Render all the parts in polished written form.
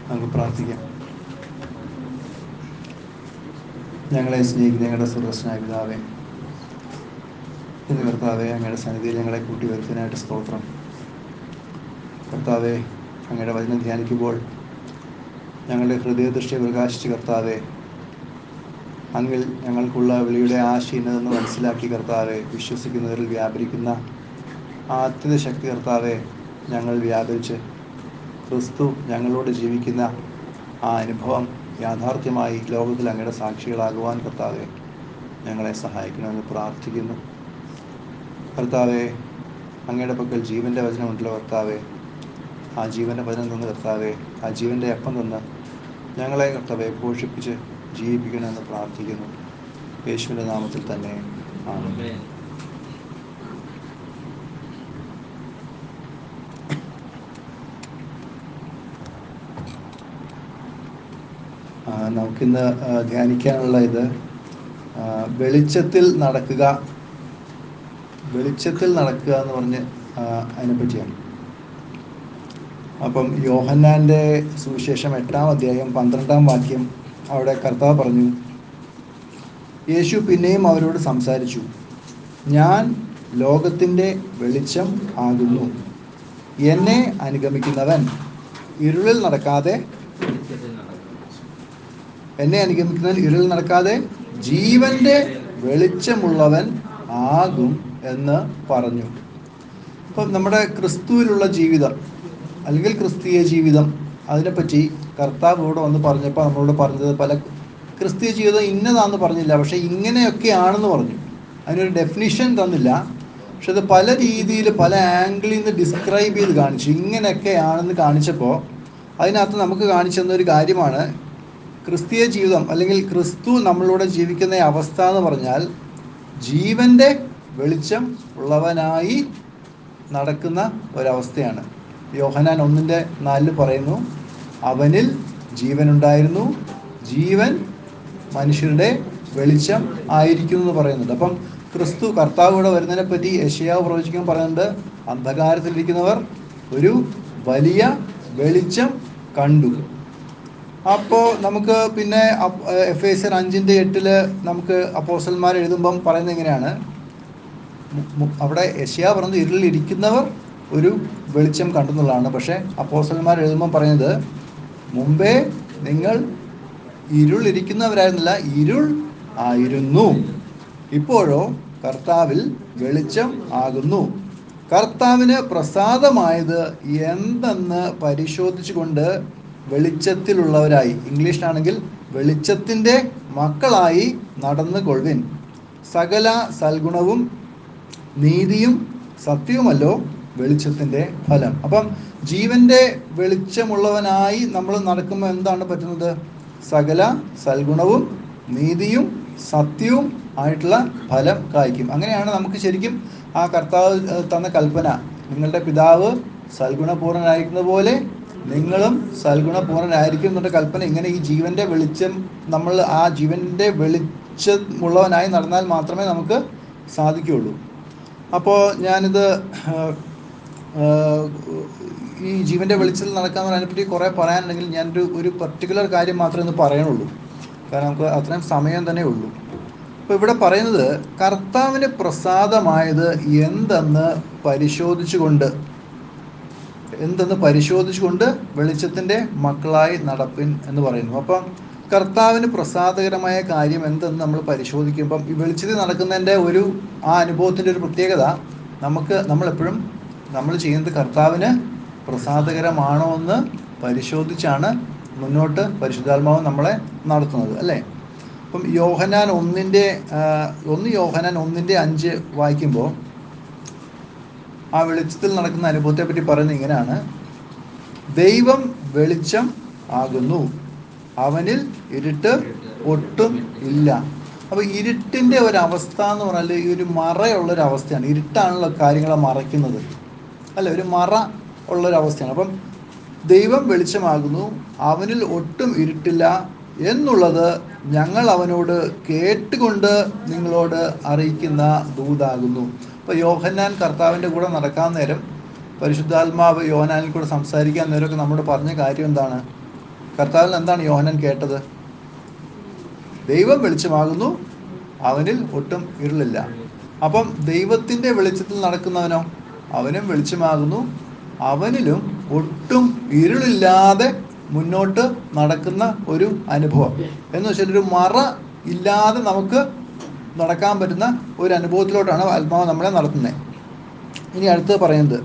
നമുക്ക് പ്രാർത്ഥിക്കാം. ഞങ്ങളെ സ്നേഹിക്കുന്ന ഞങ്ങളുടെ സ്വർഗ്ഗസ്ഥനായ പിതാവേ, ഇന്ന് കർത്താവെ അങ്ങയുടെ സന്നിധിയിൽ ഞങ്ങളെ കൂട്ടി വരുത്താനായിട്ട് സ്തോത്രം. കർത്താവെ, അങ്ങയുടെ വചനം ധ്യാനിക്കുമ്പോൾ ഞങ്ങളുടെ ഹൃദയദൃഷ്ടി പ്രകാശിച്ച് കർത്താവെ, അങ്ങിൽ ഞങ്ങൾക്കുള്ള വിളിയുടെ ആശ ഇന്നതെന്ന് മനസ്സിലാക്കി കർത്താവെ, വിശ്വസിക്കുന്നവരിൽ വ്യാപരിക്കുന്ന ആത്മീയ ശക്തി കർത്താവെ ഞങ്ങൾ വ്യാപരിച്ച് ക്രിസ്തു ഞങ്ങളോട് ജീവിക്കുന്ന ആ അനുഭവം യാഥാർത്ഥ്യമായി ലോകത്തിൽ അങ്ങയുടെ സാക്ഷികളാകുവാൻ കർത്താവെ ഞങ്ങളെ സഹായിക്കണമെന്ന് പ്രാർത്ഥിക്കുന്നു. കർത്താവെ, അങ്ങയുടെ പക്കൽ ജീവൻ്റെ വചനമുണ്ടല്ലോ കർത്താവെ, ആ ജീവൻ്റെ വചനം തന്ന് കർത്താവെ, ആ ജീവൻ്റെ അപ്പം തന്ന് ഞങ്ങളെ കർത്താവെ പോഷിപ്പിച്ച് ജീവിപ്പിക്കണമെന്ന് പ്രാർത്ഥിക്കുന്നു. യേശുവിൻ്റെ നാമത്തിൽ തന്നെ ആമേൻ. നമുക്കിന്ന് ധ്യാനിക്കാനുള്ള ഇത് വെളിച്ചത്തിൽ നടക്കുക എന്ന് പറഞ്ഞ് അതിനെപ്പറ്റിയാണ്. അപ്പം യോഹന്നാൻ്റെ സുവിശേഷം 8-ാം അധ്യായം 12-ാം വാക്യം, അവിടെ കർത്താവ് പറഞ്ഞു, യേശു പിന്നെയും അവരോട് സംസാരിച്ചു, ഞാൻ ലോകത്തിൻ്റെ വെളിച്ചം ആകുന്നു. എന്നെ അനുഗമിക്കുന്നവൻ ഇരുളിൽ നടക്കാതെ ജീവന്റെ വെളിച്ചമുള്ളവൻ ആകും എന്ന് പറഞ്ഞു. അപ്പം നമ്മുടെ ക്രിസ്തുവിലുള്ള ജീവിതം അല്ലെങ്കിൽ ക്രിസ്തീയ ജീവിതം, അതിനെപ്പറ്റി കർത്താവ് ഇവിടെ വന്ന് പറഞ്ഞപ്പോൾ നമ്മളോട് പറഞ്ഞത്, പല ക്രിസ്തീയ ജീവിതം ഇന്നതാണെന്ന് പറഞ്ഞില്ല, പക്ഷെ ഇങ്ങനെയൊക്കെയാണെന്ന് പറഞ്ഞു. അതിനൊരു ഡെഫിനിഷൻ തന്നില്ല, പക്ഷെ അത് പല രീതിയിൽ പല ആംഗിളിൽ നിന്ന് ഡിസ്ക്രൈബ് ചെയ്ത് കാണിച്ചു. ഇങ്ങനെയൊക്കെയാണെന്ന് കാണിച്ചപ്പോൾ അതിനകത്ത് നമുക്ക് കാണിച്ചു തന്നൊരു കാര്യമാണ്, ക്രിസ്തീയ ജീവിതം അല്ലെങ്കിൽ ക്രിസ്തു നമ്മളോട് ജീവിക്കുന്ന അവസ്ഥ എന്ന് പറഞ്ഞാൽ ജീവൻ്റെ വെളിച്ചം ഉള്ളവനായി നടക്കുന്ന ഒരവസ്ഥയാണ്. യോഹന്നാൻ 1:4 പറയുന്നു, അവനിൽ ജീവനുണ്ടായിരുന്നു, ജീവൻ മനുഷ്യരുടെ വെളിച്ചം ആയിരിക്കുന്നു എന്ന് പറയുന്നുണ്ട്. അപ്പം ക്രിസ്തു കർത്താവ് ഇവിടെ വരുന്നതിനെ പറ്റി യെശയ്യാവ് പ്രവചിക്കുമ്പോൾ പറയുന്നുണ്ട്, അന്ധകാരത്തിലിരിക്കുന്നവർ ഒരു വലിയ വെളിച്ചം കണ്ടു. അപ്പോൾ നമുക്ക് പിന്നെ എഫേസ്യർ 5:8 നമുക്ക് അപ്പോസ്തലന്മാർ എഴുതുമ്പം പറയുന്നത് എങ്ങനെയാണ്, അവിടെ യെശയ്യാവ് പറഞ്ഞത് ഇരുളിലിരിക്കുന്നവർ ഒരു വെളിച്ചം കണ്ടെന്നുള്ളതാണ്. പക്ഷേ അപ്പോസ്തലന്മാർ എഴുതുമ്പം പറയുന്നത്, മുമ്പേ നിങ്ങൾ ഇരുളിരിക്കുന്നവരായിരുന്നില്ല, ഇരുൾ ആയിരുന്നു, ഇപ്പോഴോ കർത്താവിൽ വെളിച്ചം ആകുന്നു. കർത്താവിന് പ്രസാദമായത് എന്തെന്ന് പരിശോധിച്ചുകൊണ്ട് വെളിച്ചത്തിലുള്ളവരായി, ഇംഗ്ലീഷിലാണെങ്കിൽ വെളിച്ചത്തിൻ്റെ മക്കളായി നടന്നു കൊള്ളുവിൻ. സകല സൽഗുണവും നീതിയും സത്യവുമല്ലോ വെളിച്ചത്തിൻ്റെ ഫലം. അപ്പം ജീവൻ്റെ വെളിച്ചമുള്ളവനായി നമ്മൾ നടക്കുമ്പോൾ എന്താണ് പറ്റുന്നത്? സകല സൽഗുണവും നീതിയും സത്യവും ആയിട്ടുള്ള ഫലം കായ്ക്കും. അങ്ങനെയാണ് നമുക്ക് ശരിക്കും ആ കർത്താവ് തന്ന കൽപ്പന, നിങ്ങളുടെ പിതാവ് സൽഗുണപൂർണ്ണനായിരിക്കുന്ന പോലെ നിങ്ങളും സൽഗുണപൂർണ്ണനായിരിക്കും എന്നുള്ള കൽപ്പന. ഇങ്ങനെ ഈ ജീവൻ്റെ വെളിച്ചം, നമ്മൾ ആ ജീവൻ്റെ വെളിച്ചമുള്ളവനായി നടന്നാൽ മാത്രമേ നമുക്ക് സാധിക്കുകയുള്ളൂ. അപ്പോൾ ഞാനിത് ഈ ജീവൻ്റെ വെളിച്ചത്തിൽ നടക്കാമെന്ന് അതിനെപ്പറ്റി കുറേ പറയാനുണ്ടെങ്കിൽ ഞാനൊരു പർട്ടിക്കുലർ കാര്യം മാത്രമേ ഇന്ന് പറയണുള്ളൂ, കാരണം നമുക്ക് അത്രയും സമയം തന്നെ ഉള്ളൂ. അപ്പോൾ ഇവിടെ പറയുന്നത്, കർത്താവിന് പ്രസാദമായത് എന്തെന്ന് പരിശോധിച്ചുകൊണ്ട് വെളിച്ചത്തിൻ്റെ മക്കളായി നടപ്പിൻ എന്ന് പറയുന്നു. അപ്പം കർത്താവിന് പ്രസാദകരമായ കാര്യം എന്തെന്ന് നമ്മൾ പരിശോധിക്കുമ്പം ഈ വെളിച്ചത്തിൽ നടക്കുന്നതിൻ്റെ ആ അനുഭവത്തിൻ്റെ ഒരു പ്രത്യേകത, നമ്മളെപ്പോഴും നമ്മൾ ചെയ്യുന്നത് കർത്താവിന് പ്രസാദകരമാണോ എന്ന് പരിശോധിച്ചാണ് മുന്നോട്ട് പരിശുദ്ധാത്മാവ് നമ്മളെ നടത്തുന്നത്, അല്ലേ? അപ്പം യോഹന്നാൻ 1:5 വായിക്കുമ്പോൾ ആ വെളിച്ചത്തിൽ നടക്കുന്ന അനുഭവത്തെ പറ്റി പറയുന്നത് ഇങ്ങനെയാണ്, ദൈവം വെളിച്ചം ആകുന്നു, അവനിൽ ഇരുട്ട് ഒട്ടും ഇല്ല. അപ്പോൾ ഇരുട്ടിൻ്റെ ഒരവസ്ഥ എന്ന് പറഞ്ഞാൽ ഈ ഒരു മറയുള്ളൊരവസ്ഥയാണ്. ഇരുട്ടാണല്ലോ കാര്യങ്ങളെ മറയ്ക്കുന്നത്, അല്ല, ഒരു മറ ഉള്ളൊരവസ്ഥയാണ്. അപ്പം ദൈവം വെളിച്ചമാകുന്നു, അവനിൽ ഒട്ടും ഇരുട്ടില്ല എന്നുള്ളത് ഞങ്ങൾ അവനോട് കേട്ടുകൊണ്ട് നിങ്ങളോട് അറിയിക്കുന്ന ദൂതാകുന്നു. അപ്പോൾ യോഹന്നാൻ കർത്താവിൻ്റെ കൂടെ നടക്കാൻ നേരം പരിശുദ്ധാത്മാവ് യോഹന്നാനിൽ കൂടെ സംസാരിക്കാൻ നേരമൊക്കെ നമ്മോട് പറഞ്ഞ കാര്യം എന്താണ്? കർത്താവിൽ എന്താണ് യോഹന്നാൻ കേട്ടത്? ദൈവം വെളിച്ചമാകുന്നു, അവനിൽ ഒട്ടും ഇരുളില്ല. അപ്പം ദൈവത്തിൻ്റെ വെളിച്ചത്തിൽ നടക്കുന്നവനോ, അവനും വെളിച്ചമാകുന്നു, അവനിലും ഒട്ടും ഇരുളില്ലാതെ മുന്നോട്ട് നടക്കുന്ന ഒരു അനുഭവം. എന്ന് വെച്ചാൽ ഒരു മറ ഇല്ലാതെ നമുക്ക് നടക്കാൻ പറ്റുന്ന ഒരു അനുഭവത്തിലോട്ടാണ് ആത്മാവ് നമ്മളെ നടത്തുന്നത്. ഇനി അടുത്തത് പറയുന്നത്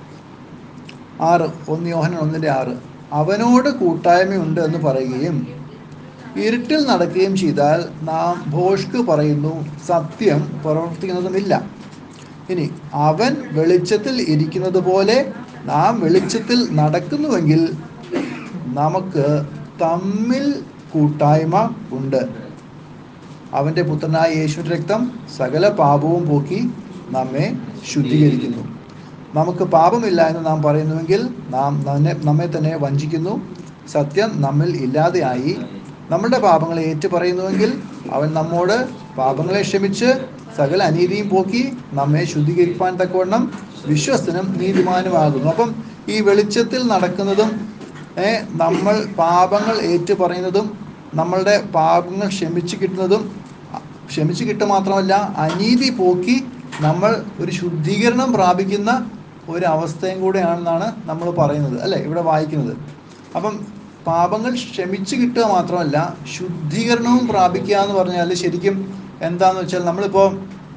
1 യോഹന്നാൻ 1:6, അവനോട് കൂട്ടായ്മയുണ്ട് എന്ന് പറയുകയും ഇരുട്ടിൽ നടക്കുകയും ചെയ്താൽ നാം ഭോഷ്ക് പറയുന്നു, സത്യം പ്രവർത്തിക്കുന്നതുമില്ല. ഇനി അവൻ വെളിച്ചത്തിൽ ഇരിക്കുന്നത് പോലെ നാം വെളിച്ചത്തിൽ നടക്കുന്നുവെങ്കിൽ നമുക്ക് തമ്മിൽ കൂട്ടായ്മ ഉണ്ട്. അവൻ്റെ പുത്രനായ യേശുവിൻ്റെ രക്തം സകല പാപവും പോക്കി നമ്മെ ശുദ്ധീകരിക്കുന്നു. നമുക്ക് പാപമില്ല എന്ന് നാം പറയുന്നുവെങ്കിൽ നാം നമ്മെ തന്നെ വഞ്ചിക്കുന്നു, സത്യം നമ്മിൽ ഇല്ലാതെയായി. നമ്മുടെ പാപങ്ങളെ ഏറ്റുപറയുന്നുവെങ്കിൽ അവൻ നമ്മോട് പാപങ്ങളെ ക്ഷമിച്ച് സകല അനീതിയും പോക്കി നമ്മെ ശുദ്ധീകരിക്കാൻ തക്കവണ്ണം വിശ്വസ്തനും നീതിമാനുമാകുന്നു. അപ്പം ഈ വെളിച്ചത്തിൽ നടക്കുന്നതും നമ്മൾ പാപങ്ങൾ ഏറ്റുപറയുന്നതും നമ്മളുടെ പാപങ്ങൾ ക്ഷമിച്ച് കിട്ടുക മാത്രമല്ല, അനീതി പോക്കി നമ്മൾ ഒരു ശുദ്ധീകരണം പ്രാപിക്കുന്ന ഒരവസ്ഥയും കൂടെയാണെന്നാണ് നമ്മൾ പറയുന്നത്, അല്ലേ, ഇവിടെ വായിക്കുന്നത്. അപ്പം പാപങ്ങൾ ക്ഷമിച്ച് കിട്ടുക മാത്രമല്ല ശുദ്ധീകരണവും പ്രാപിക്കുക എന്ന് പറഞ്ഞാൽ ശരിക്കും എന്താണെന്ന് വെച്ചാൽ, നമ്മളിപ്പോൾ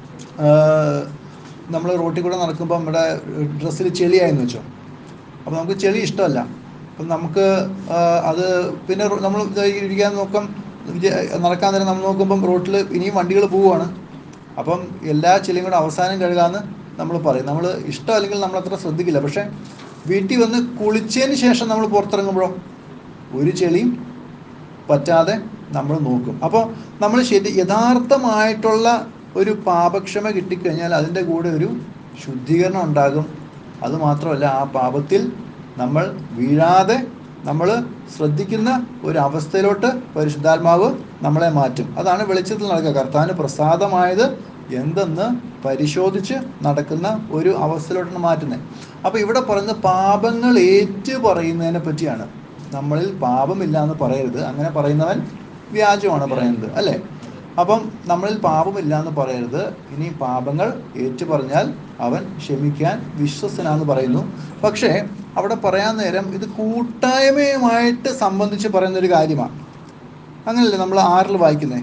നമ്മൾ റോട്ടിൽ കൂടെ നടക്കുമ്പോൾ നമ്മുടെ ഡ്രസ്സിൽ ചെളിയായെന്ന് വെച്ചോ. അപ്പോൾ നമുക്ക് ചെളി ഇഷ്ടമല്ല. അപ്പം നമുക്ക് അത് പിന്നെ നമ്മൾ ഇരിക്കാൻ നടക്കാൻ നേരം നമ്മൾ നോക്കുമ്പം റോട്ടിൽ ഇനിയും വണ്ടികൾ പോവുകയാണ്. അപ്പം എല്ലാ ചെളിയും കൂടെ അവസാനം കഴുകാമെന്ന് നമ്മൾ പറയും. നമ്മൾ ഇഷ്ടമല്ലെങ്കിൽ നമ്മൾ അത്ര ശ്രദ്ധിക്കില്ല. പക്ഷേ വീട്ടിൽ വന്ന് കുളിച്ചതിന് ശേഷം നമ്മൾ പുറത്തിറങ്ങുമ്പോഴോ ഒരു ചെളിയും പറ്റാതെ നമ്മൾ നോക്കും. അപ്പോൾ നമ്മൾ യഥാർത്ഥമായിട്ടുള്ള ഒരു പാപക്ഷമ കിട്ടിക്കഴിഞ്ഞാൽ അതിൻ്റെ കൂടെ ഒരു ശുദ്ധീകരണം ഉണ്ടാകും. അതുമാത്രമല്ല, ആ പാപത്തിൽ നമ്മൾ വീഴാതെ നമ്മൾ ശ്രദ്ധിക്കുന്ന ഒരു അവസ്ഥയിലോട്ട് പരിശുദ്ധാത്മാവ് നമ്മളെ മാറ്റും. അതാണ് വെളിച്ചത്തിൽ നടക്കുക. കർത്താവിന് പ്രസാദമായത് എന്തെന്ന് പരിശോധിച്ച് നടക്കുന്ന ഒരു അവസ്ഥയിലോട്ടാണ് മാറ്റുന്നത്. അപ്പോൾ ഇവിടെ പറയുന്ന പാപങ്ങൾ ഏറ്റു പറയുന്നതിനെ പറ്റിയാണ്. നമ്മളിൽ പാപമില്ല എന്ന് പറയരുത്, അങ്ങനെ പറയുന്നവൻ വ്യാജമാണ് പറയുന്നത്, അല്ലേ? അപ്പം നമ്മളിൽ പാപമില്ല എന്ന് പറയരുത്. ഇനി പാപങ്ങൾ ഏറ്റു പറഞ്ഞാൽ അവൻ ക്ഷമിക്കാൻ വിശ്വസ്തനാന്ന് പറയുന്നു. പക്ഷേ അവിടെ പറയാൻ നേരം ഇത് കൂട്ടായ്മയുമായിട്ട് സംബന്ധിച്ച് പറയുന്നൊരു കാര്യമാണ്. അങ്ങനെയല്ലേ നമ്മൾ 6 വായിക്കുന്നത്,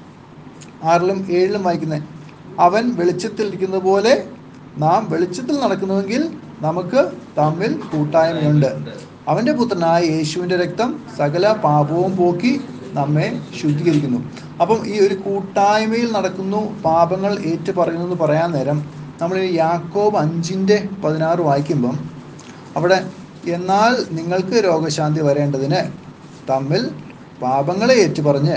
6 7 വായിക്കുന്നത്, അവൻ വെളിച്ചത്തിൽ ഇരിക്കുന്നത് പോലെ നാം വെളിച്ചത്തിൽ നടക്കുന്നുവെങ്കിൽ നമുക്ക് തമ്മിൽ കൂട്ടായ്മയുണ്ട്. അവൻ്റെ പുത്രനായ യേശുവിൻ്റെ രക്തം സകല പാപവും പോക്കി നമ്മെ ശുദ്ധീകരിക്കുന്നു. അപ്പം ഈ ഒരു കൂട്ടായ്മയിൽ നടക്കുന്നു, പാപങ്ങൾ ഏറ്റു പറയുന്നു എന്ന് പറയാൻ നേരം നമ്മൾ യാക്കോബ് 5:16 വായിക്കുമ്പം അവിടെ, എന്നാൽ നിങ്ങൾക്ക് രോഗശാന്തി വരേണ്ടതിന് തമ്മിൽ പാപങ്ങളെ ഏറ്റുപറഞ്ഞ്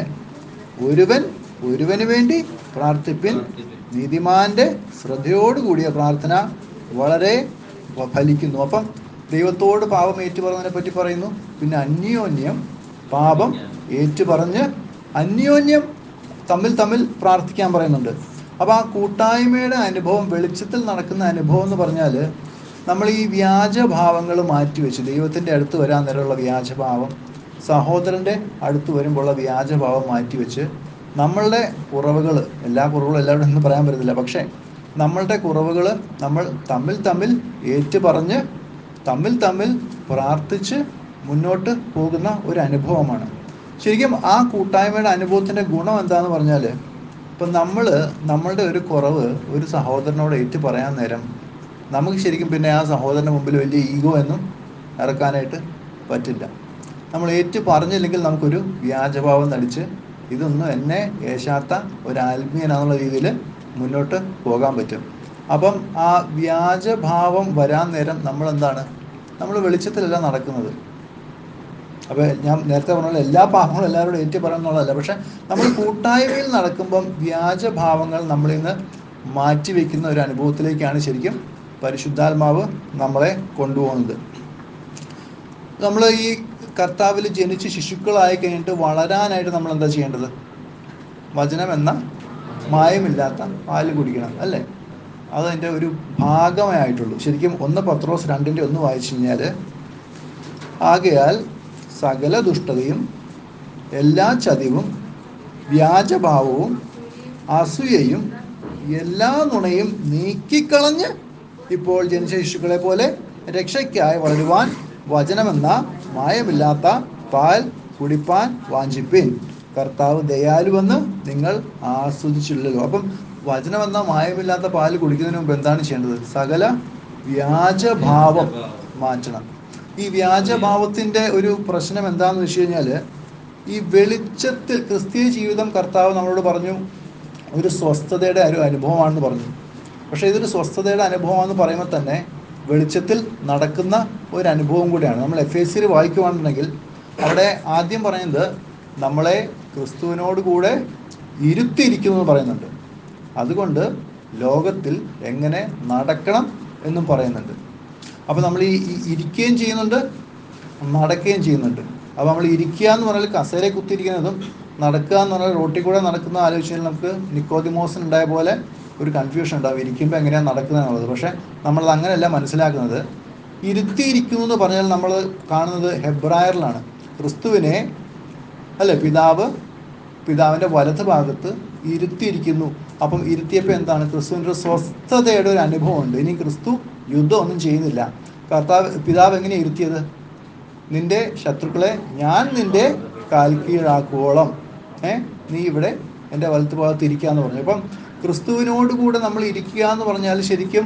ഒരുവന് വേണ്ടി പ്രാർത്ഥിപ്പിൻ. നീതിമാന്റെ ശ്രദ്ധയോടുകൂടിയ പ്രാർത്ഥന വളരെ ഫലിക്കുന്നു. അപ്പം ദൈവത്തോട് പാപം ഏറ്റുപറഞ്ഞതിനെ പറ്റി പറയുന്നു. പിന്നെ അന്യോന്യം പാപം ഏറ്റുപറഞ്ഞ് അന്യോന്യം തമ്മിൽ പ്രാർത്ഥിക്കാൻ പറയുന്നുണ്ട്. അപ്പോൾ ആ കൂട്ടായ്മയുടെ അനുഭവം, വെളിച്ചത്തിൽ നടക്കുന്ന അനുഭവം എന്ന് പറഞ്ഞാൽ നമ്മൾ ഈ വ്യാജഭാവങ്ങൾ മാറ്റിവെച്ച് ദൈവത്തിൻ്റെ അടുത്ത് വരാൻ നേരമുള്ള വ്യാജഭാവം, സഹോദരൻ്റെ അടുത്ത് വരുമ്പോഴുള്ള വ്യാജഭാവം മാറ്റിവെച്ച് നമ്മളുടെ കുറവുകൾ, എല്ലാ കുറവുകളും എല്ലാവരും എന്ന് പറയാൻ പറ്റത്തില്ല, പക്ഷേ നമ്മളുടെ കുറവുകൾ നമ്മൾ തമ്മിൽ ഏറ്റുപറഞ്ഞ് തമ്മിൽ പ്രാർത്ഥിച്ച് മുന്നോട്ട് പോകുന്ന ഒരു അനുഭവമാണ്. ശരിക്കും ആ കൂട്ടായ്മയുടെ അനുഭവത്തിൻ്റെ ഗുണം എന്താണെന്ന് പറഞ്ഞാൽ, ഇപ്പം നമ്മളുടെ ഒരു കുറവ് ഒരു സഹോദരനോട് ഏറ്റു പറയാൻ നേരം നമുക്ക് ശരിക്കും പിന്നെ ആ സഹോദരൻ്റെ മുമ്പിൽ വലിയ ഈഗോ ഒന്നും ഇറക്കാനായിട്ട് പറ്റില്ല. നമ്മൾ ഏറ്റു പറഞ്ഞില്ലെങ്കിൽ നമുക്കൊരു വ്യാജഭാവം നടിച്ച് ഇതൊന്നും എന്നെ ഏശാത്ത ഒരു ആത്മീയനാന്നുള്ള രീതിയിൽ മുന്നോട്ട് പോകാൻ പറ്റും. അപ്പം ആ വ്യാജഭാവം വരാൻ നേരം നമ്മൾ വെളിച്ചത്തിലല്ല നടക്കുന്നത്. അപ്പോൾ ഞാൻ നേരത്തെ പറഞ്ഞ എല്ലാ പാപങ്ങളും എല്ലാവരോടും ഏറ്റു പറയുന്നുള്ളതല്ല, പക്ഷെ നമ്മൾ കൂട്ടായ്മയിൽ നടക്കുമ്പം വ്യാജഭാവങ്ങൾ നമ്മളിൽ നിന്ന് മാറ്റിവെക്കുന്ന ഒരു അനുഭവത്തിലേക്കാണ് ശരിക്കും പരിശുദ്ധാത്മാവ് നമ്മളെ കൊണ്ടുപോകുന്നത്. നമ്മൾ ഈ കർത്താവിൽ ജനിച്ച് ശിശുക്കളായി കഴിഞ്ഞിട്ട് വളരാനായിട്ട് നമ്മൾ എന്താ ചെയ്യേണ്ടത്? വചനം എന്ന മായമില്ലാത്ത പാല് കുടിക്കണം, അല്ലേ? അതതിൻ്റെ ഒരു ഭാഗമേ ആയിട്ടുള്ളൂ. ശരിക്കും 1 പത്രോസ് 2:1 വായിച്ചു കഴിഞ്ഞാൽ, ആകയാൽ സകല ദുഷ്ടതയും എല്ലാ ചതിവും വ്യാജഭാവവും അസൂയയും എല്ലാ നുണയും നീക്കിക്കളഞ്ഞ് ഇപ്പോൾ ജനിച്ച ശിശുക്കളെ പോലെ രക്ഷയ്ക്കായി വളരുവാൻ വചനമെന്ന മായമില്ലാത്ത പാൽ കുടിപ്പാൻ വാഞ്ചിപ്പിൻ. കർത്താവ് ദയാലുവെന്ന് നിങ്ങൾ ആസ്വദിച്ചില്ലല്ലോ. അപ്പം വചനമെന്ന മായമില്ലാത്ത പാൽ കുടിക്കുന്നതിന് മുമ്പ് എന്താണ് ചെയ്യേണ്ടത്? സകല വ്യാജഭാവം മാറ്റണം. ഈ വ്യാജഭാവത്തിൻ്റെ ഒരു പ്രശ്നം എന്താണെന്ന് വെച്ച് കഴിഞ്ഞാൽ, ഈ വെളിച്ചത്തിൽ ക്രിസ്തീയ ജീവിതം കർത്താവ് നമ്മളോട് പറഞ്ഞു ഒരു സ്വസ്ഥതയുടെ ഒരു അനുഭവമാണെന്ന് പറഞ്ഞു. പക്ഷേ ഇതൊരു സ്വസ്ഥതയുടെ അനുഭവമാണെന്ന് പറയുമ്പോൾ തന്നെ വെളിച്ചത്തിൽ നടക്കുന്ന ഒരു അനുഭവം കൂടിയാണ്. നമ്മൾ എഫേസ്യർ വായിക്കുകയാണെന്നുണ്ടെങ്കിൽ അവിടെ ആദ്യം പറയുന്നത് നമ്മളെ ക്രിസ്തുവിനോട് കൂടെ ഇരുത്തിയിരിക്കുന്നു എന്ന് പറയുന്നുണ്ട്. അതുകൊണ്ട് ലോകത്തിൽ എങ്ങനെ നടക്കണം എന്നും പറയുന്നുണ്ട്. അപ്പോൾ നമ്മൾ ഈ ഇരിക്കുകയും ചെയ്യുന്നുണ്ട്, നടക്കുകയും ചെയ്യുന്നുണ്ട്. അപ്പോൾ നമ്മൾ ഇരിക്കുക എന്ന് പറഞ്ഞാൽ കസേരയിൽ കുത്തിയിരിക്കുന്നതും നടക്കുക എന്ന് പറഞ്ഞാൽ റോട്ടിൽ കൂടെ നടക്കുന്ന ആലോചിച്ചാൽ നമുക്ക് നിക്കോദിമോസിന് ഉണ്ടായ പോലെ ഒരു കൺഫ്യൂഷൻ ഉണ്ടാവും, ഇരിക്കുമ്പോൾ എങ്ങനെയാണ് നടക്കുന്നത് എന്നുള്ളത്. പക്ഷേ നമ്മളത് അങ്ങനെയല്ല മനസ്സിലാക്കുന്നത്. ഇരുത്തിയിരിക്കുന്നു എന്ന് പറഞ്ഞാൽ നമ്മൾ കാണുന്നത് ഹെബ്രായറിലാണ്. ക്രിസ്തുവിനെ അല്ലേ പിതാവിൻ്റെ വലത് ഭാഗത്ത് ഇരുത്തിയിരിക്കുന്നു. അപ്പം ഇരുത്തിയപ്പോൾ എന്താണ്? ക്രിസ്തുവിൻ്റെ ഒരു സ്വസ്ഥതയുടെ ഒരു അനുഭവമുണ്ട്. ഇനി ക്രിസ്തു യുദ്ധമൊന്നും ചെയ്യുന്നില്ല. പിതാവ് എങ്ങനെയാണ് ഇരുത്തിയത്? നിൻ്റെ ശത്രുക്കളെ ഞാൻ നിൻ്റെ കാൽക്കീഴാക്കുവോളം നീ ഇവിടെ എൻ്റെ വലത്ത് ഭാഗത്ത് ഇരിക്കുക എന്ന് പറഞ്ഞു. അപ്പം ക്രിസ്തുവിനോട് കൂടെ നമ്മൾ ഇരിക്കുക എന്ന് പറഞ്ഞാൽ ശരിക്കും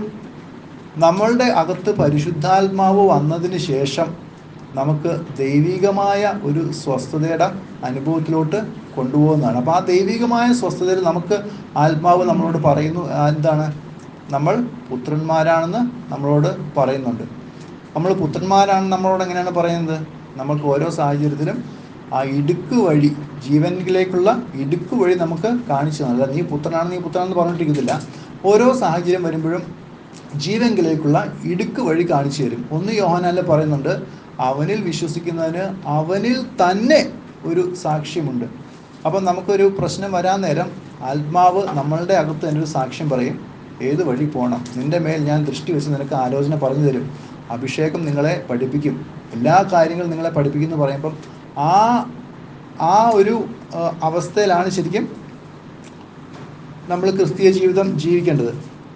നമ്മളുടെ അകത്ത് പരിശുദ്ധാത്മാവ് വന്നതിന് ശേഷം നമുക്ക് ദൈവികമായ ഒരു സ്വസ്ഥതയുടെ അനുഭവത്തിലോട്ട് കൊണ്ടുപോകുന്നതാണ്. അപ്പോൾ ആ ദൈവികമായ സ്വസ്ഥതയിൽ നമുക്ക് ആത്മാവ് നമ്മളോട് പറയുന്നു എന്താണ്? നമ്മൾ പുത്രന്മാരാണെന്ന് നമ്മളോട് പറയുന്നുണ്ട്. നമ്മൾ പുത്രന്മാരാണെന്ന് നമ്മളോട് എങ്ങനെയാണ് പറയുന്നത്? നമ്മൾക്ക് ഓരോ സാഹചര്യത്തിലും ആ ഇടുക്ക് വഴി, ജീവനിലേക്കുള്ള ഇടുക്ക് വഴി നമുക്ക് കാണിച്ചു തന്നത്. നീ പുത്രനാണെന്ന് പറഞ്ഞിട്ടിരിക്കുന്നില്ല. ഓരോ സാഹചര്യം വരുമ്പോഴും ജീവനിലേക്കുള്ള ഇടുക്ക് വഴി കാണിച്ചു തരും. 1 യോഹന്നാനിൽ പറയുന്നുണ്ട്, അവനിൽ വിശ്വസിക്കുന്നതിന് അവനിൽ തന്നെ ഒരു സാക്ഷ്യമുണ്ട്. അപ്പം നമുക്കൊരു പ്രശ്നം വരാൻ നേരം ആത്മാവ് നമ്മളുടെ അകത്ത് തന്നെ ഒരു സാക്ഷ്യം പറയും. ഏത് വഴി പോകണം, നിൻ്റെ മേൽ ഞാൻ ദൃഷ്ടി വെച്ച് നിനക്ക് ആലോചന പറഞ്ഞു തരും, അഭിഷേകം നിങ്ങളെ പഠിപ്പിക്കും, എല്ലാ കാര്യങ്ങളും നിങ്ങളെ പഠിപ്പിക്കുമെന്ന് പറയുമ്പം ആ ഒരു അവസ്ഥയിലാണ് ശരിക്കും നമ്മൾ ക്രിസ്തീയ ജീവിതം ജീവിക്കേണ്ടത്.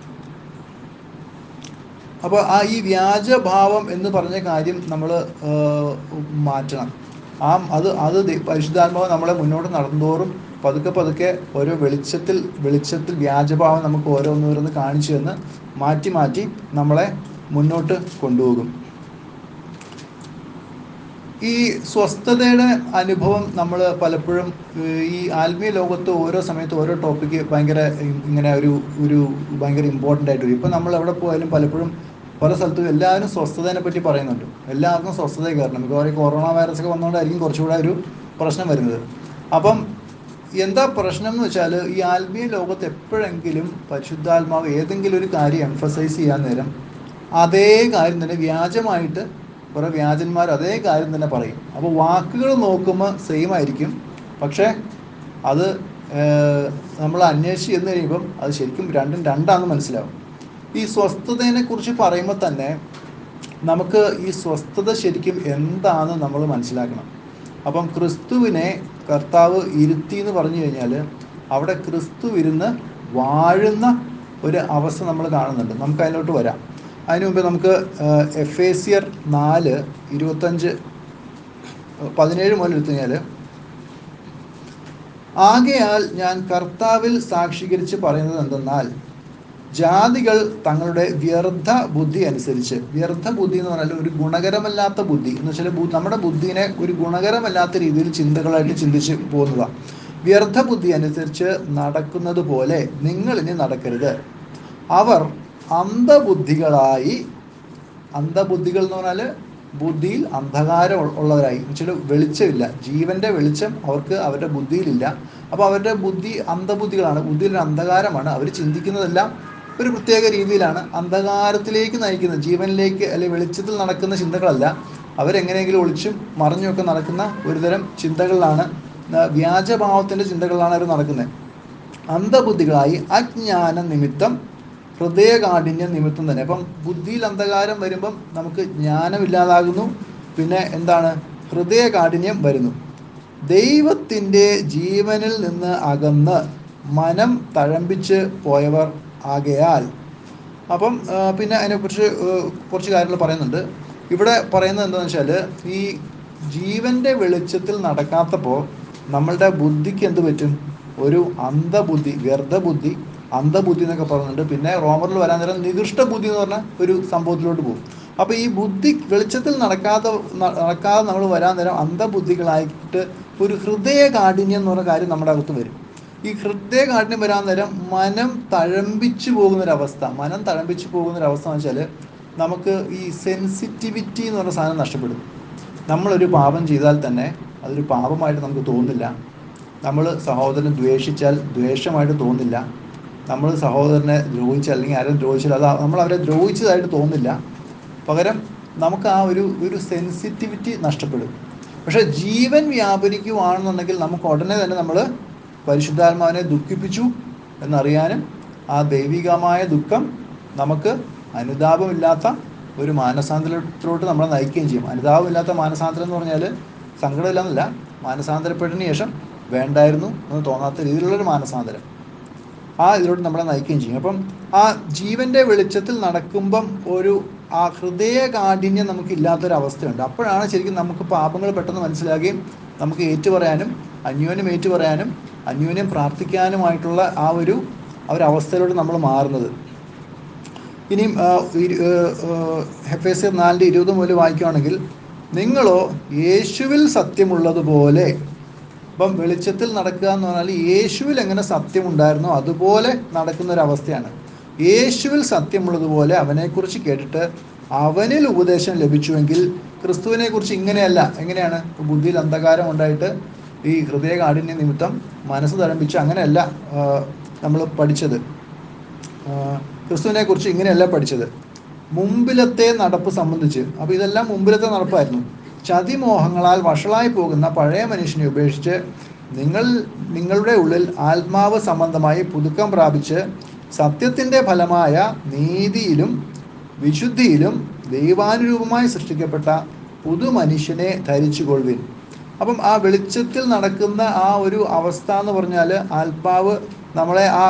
അപ്പോൾ ഈ വ്യാജഭാവം എന്ന് പറഞ്ഞ കാര്യം നമ്മൾ മാറ്റണം. അത് പരിശുദ്ധാത്മാവ് നമ്മളെ മുന്നോട്ട് നടന്നോറും പതുക്കെ ഓരോ വെളിച്ചത്തിൽ വ്യാജഭാവം നമുക്ക് ഓരോന്നോരോന്ന് കാണിച്ചു തന്ന് മാറ്റി നമ്മളെ മുന്നോട്ട് കൊണ്ടുപോകും. ഈ സ്വസ്ഥതയുടെ അനുഭവം നമ്മൾ പലപ്പോഴും ഈ ആത്മീയ ലോകത്ത് ഓരോ സമയത്ത് ഓരോ ടോപ്പിക്ക് ഭയങ്കര ഇങ്ങനെ ഒരു ഭയങ്കര ഇമ്പോർട്ടൻ്റ് ആയിട്ട് വരും. ഇപ്പം നമ്മൾ എവിടെ പോയാലും പലപ്പോഴും പല സ്ഥലത്തും എല്ലാവരും സ്വസ്ഥതയെ പറ്റി പറയുന്നുണ്ട്. എല്ലാവർക്കും സ്വസ്ഥത കയറണം. മിക്കവാറും കൊറോണ വൈറസൊക്കെ വന്നുകൊണ്ടായിരിക്കും കുറച്ചുകൂടെ ഒരു പ്രശ്നം വരുന്നത്. അപ്പം എന്താ പ്രശ്നം എന്ന് വെച്ചാൽ, ഈ ആത്മീയ ലോകത്ത് എപ്പോഴെങ്കിലും പരിശുദ്ധാത്മാവ് ഏതെങ്കിലും ഒരു കാര്യം എംഫസൈസ് ചെയ്യാൻ നേരം അതേ കാര്യം തന്നെ വ്യാജമായിട്ട് കുറേ വ്യാജന്മാർ അതേ കാര്യം തന്നെ പറയും. അപ്പോൾ വാക്കുകൾ നോക്കുമ്പോൾ സെയിം ആയിരിക്കും, പക്ഷേ അത് നമ്മൾ അന്വേഷിച്ച് ചെന്ന് കഴിയുമ്പം അത് ശരിക്കും രണ്ടാണെന്ന് മനസ്സിലാവും. ഈ സ്വസ്ഥതയെക്കുറിച്ച് പറയുമ്പോൾ തന്നെ നമുക്ക് ഈ സ്വസ്ഥത ശരിക്കും എന്താണെന്ന് നമ്മൾ മനസ്സിലാക്കണം. അപ്പം ക്രിസ്തുവിനെ കർത്താവ് ഇരുത്തി എന്ന് പറഞ്ഞു കഴിഞ്ഞാൽ അവിടെ ക്രിസ്തു ഇരുന്ന് വാഴുന്ന ഒരു അവസ്ഥ നമ്മൾ കാണുന്നുണ്ട്. നമുക്ക് അതിലോട്ട് വരാം. അതിനു മുമ്പ് നമുക്ക് എഫേസ്യർ 4:25-17 മുതൽ എടുത്തു കഴിഞ്ഞാൽ, ആകയാൽ ഞാൻ കർത്താവിൽ സാക്ഷീകരിച്ച് പറയുന്നത് എന്തെന്നാൽ, ജാതികൾ തങ്ങളുടെ വ്യർത്ഥ ബുദ്ധി അനുസരിച്ച്, വ്യർത്ഥ ബുദ്ധി എന്ന് പറഞ്ഞാൽ ഒരു ഗുണകരമല്ലാത്ത ബുദ്ധി എന്ന് വെച്ചാൽ നമ്മുടെ ബുദ്ധിനെ ഒരു ഗുണകരമല്ലാത്ത രീതിയിൽ ചിന്തകളായിട്ട് ചിന്തിച്ച് പോകുന്നതാണ്. വ്യർത്ഥ ബുദ്ധി അനുസരിച്ച് നടക്കുന്നത് പോലെ നിങ്ങൾ ഇനി നടക്കരുത്. അവർ അന്ധബുദ്ധികളായി, അന്ധബുദ്ധികൾ എന്ന് പറഞ്ഞാൽ ബുദ്ധിയിൽ അന്ധകാരം ഉള്ളവരായി, എന്നുവെച്ചാൽ വെളിച്ചമില്ല, ജീവൻ്റെ വെളിച്ചം അവർക്ക് അവരുടെ ബുദ്ധിയിലില്ല. അപ്പോൾ അവരുടെ ബുദ്ധി അന്ധബുദ്ധികളാണ്, ബുദ്ധിയിൽ അന്ധകാരമാണ്. അവർ ചിന്തിക്കുന്നതെല്ലാം ഒരു പ്രത്യേക രീതിയിലാണ്, അന്ധകാരത്തിലേക്ക് നയിക്കുന്നത്, ജീവനിലേക്ക് അല്ലെങ്കിൽ വെളിച്ചത്തിൽ നടക്കുന്ന ചിന്തകളല്ല. അവരെങ്ങനെയെങ്കിലും ഒളിച്ചും മറിഞ്ഞുമൊക്കെ നടക്കുന്ന ഒരുതരം ചിന്തകളിലാണ്, വ്യാജഭാവത്തിൻ്റെ ചിന്തകളിലാണ് അവർ നടക്കുന്നത്. അന്ധബുദ്ധികളായി അജ്ഞാന നിമിത്തം ഹൃദയകാഠിന്യം നിമിത്തം തന്നെ. അപ്പം ബുദ്ധിയിൽ അന്ധകാരം വരുമ്പം നമുക്ക് ജ്ഞാനമില്ലാതാകുന്നു. പിന്നെ എന്താണ്? ഹൃദയകാഠിന്യം വരുന്നു. ദൈവത്തിൻ്റെ ജീവനിൽ നിന്ന് അകന്ന് മനം തഴമ്പിച്ച് പോയവർ ആകയാൽ. അപ്പം പിന്നെ അതിനെക്കുറിച്ച് കുറച്ച് കാര്യങ്ങൾ പറയുന്നുണ്ട്. ഇവിടെ പറയുന്നത് എന്താണെന്ന് വെച്ചാൽ, ഈ ജീവൻ്റെ വെളിച്ചത്തിൽ നടക്കാത്തപ്പോൾ നമ്മളുടെ ബുദ്ധിക്ക് എന്ത് പറ്റും? ഒരു അന്ധബുദ്ധി, വ്യർത്ഥബുദ്ധി, അന്ധബുദ്ധി എന്നൊക്കെ പറയുന്നുണ്ട്. പിന്നെ റോമറിൽ വരാൻ നേരം നികൃഷ്ട ബുദ്ധി എന്ന് പറഞ്ഞ ഒരു സംഭവത്തിലോട്ട് പോകും. അപ്പോൾ ഈ ബുദ്ധി വെളിച്ചത്തിൽ നടക്കാതെ നമ്മൾ വരാൻ നേരം അന്ധബുദ്ധികളായിട്ട് ഒരു ഹൃദയകാഠിന്യം എന്ന് പറഞ്ഞ കാര്യം നമ്മുടെ അകത്ത് വരും. ഈ ഹൃദയകാഠിന്യം വരാൻ നേരം മനം തഴമ്പിച്ചു പോകുന്നൊരവസ്ഥ. മനം തഴമ്പിച്ചു പോകുന്നൊരവസ്ഥ എന്ന് വെച്ചാൽ നമുക്ക് ഈ സെൻസിറ്റിവിറ്റി എന്ന് പറഞ്ഞ സാധനം നഷ്ടപ്പെടും. നമ്മളൊരു പാപം ചെയ്താൽ തന്നെ അതൊരു പാപമായിട്ട് നമുക്ക് തോന്നില്ല. നമ്മൾ സഹോദരനെ ദ്വേഷിച്ചാൽ ദ്വേഷമായിട്ട് തോന്നില്ല. നമ്മൾ സഹോദരനെ ദ്രോഹിച്ചാൽ അല്ലെങ്കിൽ ആരും ദ്രോഹിച്ചാൽ അത് നമ്മൾ അവരെ ദ്രോഹിച്ചതായിട്ട് തോന്നില്ല. പകരം നമുക്ക് ആ ഒരു സെൻസിറ്റിവിറ്റി നഷ്ടപ്പെടും. പക്ഷേ ജീവൻ വ്യാപരിക്കുവാണെന്നുണ്ടെങ്കിൽ നമുക്ക് ഉടനെ തന്നെ നമ്മൾ പരിശുദ്ധാത്മാവിനെ ദുഃഖിപ്പിച്ചു എന്നറിയാനും ആ ദൈവികമായ ദുഃഖം നമുക്ക് അനുതാപമില്ലാത്ത ഒരു മാനസാന്തരത്തിലോട്ട് നമ്മളെ നയിക്കുകയും ചെയ്യും. അനുതാപമില്ലാത്ത മാനസാന്തരം എന്ന് പറഞ്ഞാൽ സങ്കടമില്ലെന്നല്ല, മാനസാന്തരപ്പെട്ടതിന് ശേഷം വേണ്ടായിരുന്നു എന്ന് തോന്നാത്ത രീതിയിലുള്ളൊരു മാനസാന്തരം ആ ഇതിലോട്ട് നമ്മളെ നയിക്കുകയും ചെയ്യും. അപ്പം ആ ജീവൻ്റെ വെളിച്ചത്തിൽ നടക്കുമ്പം ആ ഹൃദയകാഠിന്യം നമുക്കില്ലാത്തൊരവസ്ഥയുണ്ട്. അപ്പോഴാണ് ശരിക്കും നമുക്ക് പാപങ്ങൾ പെട്ടെന്ന് മനസ്സിലാകുകയും നമുക്ക് ഏറ്റുപറയാനും അന്യോന്യം ഏറ്റുപറയാനും അന്യോന്യം പ്രാർത്ഥിക്കാനുമായിട്ടുള്ള ആ ഒരു അവസ്ഥയിലോട്ട് നമ്മൾ മാറുന്നത്. ഇനിയും എഫേസ്യർ 4:20 മുതൽ വായിക്കുകയാണെങ്കിൽ, നിങ്ങളോ യേശുവിൽ സത്യമുള്ളതുപോലെ. അപ്പം വെളിച്ചത്തിൽ നടക്കുക എന്ന് പറഞ്ഞാൽ യേശുവിൽ എങ്ങനെ സത്യമുണ്ടായിരുന്നോ അതുപോലെ നടക്കുന്നൊരവസ്ഥയാണ്. യേശുവിൽ സത്യമുള്ളതുപോലെ അവനെക്കുറിച്ച് കേട്ടിട്ട് അവനിൽ ഉപദേശം ലഭിച്ചുവെങ്കിൽ, ക്രിസ്തുവിനെക്കുറിച്ച് ഇങ്ങനെയല്ല. എങ്ങനെയാണ്? ബുദ്ധിയിൽ അന്ധകാരം ഉണ്ടായിട്ട് ഈ ഹൃദയകാഠിന്യ നിമിത്തം മനസ്സ് തഴമ്പിച്ച് അങ്ങനെയല്ല നമ്മൾ പഠിച്ചത്. ക്രിസ്തുവിനെക്കുറിച്ച് ഇങ്ങനെയല്ല പഠിച്ചത്. മുമ്പിലത്തെ നടപ്പ് സംബന്ധിച്ച്. അപ്പോൾ ഇതെല്ലാം മുമ്പിലത്തെ നടപ്പായിരുന്നു. ചതിമോഹങ്ങളാൽ വഷളായി പോകുന്ന പഴയ മനുഷ്യനെ ഉപേക്ഷിച്ച് നിങ്ങളുടെ ഉള്ളിൽ ആത്മാവ് സംബന്ധമായി പുതുക്കം പ്രാപിച്ച് സത്യത്തിൻ്റെ ഫലമായ നീതിയിലും വിശുദ്ധിയിലും ദൈവാനുരൂപമായി സൃഷ്ടിക്കപ്പെട്ട പുതുമനുഷ്യനെ ധരിച്ചുകൊള്ളുവിൻ. അപ്പം ആ വെളിച്ചത്തിൽ നടക്കുന്ന ആ ഒരു അവസ്ഥ എന്ന് പറഞ്ഞാൽ ആത്മാവ് നമ്മളെ ആ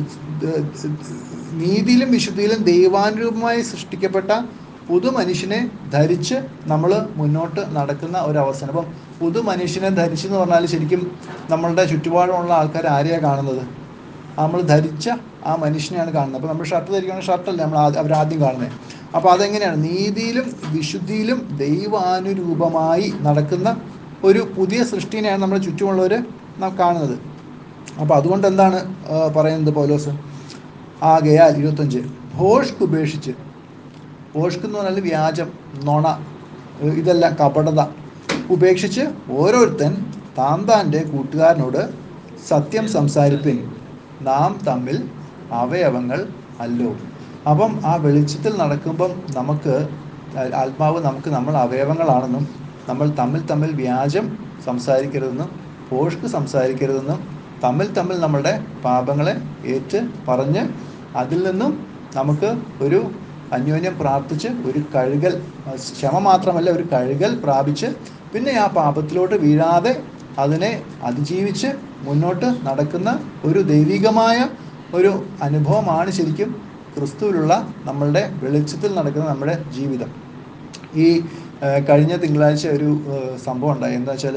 നീതിയിലും വിശുദ്ധിയിലും ദൈവാനുരൂപമായി സൃഷ്ടിക്കപ്പെട്ട പുതുമനുഷ്യനെ ധരിച്ച് നമ്മൾ മുന്നോട്ട് നടക്കുന്ന ഒരവസ്ഥ. അപ്പം പുതുമനുഷ്യനെ ധരിച്ചെന്ന് പറഞ്ഞാൽ ശരിക്കും നമ്മളുടെ ചുറ്റുപാടുമുള്ള ആൾക്കാർ ആരെയാണ് കാണുന്നത്? നമ്മൾ ധരിച്ച ആ മനുഷ്യനെയാണ് കാണുന്നത്. അപ്പോൾ നമ്മൾ ഷർട്ട് ധരിക്കുകയാണെങ്കിൽ ഷർട്ടല്ലേ അവരാദ്യം കാണുന്നത്. അപ്പോൾ അതെങ്ങനെയാണ്? നീതിയിലും വിശുദ്ധിയിലും ദൈവാനുരൂപമായി നടക്കുന്ന ഒരു പുതിയ സൃഷ്ടിനെയാണ് നമ്മുടെ ചുറ്റുമുള്ളവർ കാണുന്നത്. അപ്പോൾ അതുകൊണ്ട് എന്താണ് പറയുന്നത് പൗലോസ്? ആകയാൽ 25 ഭോഷ്ക് ഉപേക്ഷിച്ച്. ഭോഷ്ക് എന്ന് പറഞ്ഞാൽ വ്യാജം, നുണ, ഇതെല്ലാം കപടത ഉപേക്ഷിച്ച് ഓരോരുത്തൻ താൻ്റെ കൂട്ടുകാരനോട് സത്യം സംസാരിപ്പിൻ, നാം തമ്മിൽ അവയവങ്ങൾ അല്ലോ. അപ്പം ആ വെളിച്ചത്തിൽ നടക്കുമ്പം നമുക്ക് ആത്മാവ് നമ്മൾ അവയവങ്ങളാണെന്നും നമ്മൾ തമ്മിൽ വ്യാജം സംസാരിക്കരുതെന്നും ഭോഷ്ക് സംസാരിക്കരുതെന്നും തമ്മിൽ നമ്മളുടെ പാപങ്ങളെ ഏറ്റ് പറഞ്ഞ് അതിൽ നിന്നും നമുക്ക് ഒരു അന്യോന്യം പ്രാർത്ഥിച്ച് ഒരു കഴുകൽ, ക്ഷമ മാത്രമല്ല ഒരു കഴുകൽ പ്രാപിച്ച് പിന്നെ ആ പാപത്തിലോട്ട് വീഴാതെ അതിനെ അതിജീവിച്ച് മുന്നോട്ട് നടക്കുന്ന ഒരു ദൈവികമായ ഒരു അനുഭവമാണ് ശരിക്കും ക്രിസ്തുവിലുള്ള നമ്മളുടെ വെളിച്ചത്തിൽ നടക്കുന്ന നമ്മുടെ ജീവിതം. ഈ കഴിഞ്ഞ തിങ്കളാഴ്ച ഒരു സംഭവം ഉണ്ടായി. എന്താ വെച്ചാൽ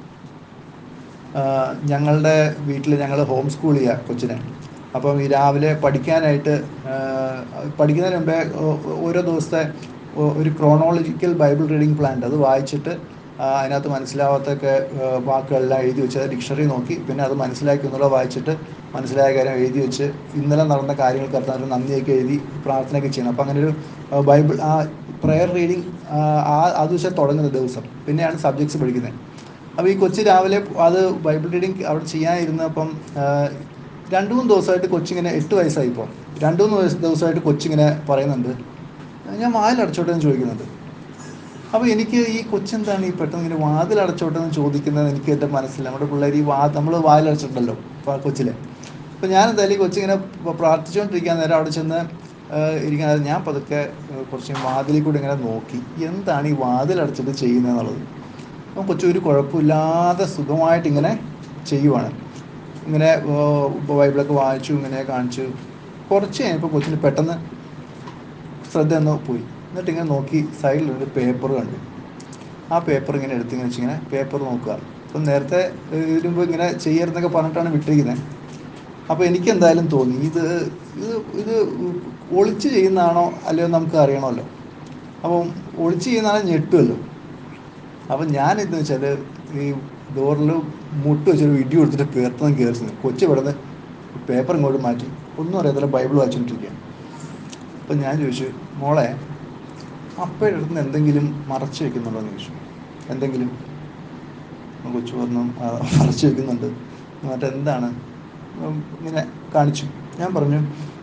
ഞങ്ങളുടെ വീട്ടിൽ ഞങ്ങൾ ഹോം സ്കൂൾ ചെയ്യുക കൊച്ചിനെ. അപ്പം ഈ രാവിലെ പഠിക്കുന്നതിന് മുമ്പേ ഓരോ ദിവസത്തെ ഒരു ക്രോണോളജിക്കൽ ബൈബിൾ റീഡിംഗ് പ്ലാൻ അത് വായിച്ചിട്ട് അതിനകത്ത് മനസ്സിലാവാത്തൊക്കെ വാക്കുകളെല്ലാം എഴുതി വെച്ച് അത് ഡിക്ഷണറി നോക്കി പിന്നെ അത് മനസ്സിലാക്കി ഒന്നുകൂടെ വായിച്ചിട്ട് മനസ്സിലായ കാര്യം എഴുതി വെച്ച് ഇന്നലെ നടന്ന കാര്യങ്ങൾ കർത്താവിന് നന്ദിയൊക്കെ എഴുതി പ്രാർത്ഥനയൊക്കെ ചെയ്യണം. അപ്പം അങ്ങനെ ഒരു ബൈബിൾ ആ പ്രെയർ റീഡിങ് അത് വെച്ചാൽ തുടങ്ങുന്ന ദിവസം പിന്നെയാണ് സബ്ജക്ട്സ് പഠിക്കുന്നത്. അപ്പോൾ ഈ കൊച്ച് രാവിലെ അത് ബൈബിൾ റീഡിങ് അവിടെ ചെയ്യാനിരുന്നപ്പം 2-3 ദിവസമായിട്ട് കൊച്ചിങ്ങനെ 8 വയസ്സായിപ്പോൾ 2-3 ദിവസമായിട്ട് കൊച്ചിങ്ങനെ പറയുന്നുണ്ട്, ഞാൻ വാതിലടച്ചോട്ടെ എന്ന് ചോദിക്കുന്നുണ്ട്. അപ്പോൾ എനിക്ക് ഈ കൊച്ചെന്താണ് ഈ പെട്ടെന്ന് ഇങ്ങനെ വാതിലടച്ചോട്ടെ എന്ന് ചോദിക്കുന്നത് എനിക്ക് എൻ്റെ മനസ്സില്ല. നമ്മുടെ പിള്ളേർ നമ്മൾ വാതിലടച്ചിട്ടുണ്ടല്ലോ കൊച്ചിലെ. അപ്പോൾ ഞാൻ എന്തായാലും ഈ കൊച്ചിങ്ങനെ പ്രാർത്ഥിച്ചുകൊണ്ടിരിക്കാൻ നേരം അവിടെ ചെന്ന് ഇരിക്കാൻ ഞാൻ പതുക്കെ കുറച്ച് വാതിലിൽ കൂടി ഇങ്ങനെ നോക്കി എന്താണ് ഈ വാതിലടച്ചിട്ട് ചെയ്യുന്നതെന്നുള്ളത്. അപ്പം കൊച്ചു ഒരു കുഴപ്പമില്ലാതെ സുഖമായിട്ട് ഇങ്ങനെ ചെയ്യുവാണ്. ഇങ്ങനെ ബൈബിളൊക്കെ വായിച്ചു, ഇങ്ങനെ കാണിച്ചു. കുറച്ച് കഴിഞ്ഞപ്പോൾ കൊച്ചിന് പെട്ടെന്ന് ശ്രദ്ധ ഒന്ന് പോയി. എന്നിട്ട് ഇങ്ങനെ നോക്കി സൈഡിലൊരു പേപ്പർ കണ്ടു. ആ പേപ്പർ ഇങ്ങനെ എടുത്തിങ്ങനെ വെച്ചിങ്ങനെ പേപ്പർ നോക്കുക. അപ്പം നേരത്തെ ഇതിനുമ്പ് ഇങ്ങനെ ചെയ്യരുതെന്നൊക്കെ പറഞ്ഞിട്ടാണ് വിട്ടിരിക്കുന്നത്. അപ്പോൾ എനിക്ക് എന്തായാലും തോന്നി ഇത് ഇത് ഇത് ഒളിച്ച് ചെയ്യുന്നതാണോ അല്ലയോ നമുക്ക് അറിയണമല്ലോ. അപ്പം ഒളിച്ച് ചെയ്യുന്നതാണെങ്കിൽ ഞെട്ടുമല്ലോ. അപ്പം ഞാനെന്ന് വെച്ചാൽ ഈ ഡോറിൽ മുട്ട് വെച്ചൊരു ഇടി കൊടുത്തിട്ട് പേർത്തം കയറി കൊച്ചു പെടുന്ന പേപ്പർ ഇങ്ങോട്ട് മാറ്റി ഒന്നും അറിയാത്തില്ല ബൈബിൾ വായിച്ചുകൊണ്ടിരിക്കുക. അപ്പം ഞാൻ ചോദിച്ചു, മോളെ അപ്പയുടെ അടുത്ത് നിന്ന് എന്തെങ്കിലും മറച്ചു വെക്കുന്നുണ്ടോ എന്ന് ചോദിച്ചു. എന്തെങ്കിലും? കൊച്ചു പറഞ്ഞു മറച്ചു വെക്കുന്നുണ്ട്. മറ്റെന്താണ്? ഇങ്ങനെ കാണിച്ചു. ഞാൻ പറഞ്ഞു,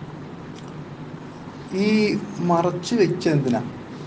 ഈ മറച്ചു വെച്ച എന്തിനാ?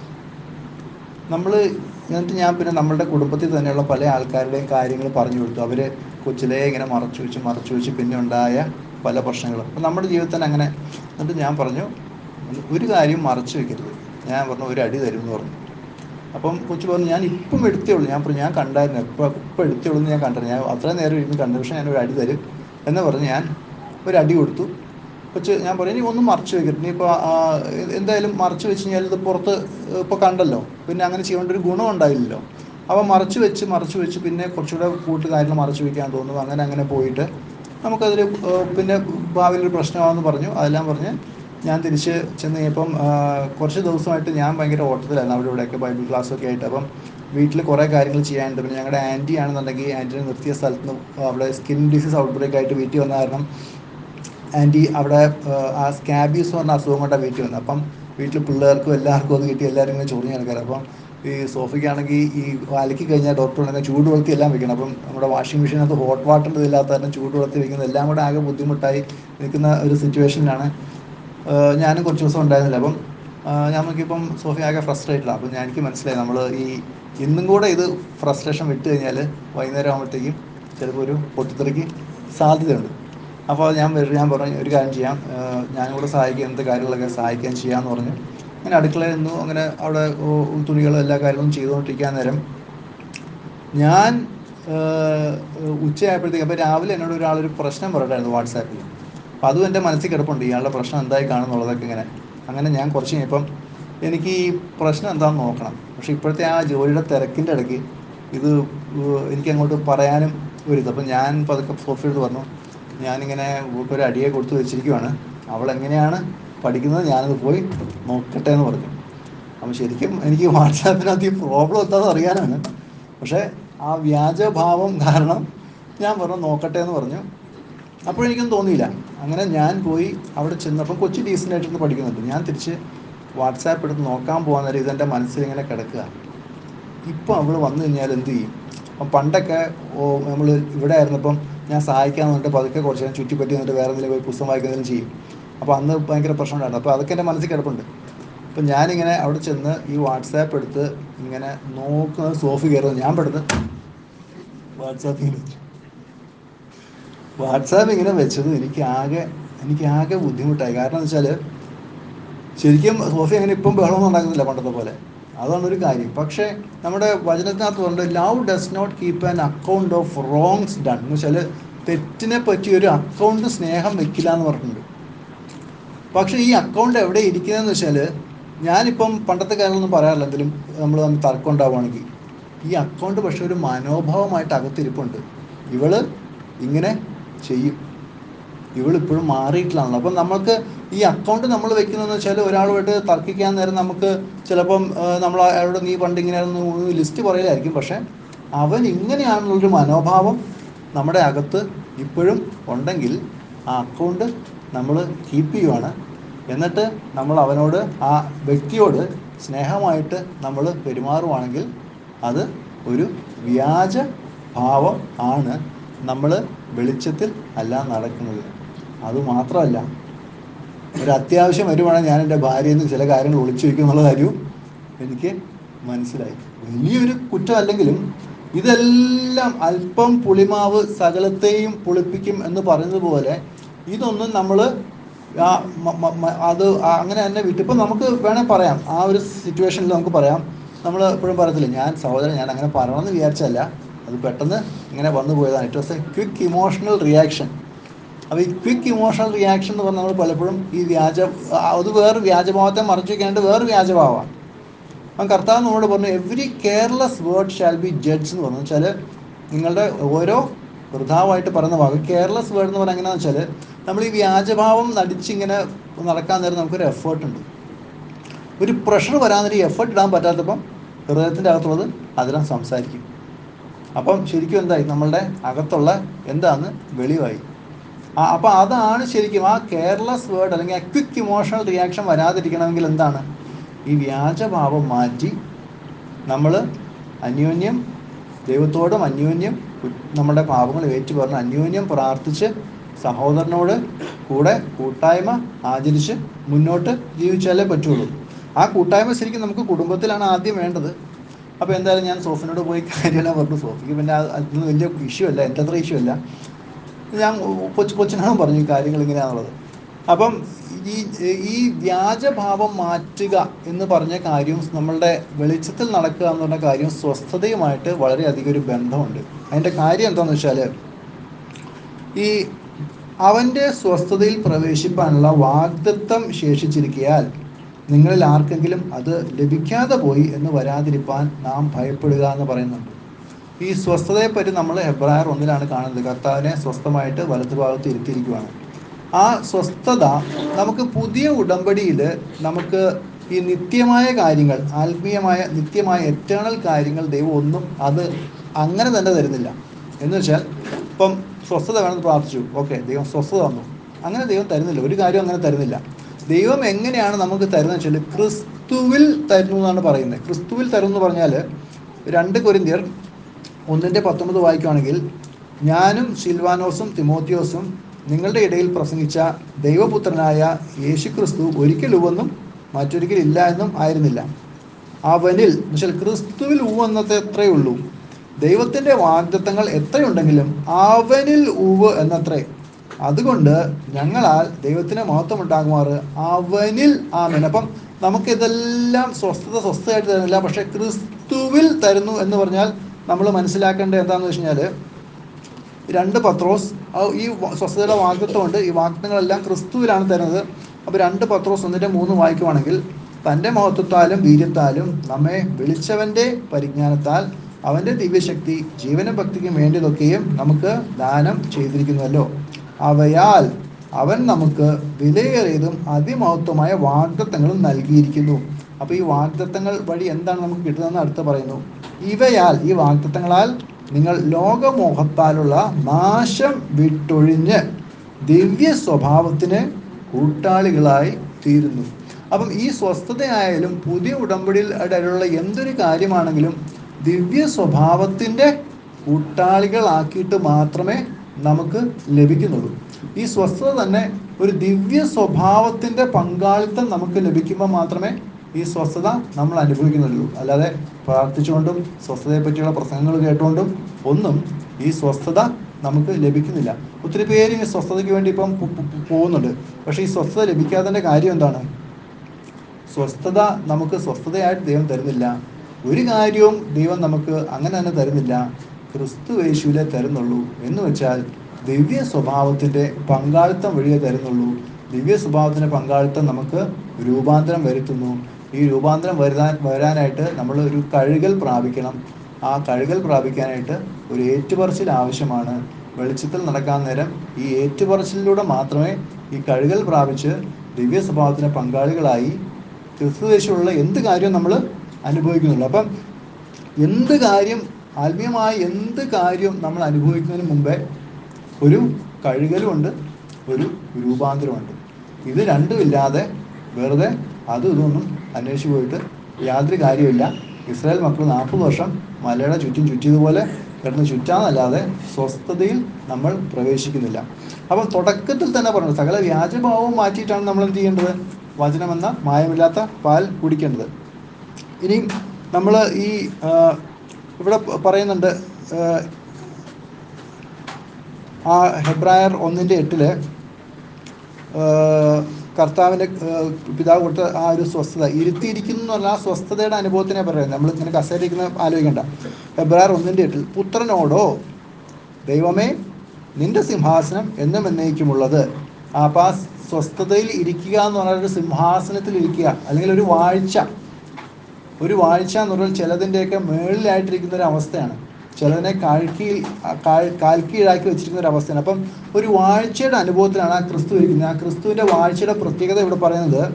എന്നിട്ട് ഞാൻ പിന്നെ നമ്മളുടെ കുടുംബത്തിൽ തന്നെയുള്ള പല ആൾക്കാരുടെയും കാര്യങ്ങൾ പറഞ്ഞു കൊടുത്തു. അവർ കൊച്ചിലേ ഇങ്ങനെ മറച്ചു വെച്ച് പിന്നെ ഉണ്ടായ പല പ്രശ്നങ്ങളും. അപ്പം നമ്മുടെ ജീവിതത്തിൽ അങ്ങനെ. എന്നിട്ട് ഞാൻ പറഞ്ഞു, ഒരു കാര്യം മറച്ചു വെക്കരുത്. ഞാൻ പറഞ്ഞു, ഒരു അടി തരും എന്ന് പറഞ്ഞു. അപ്പം കൊച്ചു പറഞ്ഞു, ഞാൻ ഇപ്പം എടുത്തേ ഉള്ളൂ. ഞാൻ പറഞ്ഞു, ഞാൻ കണ്ടായിരുന്നു, ഇപ്പം എടുത്തേ ഉള്ളൂ എന്ന് ഞാൻ കണ്ടു. ഞാൻ അത്രയും നേരം ഇരുന്ന് കണ്ടു, പക്ഷേ ഞാൻ ഒരു അടി തരും എന്ന് പറഞ്ഞ് ഞാൻ ഒരു അടി കൊടുത്തു. കൊച്ച് ഞാൻ പറഞ്ഞു, ഇനി ഒന്നും മറച്ചു വെക്കരുത്. ഇനിയിപ്പോൾ എന്തായാലും മറച്ചു വെച്ച് കഴിഞ്ഞാൽ ഇത് പുറത്ത് ഇപ്പോൾ കണ്ടല്ലോ, പിന്നെ അങ്ങനെ ചെയ്യേണ്ട ഒരു ഗുണം ഉണ്ടായില്ലല്ലോ. അപ്പോൾ മറച്ചു വെച്ച് പിന്നെ കുറച്ചുകൂടെ കൂട്ടുകാരിൽ മറച്ചു വെക്കാൻ തോന്നുന്നു. അങ്ങനെ പോയിട്ട് നമുക്കതിൽ പിന്നെ ഭാവിയിലൊരു പ്രശ്നമാണെന്ന് പറഞ്ഞു. അതെല്ലാം പറഞ്ഞ് ഞാൻ തിരിച്ച് ചെന്ന് കഴിഞ്ഞപ്പം കുറച്ച് ദിവസമായിട്ട് ഞാൻ ഭയങ്കര ഓട്ടത്തിലായിരുന്നു അവിടെ ഇവിടെയൊക്കെ ബൈബിൾ ക്ലാസ്സൊക്കെ ആയിട്ട്. അപ്പം വീട്ടിൽ കുറേ കാര്യങ്ങൾ ചെയ്യാനുണ്ട്. പിന്നെ ഞങ്ങളുടെ ആൻറ്റി ആണെന്നുണ്ടെങ്കിൽ ആൻറ്റിനെ നിർത്തിയ സ്ഥലത്ത് നിന്ന് അവിടെ സ്കിൻ ഡിസീസ് ഔട്ട് ബ്രേക്ക് ആയിട്ട് വീട്ടിൽ വന്ന കാരണം ആൻറ്റി അവിടെ ആ സ്കാബീസ് എന്ന് പറഞ്ഞ അസുഖം കൊണ്ടാണ് വീട്ടിൽ വന്നത്. അപ്പം വീട്ടിൽ പിള്ളേർക്കും എല്ലാവർക്കും അത് കിട്ടി. എല്ലാവരും ഇങ്ങനെ ചൊറിഞ്ഞ് കിടക്കാറ്. അപ്പം ഈ സോഫയ്ക്കാണെങ്കിൽ ഈ അലക്കി കഴിഞ്ഞാൽ ഡോക്ടർ ഉണ്ടെങ്കിൽ ചൂട് വെള്ളത്തി എല്ലാം വെക്കണം. അപ്പം നമ്മുടെ വാഷിംഗ് മെഷീനകത്ത് ഹോട്ട് വാട്ടറിൻ്റെ ഇതില്ലാത്ത കാരണം ചൂട് വെള്ളത്തിൽ വെക്കുന്നത് എല്ലാം കൂടെ ആകെ ബുദ്ധിമുട്ടായി നിൽക്കുന്ന ഒരു സിറ്റുവേഷനിലാണ് ഞാനും കുറച്ച് ദിവസം ഉണ്ടായിരുന്നില്ല. അപ്പം ഞാൻ നോക്കിയപ്പം സോഫി ആകെ ഫ്രസ്ട്രേറ്റഡാണ്. അപ്പം എനിക്ക് മനസ്സിലായി നമ്മൾ ഇന്നും കൂടെ ഇത് ഫ്രസ്ട്രേഷൻ വിട്ട് കഴിഞ്ഞാൽ വൈകുന്നേരം ആകുമ്പോഴത്തേക്കും ചിലപ്പോൾ ഒരു പൊട്ടിത്തെറിക്ക് സാധ്യതയുണ്ട്. അപ്പോൾ ഞാൻ പറഞ്ഞു, ഒരു കാര്യം ചെയ്യാം, ഞാനും കൂടെ സഹായിക്കാം, എന്ത് കാര്യങ്ങളൊക്കെ സഹായിക്കാൻ ചെയ്യാമെന്ന് പറഞ്ഞു. അങ്ങനെ അടുക്കളയിൽ നിന്നു അങ്ങനെ അവിടെ തുണികളും എല്ലാ കാര്യങ്ങളും ചെയ്തുകൊണ്ടിരിക്കാൻ നേരം ഞാൻ ഉച്ചയായപ്പോഴത്തേക്കും, അപ്പോൾ രാവിലെ എന്നോട് ഒരാളൊരു പ്രശ്നം പറഞ്ഞിട്ടായിരുന്നു വാട്സാപ്പിൽ. അപ്പോൾ അതും എൻ്റെ മനസ്സിൽ കിടപ്പുണ്ട്, ഇയാളുടെ പ്രശ്നം എന്തായി കാണുന്നുള്ളതൊക്കെ ഇങ്ങനെ. അങ്ങനെ ഞാൻ കുറച്ച് കഴിഞ്ഞപ്പം എനിക്ക് ഈ പ്രശ്നം എന്താണെന്ന് നോക്കണം. പക്ഷേ ഇപ്പോഴത്തെ ആ ജോലിയുടെ തിരക്കിൻ്റെ ഇടയ്ക്ക് ഇത് എനിക്കങ്ങോട്ട് പറയാനും ഒരിത്. അപ്പം ഞാൻ പതുക്കെ സോഫിയോട് പറഞ്ഞു, ഞാനിങ്ങനെ ഒരു അടിയെ കൊടുത്തു വെച്ചിരിക്കുവാണ്, അവളെങ്ങനെയാണ് പഠിക്കുന്നത് ഞാനത് പോയി നോക്കട്ടെ എന്ന് പറഞ്ഞു. അപ്പം ശരിക്കും എനിക്ക് വാട്സാപ്പിനകത്ത് ഈ പ്രോബ്ലം എന്താണെന്ന് അറിയാനാണ്. പക്ഷേ ആ വ്യാജഭാവം കാരണം ഞാൻ പറഞ്ഞു നോക്കട്ടെ എന്ന് പറഞ്ഞു. അപ്പോഴെനിക്കൊന്നും തോന്നിയില്ല. അങ്ങനെ ഞാൻ പോയി അവിടെ ചെന്നപ്പം കൊച്ചു ഡീസൻ്റായിട്ടിരുന്ന് പഠിക്കുന്നുണ്ട്. ഞാൻ തിരിച്ച് വാട്സാപ്പ് എടുത്ത് നോക്കാൻ പോകാൻ നേരം ഇതെൻ്റെ മനസ്സിലിങ്ങനെ കിടക്കുക, ഇപ്പം അവൾ വന്നു കഴിഞ്ഞാൽ എന്ത് ചെയ്യും. അപ്പം പണ്ടൊക്കെ നമ്മൾ ഇവിടെ ആയിരുന്നപ്പം ഞാൻ സഹായിക്കാമെന്ന് പറഞ്ഞിട്ട് പതുക്കെ കുറച്ച് നേരം ചുറ്റിപ്പറ്റി എന്നിട്ട് വേറെ എന്തെങ്കിലും പോയി പുസ്തകം വായിക്കുന്നതിലും ചെയ്യും. അപ്പോൾ അന്ന് ഭയങ്കര പ്രശ്നം ഉണ്ടായിരുന്നു. അപ്പോൾ അതൊക്കെ എൻ്റെ മനസ്സിൽ കിടപ്പുണ്ട്. അപ്പം ഞാനിങ്ങനെ അവിടെ ചെന്ന് ഈ വാട്സാപ്പ് എടുത്ത് ഇങ്ങനെ നോക്കുന്നത് സോഫി കയറുന്നത് ഞാൻ പെടുത്ത് വാട്സാപ്പ് ഇങ്ങനെ വെച്ചത് എനിക്കാകെ ബുദ്ധിമുട്ടായി. കാരണം എന്ന് വെച്ചാൽ ശരിക്കും സോഫി അങ്ങനെ ഇപ്പം ബഹളമൊന്നും ഉണ്ടാക്കുന്നില്ല പണ്ടത്തെ പോലെ, അതാണൊരു കാര്യം. പക്ഷേ നമ്മുടെ വചനത്തിനകത്ത് പറഞ്ഞിട്ട് love does not keep an account of wrongs done എന്ന് വെച്ചാൽ തെറ്റിനെ പറ്റി ഒരു അക്കൗണ്ട് സ്നേഹം വെക്കില്ല എന്ന് പറഞ്ഞിട്ടുണ്ട്. പക്ഷേ ഈ അക്കൗണ്ട് എവിടെ ഇരിക്കുന്നതെന്ന് വെച്ചാൽ ഞാനിപ്പം പണ്ടത്തെ കാര്യങ്ങളൊന്നും പറയാറില്ല. എന്തെങ്കിലും നമ്മൾ തമ്മിൽ തർക്കം ഉണ്ടാവുകയാണെങ്കിൽ ഈ അക്കൗണ്ട് പക്ഷെ ഒരു മനോഭാവമായിട്ട് അകത്തിരിപ്പുണ്ട്. ഇവള് ഇങ്ങനെ ചെയ്യും, ഇവളിപ്പോഴും മാറിയിട്ടില്ലാണല്ലോ. അപ്പം നമുക്ക് ഈ അക്കൗണ്ട് നമ്മൾ വെക്കുന്നതെന്ന് വെച്ചാൽ ഒരാളുമായിട്ട് തർക്കിക്കാൻ നേരം നമുക്ക് ചിലപ്പം നമ്മൾ അയാളോട് നീ പണ്ട് ഇങ്ങനെയാണെന്ന് ലിസ്റ്റ് പറയലായിരിക്കും. പക്ഷേ അവൻ ഇങ്ങനെയാണെന്നുള്ളൊരു മനോഭാവം നമ്മുടെ അകത്ത് ഇപ്പോഴും ഉണ്ടെങ്കിൽ ആ അക്കൗണ്ട് നമ്മൾ കീപ്പ് ചെയ്യുവാണ്. എന്നിട്ട് നമ്മൾ അവനോട് ആ വ്യക്തിയോട് സ്നേഹമായിട്ട് നമ്മൾ പെരുമാറുവാണെങ്കിൽ അത് ഒരു വ്യാജ ഭാവം ആണ്. നമ്മൾ വെളിച്ചത്തിൽ അല്ല നടക്കുന്നത്. അതുമാത്രമല്ല, ഒരു അത്യാവശ്യം വരുവാണെങ്കിൽ ഞാൻ എൻ്റെ ഭാര്യയിൽ നിന്ന് ചില കാര്യങ്ങൾ ഒളിച്ചു വയ്ക്കും എന്നുള്ള കാര്യവും എനിക്ക് മനസ്സിലായി. വലിയൊരു കുറ്റമല്ലെങ്കിലും ഇതെല്ലാം അല്പം പുളിമാവ് സകലത്തെയും പുളിപ്പിക്കും എന്ന് പറഞ്ഞതുപോലെ ഇതൊന്നും നമ്മൾ അത് അങ്ങനെ തന്നെ വിട്ട് ഇപ്പം നമുക്ക് വേണേൽ പറയാം, ആ ഒരു സിറ്റുവേഷനിൽ നമുക്ക് പറയാം നമ്മൾ എപ്പോഴും പറയത്തില്ല, ഞാൻ അങ്ങനെ പറയണമെന്ന് വിചാരിച്ചല്ല, അത് പെട്ടെന്ന് ഇങ്ങനെ വന്നു പോയതാണ്. It was a quick emotional reaction. അപ്പോൾ ഈ ക്വിക്ക് ഇമോഷണൽ റിയാക്ഷൻ എന്ന് പറഞ്ഞാൽ നമ്മൾ പലപ്പോഴും ഈ അത് വേറെ വ്യാജഭാവത്തെ മറച്ചു വയ്ക്കാനായിട്ട് വേറെ വ്യാജഭാവമാണ്. അപ്പം കർത്താവ് നമ്മളോട് പറഞ്ഞു, every careless word shall be judge എന്ന് പറഞ്ഞു. വെച്ചാൽ നിങ്ങളുടെ ഓരോ വൃഥാവായിട്ട് പറയുന്ന വാക്ക്, കെയർലെസ് വേർഡ് എന്ന് പറഞ്ഞാൽ എങ്ങനെയാണെന്ന് വെച്ചാൽ, നമ്മൾ ഈ വ്യാജഭാവം നടിച്ചിങ്ങനെ നടക്കാൻ നേരം നമുക്കൊരു എഫേർട്ടുണ്ട്, ഒരു പ്രഷർ വരാനൊരു എഫേർട്ട് ഇടാൻ പറ്റാത്തപ്പം ഹൃദയത്തിൻ്റെ അകത്തുള്ളത് അതിലും സംസാരിക്കും. അപ്പം ശരിക്കും എന്തായി, നമ്മളുടെ അകത്തുള്ള എന്താന്ന് വെളിവായി. അപ്പം അതാണ് ശരിക്കും ആ കെയർലെസ് വേർഡ് അല്ലെങ്കിൽ ആ ക്വിക്ക് ഇമോഷണൽ റിയാക്ഷൻ വരാതിരിക്കണമെങ്കിൽ എന്താണ്, ഈ വ്യാജഭാവം മാറ്റി നമ്മൾ അന്യോന്യം ദൈവത്തോടും അന്യോന്യം നമ്മുടെ പാപങ്ങൾ ഏറ്റു പറഞ്ഞ് അന്യോന്യം പ്രാർത്ഥിച്ച് സഹോദരനോട് കൂടെ കൂട്ടായ്മ ആചരിച്ച് മുന്നോട്ട് ജീവിച്ചാലേ പറ്റുള്ളൂ. ആ കൂട്ടായ്മ ശരിക്കും നമുക്ക് കുടുംബത്തിലാണ് ആദ്യം വേണ്ടത്. അപ്പോൾ എന്തായാലും ഞാൻ സോഫിനോട് പോയി കാര്യമെല്ലാം പറഞ്ഞു. സോഫിക്ക് പിന്നെ അതൊന്നും വലിയ ഇഷ്യൂ അല്ല, എൻ്റെ അത്ര ഇഷ്യൂ അല്ല. ഞാൻ കൊച്ചിനോടും പറഞ്ഞു ഈ കാര്യങ്ങൾ ഇങ്ങനെയാണുള്ളത്. അപ്പം ഈ വ്യാജഭാവം മാറ്റുക എന്ന് പറഞ്ഞ കാര്യം, നമ്മളുടെ വെളിച്ചത്തിൽ നടക്കുക എന്ന് പറഞ്ഞ കാര്യം സ്വസ്ഥതയുമായിട്ട് വളരെയധികം ഒരു ബന്ധമുണ്ട്. അതിൻ്റെ കാര്യം എന്താണെന്ന് വെച്ചാൽ, ഈ അവൻ്റെ സ്വസ്ഥതയിൽ പ്രവേശിപ്പാനുള്ള വാഗ്ദത്തം ശേഷിച്ചിരിക്കയാൽ നിങ്ങളിൽ ആർക്കെങ്കിലും അത് ലഭിക്കാതെ പോയി എന്ന് വരാതിരിപ്പാൻ നാം ഭയപ്പെടുക എന്ന് പറയുന്നുണ്ട്. ഈ സ്വസ്ഥതയെപ്പറ്റി നമ്മൾ ഹെബ്രായർ 1 കാണുന്നത്. കർത്താവിനെ സ്വസ്ഥമായിട്ട് വലതുഭാഗത്ത് ഇരുത്തിയിരിക്കുകയാണ്. ആ സ്വസ്ഥത നമുക്ക് പുതിയ ഉടമ്പടിയിൽ നമുക്ക് ഈ നിത്യമായ കാര്യങ്ങൾ, ആത്മീയമായ നിത്യമായ എറ്റേണൽ കാര്യങ്ങൾ ദൈവം ഒന്നും അത് അങ്ങനെ തന്നെ തരുന്നില്ല. എന്ന് വെച്ചാൽ ഇപ്പം സ്വസ്ഥത വേണമെന്ന് പ്രാർത്ഥിച്ചു, ഓക്കെ, ദൈവം സ്വസ്ഥത തന്നു, അങ്ങനെ ദൈവം തരുന്നില്ല. ഒരു കാര്യം അങ്ങനെ തരുന്നില്ല. ദൈവം എങ്ങനെയാണ് നമുക്ക് തരുന്നത് വെച്ചാൽ ക്രിസ്തുവിൽ തരുന്നു എന്നാണ് പറയുന്നത്. ക്രിസ്തുവിൽ തരുന്നു എന്ന് പറഞ്ഞാൽ 2 കൊരിന്ത്യർ 1:19 വായിക്കുകയാണെങ്കിൽ, ഞാനും സിൽവാനോസും തിമോത്തിയോസും നിങ്ങളുടെ ഇടയിൽ പ്രസംഗിച്ച ദൈവപുത്രനായ യേശുക്രിസ്തു ഒരിക്കൽ ഉവെന്നും മറ്റൊരിക്കൽ ഇല്ല എന്നും ആയിരുന്നില്ല. അവനിൽ എന്നുവെച്ചാൽ ക്രിസ്തുവിൽ ഉവെന്നത് എത്രയേ ഉള്ളൂ. ദൈവത്തിൻ്റെ വാഗ്ദത്തങ്ങൾ എത്രയുണ്ടെങ്കിലും അവനിൽ ഉവ് എന്നത്രേ. അതുകൊണ്ട് ഞങ്ങളാൽ ദൈവത്തിന് മഹത്വം ഉണ്ടാകുമാറ് അവനിൽ ആമേൻ. അപ്പം നമുക്കിതെല്ലാം സ്വസ്ഥതയായിട്ട് തരുന്നില്ല, പക്ഷെ ക്രിസ്തുവിൽ തരുന്നു എന്ന് പറഞ്ഞാൽ നമ്മൾ മനസ്സിലാക്കേണ്ടത് എന്താണെന്ന് വെച്ച് കഴിഞ്ഞാൽ, 2 പത്രോസ് ഈ സ്വസ്ഥതയുടെ വാഗ്ദത്തമുണ്ട്. ഈ വാഗ്ദത്തങ്ങളെല്ലാം ക്രിസ്തുവിലാണ് തരുന്നത്. അപ്പോൾ 2 പത്രോസ് 1:3 വായിക്കുവാണെങ്കിൽ, തൻ്റെ മഹത്വത്താലും വീര്യത്താലും നമ്മെ വിളിച്ചവൻ്റെ പരിജ്ഞാനത്താൽ അവൻ്റെ ദിവ്യശക്തി ജീവനും ഭക്തിക്കും വേണ്ടിയതൊക്കെയും നമുക്ക് ദാനം ചെയ്തിരിക്കുന്നുവല്ലോ. അവയാൽ അവൻ നമുക്ക് വിലയേറിയതും അതിമഹത്വമായ വാഗ്ദത്തങ്ങളും നൽകിയിരിക്കുന്നു. അപ്പോൾ ഈ വാഗ്ദത്തങ്ങൾ വഴി എന്താണ് നമുക്ക് കിട്ടുന്നതെന്ന് അടുത്ത് പറയുന്നു. ഇവയാൽ, ഈ വാഗ്ദത്തങ്ങളാൽ നിങ്ങൾ ലോകമോഹത്താലുള്ള നാശം വിട്ടൊഴിഞ്ഞ് ദിവ്യ സ്വഭാവത്തിന് കൂട്ടാളികളായി തീരുന്നു. അപ്പം ഈ സ്വസ്ഥതയായാലും പുതിയ ഉടമ്പടിയിൽ ഇടയിലുള്ള എന്തൊരു കാര്യമാണെങ്കിലും ദിവ്യ സ്വഭാവത്തിൻ്റെ കൂട്ടാളികളാക്കിയിട്ട് മാത്രമേ നമുക്ക് ലഭിക്കുന്നുള്ളൂ. ഈ സ്വസ്ഥത തന്നെ ഒരു ദിവ്യ സ്വഭാവത്തിൻ്റെ പങ്കാളിത്തം നമുക്ക് ലഭിക്കുമ്പോൾ മാത്രമേ ഈ സ്വസ്ഥത നമ്മൾ അനുഭവിക്കുന്നുള്ളൂ. അല്ലാതെ പ്രാർത്ഥിച്ചുകൊണ്ടും സ്വസ്ഥതയെ പറ്റിയുള്ള പ്രസംഗങ്ങൾ കേട്ടുകൊണ്ടും ഒന്നും ഈ സ്വസ്ഥത നമുക്ക് ലഭിക്കുന്നില്ല. ഒത്തിരി പേര് ഈ സ്വസ്ഥതയ്ക്ക് വേണ്ടി ഇപ്പം പോകുന്നുണ്ട്. പക്ഷേ ഈ സ്വസ്ഥത ലഭിക്കാത്തതിൻ്റെ കാര്യം എന്താണ്? സ്വസ്ഥത നമുക്ക് സ്വസ്ഥതയായിട്ട് ദൈവം തരുന്നില്ല. ഒരു കാര്യവും ദൈവം നമുക്ക് അങ്ങനെ തന്നെ തരുന്നില്ല. ക്രിസ്തു യേശുവിലെ തരുന്നുള്ളൂ. എന്ന് വെച്ചാൽ ദിവ്യ സ്വഭാവത്തിൻ്റെ പങ്കാളിത്തം വഴിയേ തരുന്നുള്ളൂ. ദിവ്യ സ്വഭാവത്തിൻ്റെ പങ്കാളിത്തം നമുക്ക് രൂപാന്തരം വരുത്തുന്നു. ഈ രൂപാന്തരം വരാനായിട്ട് നമ്മൾ ഒരു കഴുകൽ പ്രാപിക്കണം. ആ കഴുകൽ പ്രാപിക്കാനായിട്ട് ഒരു ഏറ്റുപറച്ചിൽ ആവശ്യമാണ്. വെളിച്ചത്തിൽ നടക്കാൻ നേരം ഈ ഏറ്റുപറച്ചിലൂടെ മാത്രമേ ഈ കഴുകൽ പ്രാപിച്ച് ദിവ്യ സ്വഭാവത്തിൻ്റെ പങ്കാളികളായി ക്രിസ്തു യേശുവിലുള്ള എന്ത് കാര്യവും നമ്മൾ അനുഭവിക്കുന്നുള്ളൂ. അപ്പം എന്ത് കാര്യം, ആത്മീയമായ എന്ത് കാര്യം നമ്മൾ അനുഭവിക്കുന്നതിന് മുമ്പേ ഒരു കഴുകലുമുണ്ട്, ഒരു രൂപാന്തരമുണ്ട്. ഇത് രണ്ടും ഇല്ലാതെ വെറുതെ അതും ഇതൊന്നും അന്വേഷിച്ച് പോയിട്ട് യാതൊരു കാര്യമില്ല. ഇസ്രായേൽ മക്കൾ 40 വർഷം മലയുടെ ചുറ്റും ചുറ്റിയതുപോലെ കിടന്ന് ചുറ്റാന്നല്ലാതെ സ്വസ്ഥതയിൽ നമ്മൾ പ്രവേശിക്കുന്നില്ല. അപ്പം തുടക്കത്തിൽ തന്നെ പറഞ്ഞു, സകല വ്യാജഭാവവും മാറ്റിയിട്ടാണ് നമ്മൾ എന്ത് ചെയ്യേണ്ടത്? വചനമെന്ന മായമില്ലാത്ത പാൽ കുടിക്കേണ്ടത്. ഇനി നമ്മൾ ഈ ഇവിടെ പറയുന്നുണ്ട്, ആ ഹെബ്രായർ 1:8 കർത്താവിൻ്റെ പിതാവ് കൊടുത്ത ആ ഒരു സ്വസ്ഥത, ഇരുത്തിയിരിക്കുന്നു എന്ന് പറഞ്ഞാൽ ആ സ്വസ്ഥതയുടെ അനുഭവത്തിനെ പറയുന്നത്. നമ്മൾ ഇങ്ങനെ കസേരയിരിക്കുന്ന ആലോചിക്കേണ്ട. ഫെബ്രുവരി 1:8 പുത്രനോടോ ദൈവമേ നിന്റെ സിംഹാസനം എന്നും എന്നേക്കുമുള്ളത്. അപ്പം ആ സ്വസ്ഥതയിൽ ഇരിക്കുക എന്ന് പറഞ്ഞാൽ ഒരു സിംഹാസനത്തിൽ ഇരിക്കുക, അല്ലെങ്കിൽ ഒരു വാഴ്ച എന്ന് പറഞ്ഞാൽ ചിലതിൻ്റെയൊക്കെ മേളിലായിട്ടിരിക്കുന്ന ഒരു അവസ്ഥയാണ്. ചിലതിനെ കാൽക്കീഴാക്കി വെച്ചിരിക്കുന്ന ഒരു അവസ്ഥയാണ്. അപ്പം ഒരു വാഴ്ചയുടെ അനുഭവത്തിലാണ് ആ ക്രിസ്തു ഇരിക്കുന്നത്. ആ ക്രിസ്തുവിൻ്റെ വാഴ്ചയുടെ പ്രത്യേകത ഇവിടെ പറയുന്നത്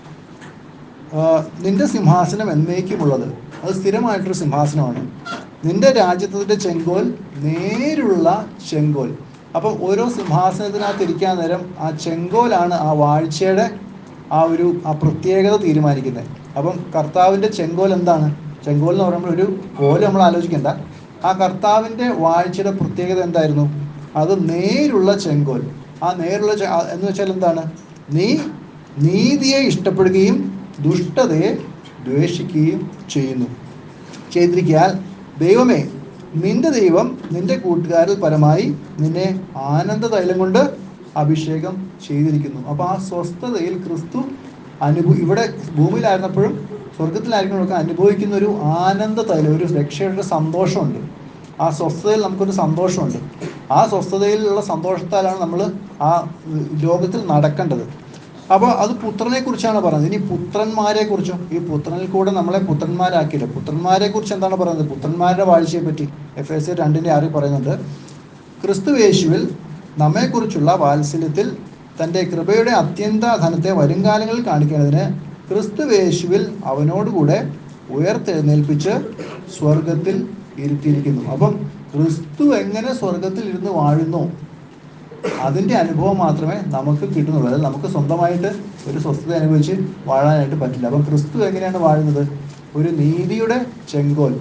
നിന്റെ സിംഹാസനം എന്നേക്കുമുള്ളത്. അത് സ്ഥിരമായിട്ടൊരു സിംഹാസനമാണ്. നിന്റെ രാജ്യത്തിൻ്റെ ചെങ്കോൽ നേരുള്ള ചെങ്കോൽ. അപ്പം ഓരോ സിംഹാസനത്തിനകത്ത് ഇരിക്കാൻ നേരം ആ ചെങ്കോലാണ് ആ വാഴ്ചയുടെ ആ പ്രത്യേകത തീരുമാനിക്കുന്നത്. അപ്പം കർത്താവിൻ്റെ ചെങ്കോൽ എന്താണ്? ചെങ്കോൽ എന്ന് പറയുമ്പോൾ ഒരു കോല് നമ്മൾ ആലോചിക്കേണ്ട. ആ കർത്താവിൻ്റെ വാഴ്ചയുടെ പ്രത്യേകത എന്തായിരുന്നു? അത് നേരുള്ള ചെങ്കോൽ. ആ നേരുള്ള എന്ന് വെച്ചാൽ എന്താണ്? നീ നീതിയെ ഇഷ്ടപ്പെടുകയും ദുഷ്ടതയെ ദ്വേഷിക്കുകയും ചെയ്തിരിക്കാൻ ദൈവമേ നിന്റെ ദൈവം നിന്റെ കൂട്ടുകാരിൽ പരമായി നിന്നെ ആനന്ദ തൈലം കൊണ്ട് അഭിഷേകം ചെയ്തിരിക്കുന്നു. അപ്പോൾ ആ സ്വസ്ഥതയിൽ ക്രിസ്തു ഇവിടെ ഭൂമിയിലായിരുന്നപ്പോഴും സ്വർഗത്തിലായിരിക്കുമ്പോഴൊക്കെ അനുഭവിക്കുന്ന ഒരു ആനന്ദ തൈലം, ഒരു രക്ഷയുടെ സന്തോഷമുണ്ട്. ആ സ്വസ്ഥതയിൽ നമുക്കൊരു സന്തോഷമുണ്ട്. ആ സ്വസ്ഥതയിലുള്ള സന്തോഷത്താലാണ് നമ്മൾ ആ ലോകത്തിൽ നടക്കേണ്ടത്. അപ്പോൾ അത് പുത്രനെ കുറിച്ചാണ് പറയുന്നത്. ഇനി പുത്രന്മാരെ കുറിച്ചും, ഈ പുത്രനിൽ കൂടെ നമ്മളെ പുത്രന്മാരാക്കിയില്ല. പുത്രന്മാരെ കുറിച്ച് എന്താണ് പറയുന്നത്? പുത്രന്മാരുടെ വാഴ്ചയെ പറ്റി Efesiയർ 2:6 പറയുന്നുണ്ട്, ക്രിസ്തു യേശുവിൽ നമ്മെക്കുറിച്ചുള്ള വാത്സല്യത്തിൽ തൻ്റെ കൃപയുടെ അത്യന്ത ധനത്തെ വരുംകാലങ്ങളിൽ കാണിക്കേണ്ടതിന് ക്രിസ്തു യേശുവിൽ അവനോടുകൂടെ ഉയർത്തെഴുന്നേൽപ്പിച്ച് സ്വർഗത്തിൽ ഇരുത്തിയിരിക്കുന്നു. അപ്പം ക്രിസ്തു എങ്ങനെ സ്വർഗത്തിൽ ഇരുന്ന് വാഴുന്നു അതിൻ്റെ അനുഭവം മാത്രമേ നമുക്ക് കിട്ടുന്നുള്ളൂ. അതായത് നമുക്ക് സ്വന്തമായിട്ട് ഒരു സ്വസ്ഥത അനുഭവിച്ച് വാഴാനായിട്ട് പറ്റില്ല. അപ്പം ക്രിസ്തു എങ്ങനെയാണ് വാഴുന്നത്? ഒരു നീതിയുടെ ചെങ്കോൽ.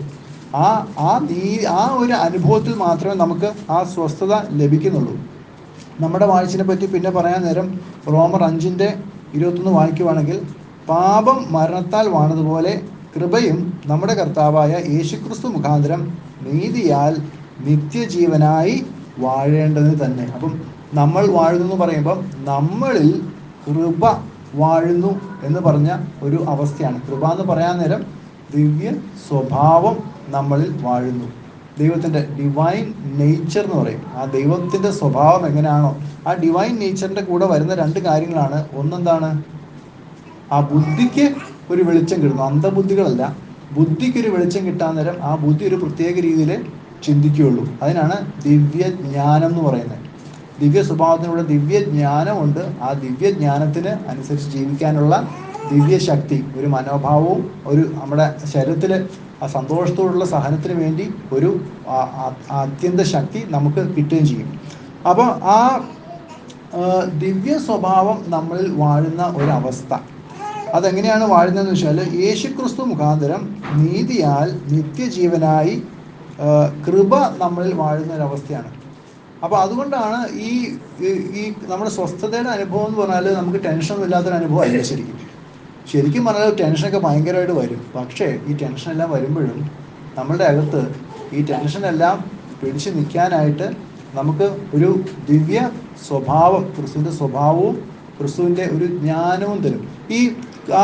ആ ഒരു അനുഭവത്തിൽ മാത്രമേ നമുക്ക് ആ സ്വസ്ഥത ലഭിക്കുന്നുള്ളൂ. നമ്മുടെ വാഴ്ചയെ പറ്റി പിന്നെ പറയാൻ നേരം റോമർ 5:21 വായിക്കുവാണെങ്കിൽ, പാപം മരണത്താൽ വാണതുപോലെ കൃപയും നമ്മുടെ കർത്താവായ യേശുക്രിസ്തു മുഖാന്തരം നീതിയാൽ നിത്യജീവനായി വാഴേണ്ടത് തന്നെ. അപ്പം നമ്മൾ വാഴുന്നു എന്ന് പറയുമ്പം നമ്മളിൽ കൃപ വാഴുന്നു എന്ന് പറഞ്ഞ ഒരു അവസ്ഥയാണ്. കൃപ എന്ന് പറയാൻ നേരം ദിവ്യ സ്വഭാവം നമ്മളിൽ വാഴുന്നു. ദൈവത്തിൻ്റെ ഡിവൈൻ നേച്ചർ എന്ന് പറയും. ആ ദൈവത്തിൻ്റെ സ്വഭാവം എങ്ങനെയാണോ ആ ഡിവൈൻ നേച്ചറിൻ്റെ കൂടെ വരുന്ന രണ്ട് കാര്യങ്ങളാണ്. ഒന്നെന്താണ്? ആ ബുദ്ധിക്ക് ഒരു വെളിച്ചം കിട്ടുന്നു. അന്ധബുദ്ധികളല്ല, ബുദ്ധിക്കൊരു വെളിച്ചം കിട്ടാൻ നേരം ആ ബുദ്ധി ഒരു പ്രത്യേക രീതിയിൽ ചിന്തിക്കുകയുള്ളൂ. അതിനാണ് ദിവ്യജ്ഞാനം എന്ന് പറയുന്നത്. ദിവ്യ സ്വഭാവത്തിനുള്ള ദിവ്യജ്ഞാനമുണ്ട്. ആ ദിവ്യജ്ഞാനത്തിന് അനുസരിച്ച് ജീവിക്കാനുള്ള ദിവ്യശക്തി, ഒരു മനോഭാവവും ഒരു നമ്മുടെ ശരീരത്തിൽ ആ സന്തോഷത്തോടുള്ള സഹനത്തിന് വേണ്ടി ഒരു അത്യന്ത ശക്തി നമുക്ക് കിട്ടുകയും ചെയ്യും. അപ്പോൾ ആ ദിവ്യ സ്വഭാവം നമ്മളിൽ വാഴുന്ന ഒരവസ്ഥ അതെങ്ങനെയാണ് വാഴുന്നതെന്ന് വെച്ചാൽ, യേശുക്രിസ്തു മുഖാന്തരം നീതിയാൽ നിത്യജീവനായി കൃപ നമ്മളിൽ വാഴുന്ന ഒരവസ്ഥയാണ്. അപ്പോൾ അതുകൊണ്ടാണ് ഈ നമ്മുടെ സ്വസ്ഥതയുടെ അനുഭവം എന്ന് പറഞ്ഞാൽ നമുക്ക് ടെൻഷനൊന്നും ഇല്ലാത്തൊരു അനുഭവമല്ല. ശരിക്കും പറഞ്ഞാൽ ടെൻഷനൊക്കെ ഭയങ്കരമായിട്ട് വരും. പക്ഷേ ഈ ടെൻഷനെല്ലാം വരുമ്പോഴും നമ്മളുടെ അകത്ത് ഈ ടെൻഷനെല്ലാം പിടിച്ചു നിൽക്കാനായിട്ട് നമുക്ക് ഒരു ദിവ്യ സ്വഭാവം, ക്രിസ്തുവിൻ്റെ സ്വഭാവവും ക്രിസ്തുവിൻ്റെ ഒരു ജ്ഞാനവും തരും. ആ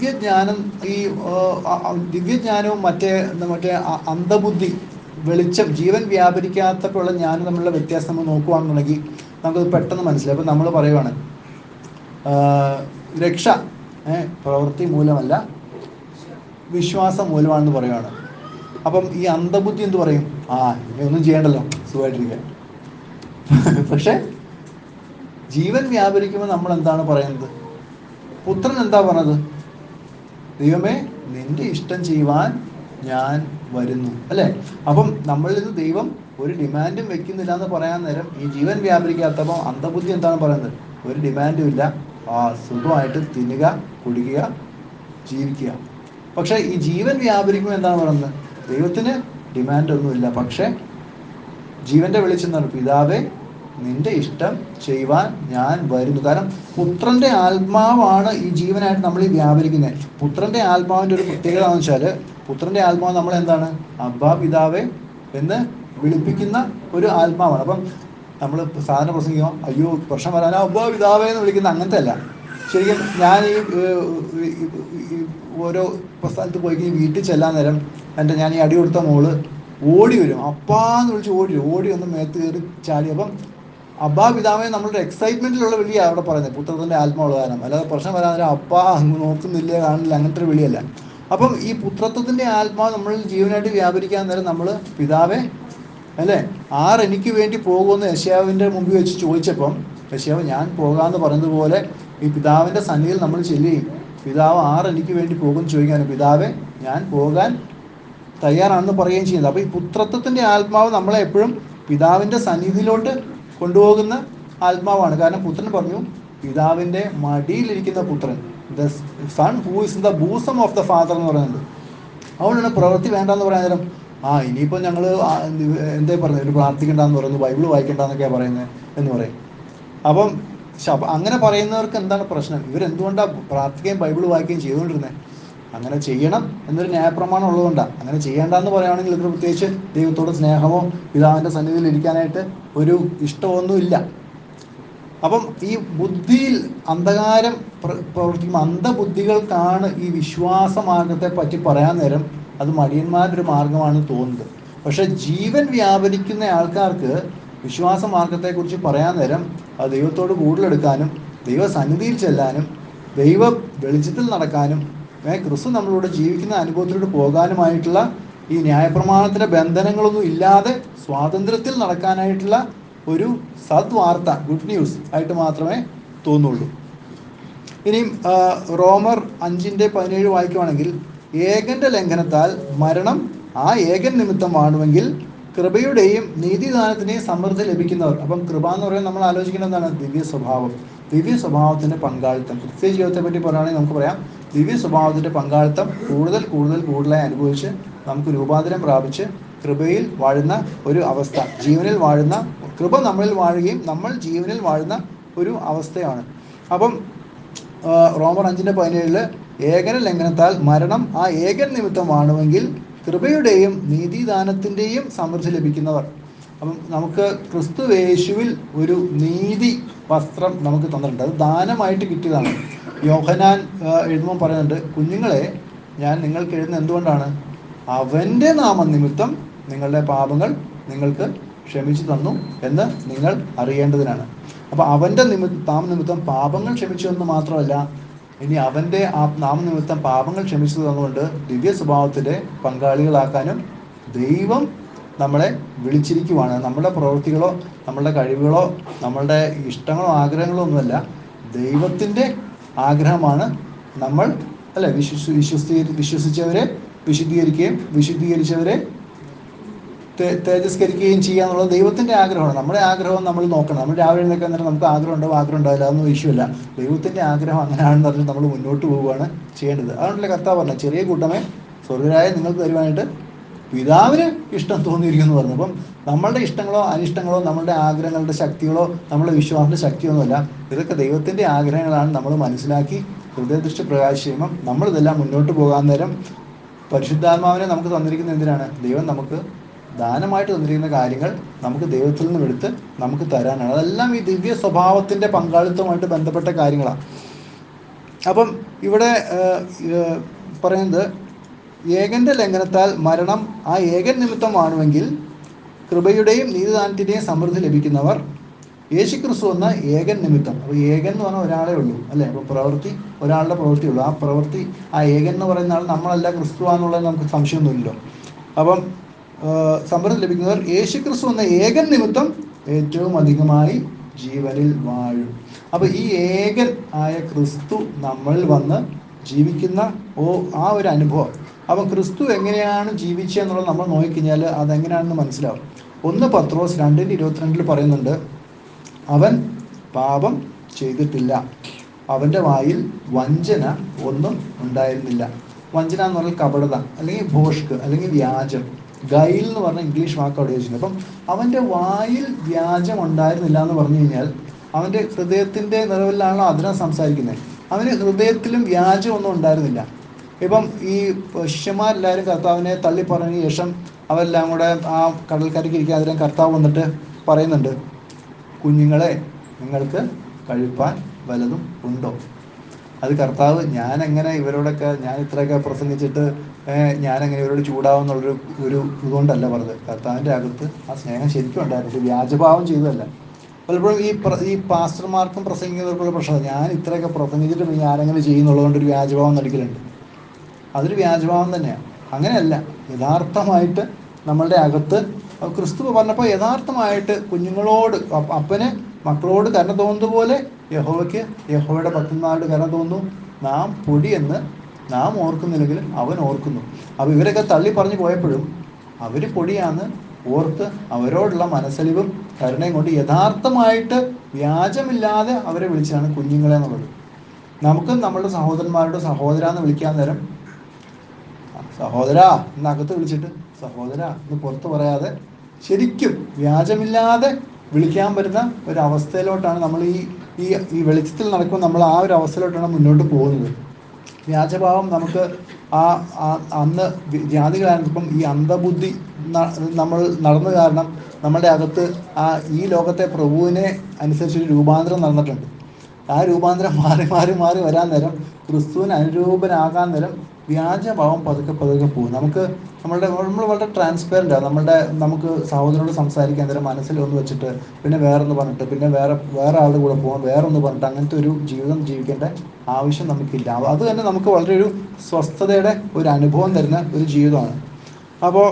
ദിവ്യജ്ഞാനവും മറ്റേ അന്ധബുദ്ധി, വെളിച്ചം, ജീവൻ വ്യാപരിക്കാത്തപ്പോഴുള്ള ജ്ഞാനം തമ്മിലുള്ള വ്യത്യാസം നമ്മൾ നോക്കുകയാണെന്നുണ്ടെങ്കിൽ നമുക്കത് പെട്ടെന്ന് മനസ്സിലായി. അപ്പം നമ്മൾ പറയുവാണ് രക്ഷ പ്രവൃത്തി മൂലമല്ല വിശ്വാസം മൂലമാണെന്ന് പറയുവാണ്. അപ്പം ഈ അന്ധബുദ്ധി എന്ത് പറയും? ഇതൊന്നും ചെയ്യണ്ടല്ലോ, സുഖമായിട്ടിരിക്കുക. പക്ഷെ ജീവൻ വ്യാപരിക്കുമ്പോൾ നമ്മൾ എന്താണ് പറയുന്നത്? പുത്രൻ എന്താ പറഞ്ഞത്? ദൈവമേ നിന്റെ ഇഷ്ടം ചെയ്യുവാൻ ഞാൻ വരുന്നു, അല്ലേ? അപ്പം നമ്മളിൽ നിന്ന് ദൈവം ഒരു ഡിമാൻഡും വെക്കുന്നില്ല എന്ന് പറയാൻ നേരം ഈ ജീവൻ വ്യാപരിക്കാത്തപ്പോൾ അന്ധബുദ്ധി എന്താണ് പറയുന്നത്? ഒരു ഡിമാൻഡും ഇല്ല, സുഖമായിട്ട് തിന്നുക, കുടിക്കുക, ജീവിക്കുക. പക്ഷേ ഈ ജീവൻ വ്യാപരിക്കുമ്പോൾ എന്താണ് പറയുന്നത്? ദൈവത്തിന് ഡിമാൻഡൊന്നുമില്ല, പക്ഷേ ജീവന്റെ വെളിച്ചം എന്ന് പറഞ്ഞു, പിതാവേ നിന്റെ ഇഷ്ടം ചെയ്യുവാൻ ഞാൻ വരുന്നു. കാരണം പുത്രന്റെ ആത്മാവാണ് ഈ ജീവനായിട്ട് നമ്മൾ ഈ വ്യാപരിക്കുന്നത്. പുത്രന്റെ ആത്മാവിൻ്റെ ഒരു പ്രത്യേകത എന്ന് വെച്ചാൽ, പുത്രന്റെ ആത്മാവ് നമ്മൾ എന്താണ്? അബ്ബാ പിതാവേ എന്ന് വിളിപ്പിക്കുന്ന ഒരു ആത്മാവാണ്. അപ്പം നമ്മൾ സാധാരണ പ്രസംഗിക്കുമ്പോൾ അയ്യോ പ്രശ്നം വരാനോ അബ്ബാ പിതാവേ എന്ന് വിളിക്കുന്ന അങ്ങനത്തെ അല്ല. ശരിക്കും ഞാൻ ഈ ഓരോ സ്ഥലത്ത് പോയി വീട്ടിൽ ചെല്ലാൻ നേരം ഞാൻ ഈ അടി കൊടുത്ത മോള് ഓടി വരും, അപ്പാന്ന് വിളിച്ച് ഓടി വന്ന് മേത്ത് കയറി ചാടി. അപ്പം അബ്ബാ പിതാവേ നമ്മളുടെ എക്സൈറ്റ്മെൻറ്റിലുള്ള വിളിയാണ് അവിടെ പറയുന്നത്, പുത്രത്തിൻ്റെ ആത്മാവുള്ള കാരണം. അല്ലാതെ പ്രശ്നം വരാൻ നേരം അപ്പാ അങ്ങ് നോക്കുന്നില്ല, കാണില്ല, അങ്ങനത്തെ ഒരു വിളിയല്ല. അപ്പം ഈ പുത്രത്വത്തിൻ്റെ ആത്മാവ് നമ്മൾ ജീവനായിട്ട് വ്യാപരിക്കാൻ നേരം നമ്മൾ പിതാവേ അല്ലേ ആരെനിക്ക് വേണ്ടി പോകുമെന്ന് യെശയ്യാവിൻ്റെ മുമ്പിൽ വെച്ച് ചോദിച്ചപ്പം യെശയ്യാവ് ഞാൻ പോകാമെന്ന് പറഞ്ഞതുപോലെ ഈ പിതാവിൻ്റെ സന്നിധിയിൽ നമ്മൾ ചെല്ലുകയും പിതാവ് ആരെനിക്ക് വേണ്ടി പോകുമെന്ന് ചോദിക്കാനും പിതാവേ ഞാൻ പോകാൻ തയ്യാറാണെന്ന് പറയുകയും ചെയ്യുന്നത്. അപ്പോൾ ഈ പുത്രത്വത്തിൻ്റെ ആത്മാവ് നമ്മളെ എപ്പോഴും പിതാവിൻ്റെ സന്നിധിയിലോട്ട് കൊണ്ടുപോകുന്ന ആത്മാവാണ്. കാരണം പുത്രൻ പറഞ്ഞു പിതാവിൻ്റെ മടിയിലിരിക്കുന്ന പുത്രൻ, the Son who is in the bosom of the Father എന്ന് പറയുന്നത്. അതുകൊണ്ടാണ് പ്രവൃത്തി വേണ്ടെന്ന് പറയാൻ നേരം ഇനിയിപ്പോൾ ഞങ്ങൾ എന്തേ പറഞ്ഞു ഒരു പ്രാർത്ഥിക്കേണ്ടെന്ന് പറയുന്നു, ബൈബിൾ വായിക്കേണ്ടെന്നൊക്കെയാണ് പറയുന്നത് എന്ന് പറയും. അപ്പം അങ്ങനെ പറയുന്നവർക്ക് എന്താണ് പ്രശ്നം? ഇവരെന്തുകൊണ്ടാണ് പ്രാർത്ഥിക്കുകയും ബൈബിൾ വായിക്കുകയും ചെയ്തുകൊണ്ടിരുന്നത്? അങ്ങനെ ചെയ്യണം എന്നൊരു ന്യായപ്രമാണം ഉള്ളതുകൊണ്ടാണ്. അങ്ങനെ ചെയ്യേണ്ടെന്ന് പറയുകയാണെങ്കിൽ ഇവർ പ്രത്യേകിച്ച് ദൈവത്തോട് സ്നേഹമോ പിതാവിൻ്റെ സന്നിധിയിൽ ഇരിക്കാനായിട്ട് ഒരു ഇഷ്ടമൊന്നുമില്ല. അപ്പം ഈ ബുദ്ധിയിൽ അന്ധകാരം പ്രവർത്തിക്കുമ്പോൾ അന്ധബുദ്ധികൾക്കാണ് ഈ വിശ്വാസ മാർഗത്തെ പറ്റി പറയാൻ നേരം അത് മടിയന്മാരുടെ ഒരു മാർഗമാണ് തോന്നുന്നത്. പക്ഷെ ജീവൻ വ്യാപരിക്കുന്ന ആൾക്കാർക്ക് വിശ്വാസ മാർഗത്തെക്കുറിച്ച് പറയാൻ നേരം അത് ദൈവത്തോട് കൂടുതലെടുക്കാനും ദൈവസന്നിധിയിൽ ചെല്ലാനും ദൈവ വെളിച്ചത്തിൽ നടക്കാനും ക്രിസ്തു നമ്മളോട് ജീവിക്കുന്ന അനുഭവത്തിലൂടെ പോകാനുമായിട്ടുള്ള ഈ ന്യായപ്രമാണത്തിൻ്റെ ബന്ധനങ്ങളൊന്നും ഇല്ലാതെ സ്വാതന്ത്ര്യത്തിൽ നടക്കാനായിട്ടുള്ള ഒരു സദ്വാർത്ത, ഗുഡ് ന്യൂസ് ആയിട്ട് മാത്രമേ തോന്നുള്ളൂ. ഇനിയും റോമർ 5:17 വായിക്കുവാണെങ്കിൽ ഏകന്റെ ലംഘനത്താൽ മരണം ആ ഏകൻ നിമിത്തമാണെങ്കിൽ കൃപയുടെയും നീതിദാനത്തിൻ്റെയും സമൃദ്ധി ലഭിക്കുന്നവർ. അപ്പം കൃപ എന്ന് പറയുന്നത് നമ്മൾ ആലോചിക്കുന്നത് എന്താണ്? ദിവ്യ സ്വഭാവം, ദിവ്യ സ്വഭാവത്തിൻ്റെ പങ്കാളിത്തം. ക്രിസ്ത്യ ജീവിതത്തെ പറ്റി പറയുകയാണെങ്കിൽ നമുക്ക് പറയാം ദിവ്യ സ്വഭാവത്തിൻ്റെ പങ്കാളിത്തം കൂടുതലായി അനുഭവിച്ച് നമുക്ക് രൂപാന്തരം പ്രാപിച്ച് കൃപയിൽ വാഴുന്ന ഒരു അവസ്ഥ, ജീവനിൽ വാഴുന്ന, കൃപ നമ്മളിൽ വാഴുകയും നമ്മൾ ജീവനിൽ വാഴുന്ന ഒരു അവസ്ഥയാണ്. അപ്പം റോമർ 5:17 ഏകന ലംഘനത്താൽ മരണം ആ ഏകൻ നിമിത്തമാണെങ്കിൽ കൃപയുടെയും നീതിദാനത്തിൻ്റെയും സമൃദ്ധി ലഭിക്കുന്നവർ. അപ്പം നമുക്ക് ക്രിസ്തുവേശുവിൽ ഒരു നീതി വസ്ത്രം നമുക്ക് തന്നിട്ടുണ്ട്, അത് ദാനമായിട്ട് കിട്ടിയതാണ്. യോഹന്നാൻ എഴുതുമ്പോൾ പറയുന്നുണ്ട്, കുഞ്ഞുങ്ങളെ ഞാൻ നിങ്ങൾക്ക് എഴുതുന്നത് എന്തുകൊണ്ടാണ്? അവൻ്റെ നാമനിമിത്തം നിങ്ങളുടെ പാപങ്ങൾ നിങ്ങൾക്ക് ക്ഷമിച്ചു തന്നു എന്ന് നിങ്ങൾ അറിയേണ്ടതിനാണ്. അപ്പോൾ അവൻ്റെ നാമനിമിത്തം പാപങ്ങൾ ക്ഷമിച്ചു എന്ന് മാത്രമല്ല, ഇനി അവൻ്റെ ആ നാമനിമിത്തം പാപങ്ങൾ ക്ഷമിച്ചു തന്നുകൊണ്ട് ദിവ്യ സ്വഭാവത്തിൻ്റെ പങ്കാളികളാക്കാനും ദൈവം നമ്മളെ വിളിച്ചിരിക്കുവാണ്. നമ്മുടെ പ്രവൃത്തികളോ നമ്മളുടെ കഴിവുകളോ നമ്മളുടെ ഇഷ്ടങ്ങളോ ആഗ്രഹങ്ങളോ ഒന്നുമല്ല, ദൈവത്തിൻ്റെ ആഗ്രഹമാണ് നമ്മൾ അല്ലെ വിശ്വസിച്ചവരെ വിശുദ്ധീകരിക്കുകയും വിശുദ്ധീകരിച്ചവരെ തേജസ്കരിക്കുകയും ചെയ്യുക എന്നുള്ളത് ദൈവത്തിൻ്റെ ആഗ്രഹമാണ്. നമ്മുടെ ആഗ്രഹം നമ്മൾ നോക്കണം. നമ്മൾ രാവിലെ എഴുന്നേക്കാൻ നേരം നമുക്ക് ആഗ്രഹം ഉണ്ടാവില്ല, അതൊന്നും വിഷയമല്ല. ദൈവത്തിൻ്റെ ആഗ്രഹം അങ്ങനെയാണെന്ന് പറഞ്ഞ് നമ്മൾ മുന്നോട്ട് പോവുകയാണ് ചെയ്യേണ്ടത്. അതുകൊണ്ടല്ലേ കർത്താവ് പറഞ്ഞത് ചെറിയ കൂട്ടമേ സ്വർഗ്ഗരായ നിങ്ങൾക്ക് തരുവാനായിട്ട് പിതാവിന് ഇഷ്ടം തോന്നിയിരിക്കുന്നു പറഞ്ഞു. അപ്പം നമ്മളുടെ ഇഷ്ടങ്ങളോ അനിഷ്ടങ്ങളോ നമ്മളുടെ ആഗ്രഹങ്ങളുടെ ശക്തികളോ നമ്മളുടെ വിശ്വാസത്തിൻ്റെ ശക്തിയൊന്നുമല്ല, ഇതൊക്കെ ദൈവത്തിൻ്റെ ആഗ്രഹങ്ങളാണ്. നമ്മൾ മനസ്സിലാക്കി ഹൃദയദൃഷ്ടി പ്രകാശിക്കുമ്പം നമ്മളിതെല്ലാം മുന്നോട്ട് പോകാൻ നേരം പരിശുദ്ധാത്മാവിനെ നമുക്ക് തന്നിരിക്കുന്ന എന്തിനാണ്? ദൈവം നമുക്ക് ദാനമായിട്ട് തന്നിരിക്കുന്ന കാര്യങ്ങൾ നമുക്ക് ദൈവത്തിൽ നിന്നും എടുത്ത് നമുക്ക് തരാനാണ്. അതെല്ലാം ഈ ദിവ്യ സ്വഭാവത്തിൻ്റെ പങ്കാളിത്തവുമായിട്ട് ബന്ധപ്പെട്ട കാര്യങ്ങളാണ്. അപ്പം ഇവിടെ പറയുന്നത് ഏകൻ്റെ ലംഘനത്താൽ മരണം ആ ഏകൻ നിമിത്തമാണെങ്കിൽ കൃപയുടെയും നീതിദാനത്തിൻ്റെയും സമൃദ്ധി ലഭിക്കുന്നവർ യേശുക്രിസ്തു എന്ന ഏകൻ നിമിത്തം. അപ്പോൾ ഏകൻ എന്ന് പറഞ്ഞാൽ ഒരാളെ ഉള്ളൂ അല്ലേ? അപ്പോൾ പ്രവൃത്തി ഒരാളുടെ പ്രവൃത്തിയുള്ളൂ. ആ പ്രവൃത്തി ആ ഏകൻ എന്ന് പറയുന്ന ആൾ നമ്മളല്ല, ക്രിസ്തുവാന്നുള്ളത് നമുക്ക് സംശയമൊന്നുമില്ലല്ലോ. അപ്പം സമൃദ്ധി ലഭിക്കുന്നവർ യേശുക്രിസ്തു എന്ന ഏകൻ നിമിത്തം ഏറ്റവും അധികമായി ജീവനിൽ വാഴും. അപ്പോൾ ഈ ഏകൻ ആയ ക്രിസ്തു നമ്മളിൽ വന്ന് ജീവിക്കുന്ന ആ ഒരു അനുഭവം. അപ്പം ക്രിസ്തു എങ്ങനെയാണ് ജീവിച്ചതെന്നുള്ളത് നമ്മൾ നോക്കിക്കഴിഞ്ഞാൽ അതെങ്ങനെയാണെന്ന് മനസ്സിലാവും. 1 പത്രോസ് 2:22 പറയുന്നുണ്ട്, അവൻ പാപം ചെയ്തിട്ടില്ല, അവൻ്റെ വായിൽ വഞ്ചന ഒന്നും ഉണ്ടായിരുന്നില്ല. വഞ്ചന എന്ന് പറഞ്ഞാൽ കപടത അല്ലെങ്കിൽ ഭോഷ്ക് അല്ലെങ്കിൽ വ്യാജം. ഗൈൽ എന്ന് പറഞ്ഞ ഇംഗ്ലീഷ് വാക്ക് അവിടെ വെച്ചിട്ടുണ്ട്. അപ്പം അവൻ്റെ വായിൽ വ്യാജം ഉണ്ടായിരുന്നില്ല എന്ന് പറഞ്ഞു കഴിഞ്ഞാൽ അവൻ്റെ ഹൃദയത്തിൻ്റെ നിറവിലാണല്ലോ അതിനെ സംസാരിക്കുന്നത്. അവന് ഹൃദയത്തിലും വ്യാജമൊന്നും ഉണ്ടായിരുന്നില്ല. ഇപ്പം ഈ ശിഷ്യന്മാരെല്ലാവരും കർത്താവിനെ തള്ളി പറഞ്ഞ ശേഷം അവരെല്ലാം കൂടെ ആ കടൽക്കരയ്ക്ക് ഇരിക്കാൻ അതിലും കർത്താവ് വന്നിട്ട് പറയുന്നുണ്ട്, കുഞ്ഞുങ്ങളെ നിങ്ങൾക്ക് കഴിപ്പാൻ വല്ലതും ഉണ്ടോ? അത് കർത്താവ് ഞാനെങ്ങനെ ഇവരോടൊക്കെ ഞാൻ ഇത്രയൊക്കെ പ്രസംഗിച്ചിട്ട് ഞാനെങ്ങനെ ഇവരോട് ചൂടാവുന്നുള്ളൊരു ഒരു ഇതുകൊണ്ടല്ല പറഞ്ഞത്. കർത്താവിൻ്റെ അകത്ത് ആ സ്നേഹം ശരിക്കും ഉണ്ടായിരുന്നു, വ്യാജഭാവം ചെയ്തതല്ല. പലപ്പോഴും ഈ പാസ്റ്റർമാർക്കും പ്രസംഗിക്കുന്നവർക്കുള്ള പ്രശ്നം, ഞാൻ ഇത്രയൊക്കെ പ്രസംഗിച്ചിട്ട് പിന്നെ ഞാനെങ്ങനെ ചെയ്യുന്നുള്ളതുകൊണ്ടൊരു വ്യാജഭാവം നടിക്കലുണ്ട്. അതൊരു വ്യാജഭാവം തന്നെയാണ്. അങ്ങനെയല്ല, യഥാർത്ഥമായിട്ട് നമ്മളുടെ അകത്ത് ക്രിസ്തു പറഞ്ഞപ്പോൾ യഥാർത്ഥമായിട്ട് കുഞ്ഞുങ്ങളോട് അപ്പന് മക്കളോട് കരുണ തോന്നുന്നത് പോലെ യഹോവയ്ക്ക് യഹോവയുടെ ഭക്തന്മാരോട് കരുണ തോന്നുന്നു. നാം പൊടിയെന്ന് നാം ഓർക്കുന്നില്ലെങ്കിൽ അവൻ ഓർക്കുന്നു. അപ്പോൾ ഇവരൊക്കെ തള്ളി പറഞ്ഞു പോയപ്പോഴും അവർ പൊടിയാന്ന് ഓർത്ത് അവരോടുള്ള മനസ്സലിവും കരുണയും കൊണ്ട് യഥാർത്ഥമായിട്ട് വ്യാജമില്ലാതെ അവരെ വിളിച്ചാണ് കുഞ്ഞുങ്ങളെ എന്നുള്ളത്. നമുക്കും നമ്മളുടെ സഹോദരന്മാരുടെ സഹോദര എന്ന് വിളിക്കാൻ നേരം സഹോദരാ എന്നകത്ത് വിളിച്ചിട്ട് സഹോദരാ എന്ന് പുറത്ത് പറയാതെ ശരിക്കും വ്യാജമില്ലാതെ വിളിക്കാൻ പറ്റുന്ന ഒരവസ്ഥയിലോട്ടാണ് നമ്മൾ ഈ വെളിച്ചത്തിൽ നടക്കുമ്പോൾ നമ്മൾ ആ ഒരു അവസ്ഥയിലോട്ടാണ് മുന്നോട്ട് പോകുന്നത്. വ്യാജഭാവം നമുക്ക് അന്ന് ജാതികളായിരുന്നപ്പം ഈ അന്ധബുദ്ധി നമ്മൾ നടന്ന കാരണം നമ്മുടെ അകത്ത് ഈ ലോകത്തെ പ്രഭുവിനെ അനുസരിച്ചൊരു രൂപാന്തരം നടന്നിട്ടുണ്ട്. ആ രൂപാന്തരം മാറി മാറി മാറി വരാൻ നേരം ക്രിസ്തുവിന് അനുരൂപനാകാൻ നേരം വ്യാജഭാവം പതുക്കെ പതുക്കെ പോകും. നമ്മൾ വളരെ ട്രാൻസ്പെറൻ്റാണ്. നമുക്ക് സഹോദരനോട് സംസാരിക്കാൻ നേരം മനസ്സിൽ ഒന്ന് വെച്ചിട്ട് പിന്നെ വേറൊന്ന് പറഞ്ഞിട്ട് പിന്നെ വേറെ ആളുടെ കൂടെ പോകാൻ വേറൊന്ന് പറഞ്ഞിട്ട് അങ്ങനത്തെ ഒരു ജീവിതം ജീവിക്കേണ്ട ആവശ്യം നമുക്കില്ല. അത് തന്നെ നമുക്ക് വളരെ ഒരു സ്വസ്ഥതയുടെ ഒരു അനുഭവം തരുന്ന ഒരു ജീവിതമാണ്. അപ്പോൾ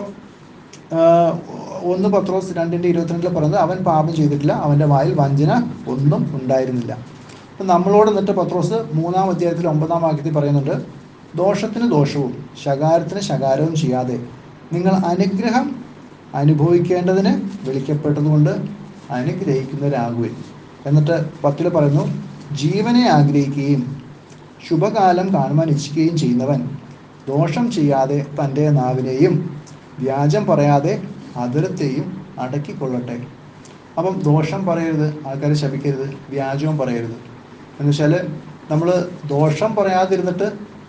1 പത്രോസ് 2:22 പറയുന്നത് അവൻ പാപം ചെയ്തിട്ടില്ല, അവൻ്റെ വായിൽ വഞ്ചന ഒന്നും ഉണ്ടായിരുന്നില്ല. അപ്പം നമ്മളോട് എന്നിട്ട് പത്രോസ് 3-ാം അധ്യായത്തിൽ 9-ാം വാക്യത്തിൽ പറയുന്നുണ്ട്, ദോഷത്തിന് ദോഷവും ശകാരത്തിന് ശകാരവും ചെയ്യാതെ നിങ്ങൾ അനുഗ്രഹം അനുഭവിക്കേണ്ടതിന് വിളിക്കപ്പെട്ടതുകൊണ്ട് അനുഗ്രഹിക്കുന്നവരാകുവിൻ. എന്നിട്ട് 10 പറയുന്നു, ജീവനെ ആഗ്രഹിക്കുകയും ശുഭകാലം കാണുവാൻ ഇച്ഛിക്കുകയും ചെയ്യുന്നവൻ ദോഷം ചെയ്യാതെ തൻ്റെ നാവിനെയും വ്യാജം പറയാതെ അധരത്തെയും അടക്കിക്കൊള്ളട്ടെ. അപ്പം ദോഷം പറയരുത്, ആൾക്കാരെ ശപിക്കരുത്, വ്യാജവും പറയരുത്. എന്നുവെച്ചാൽ നമ്മൾ ദോഷം പറയാതിരുന്നിട്ട്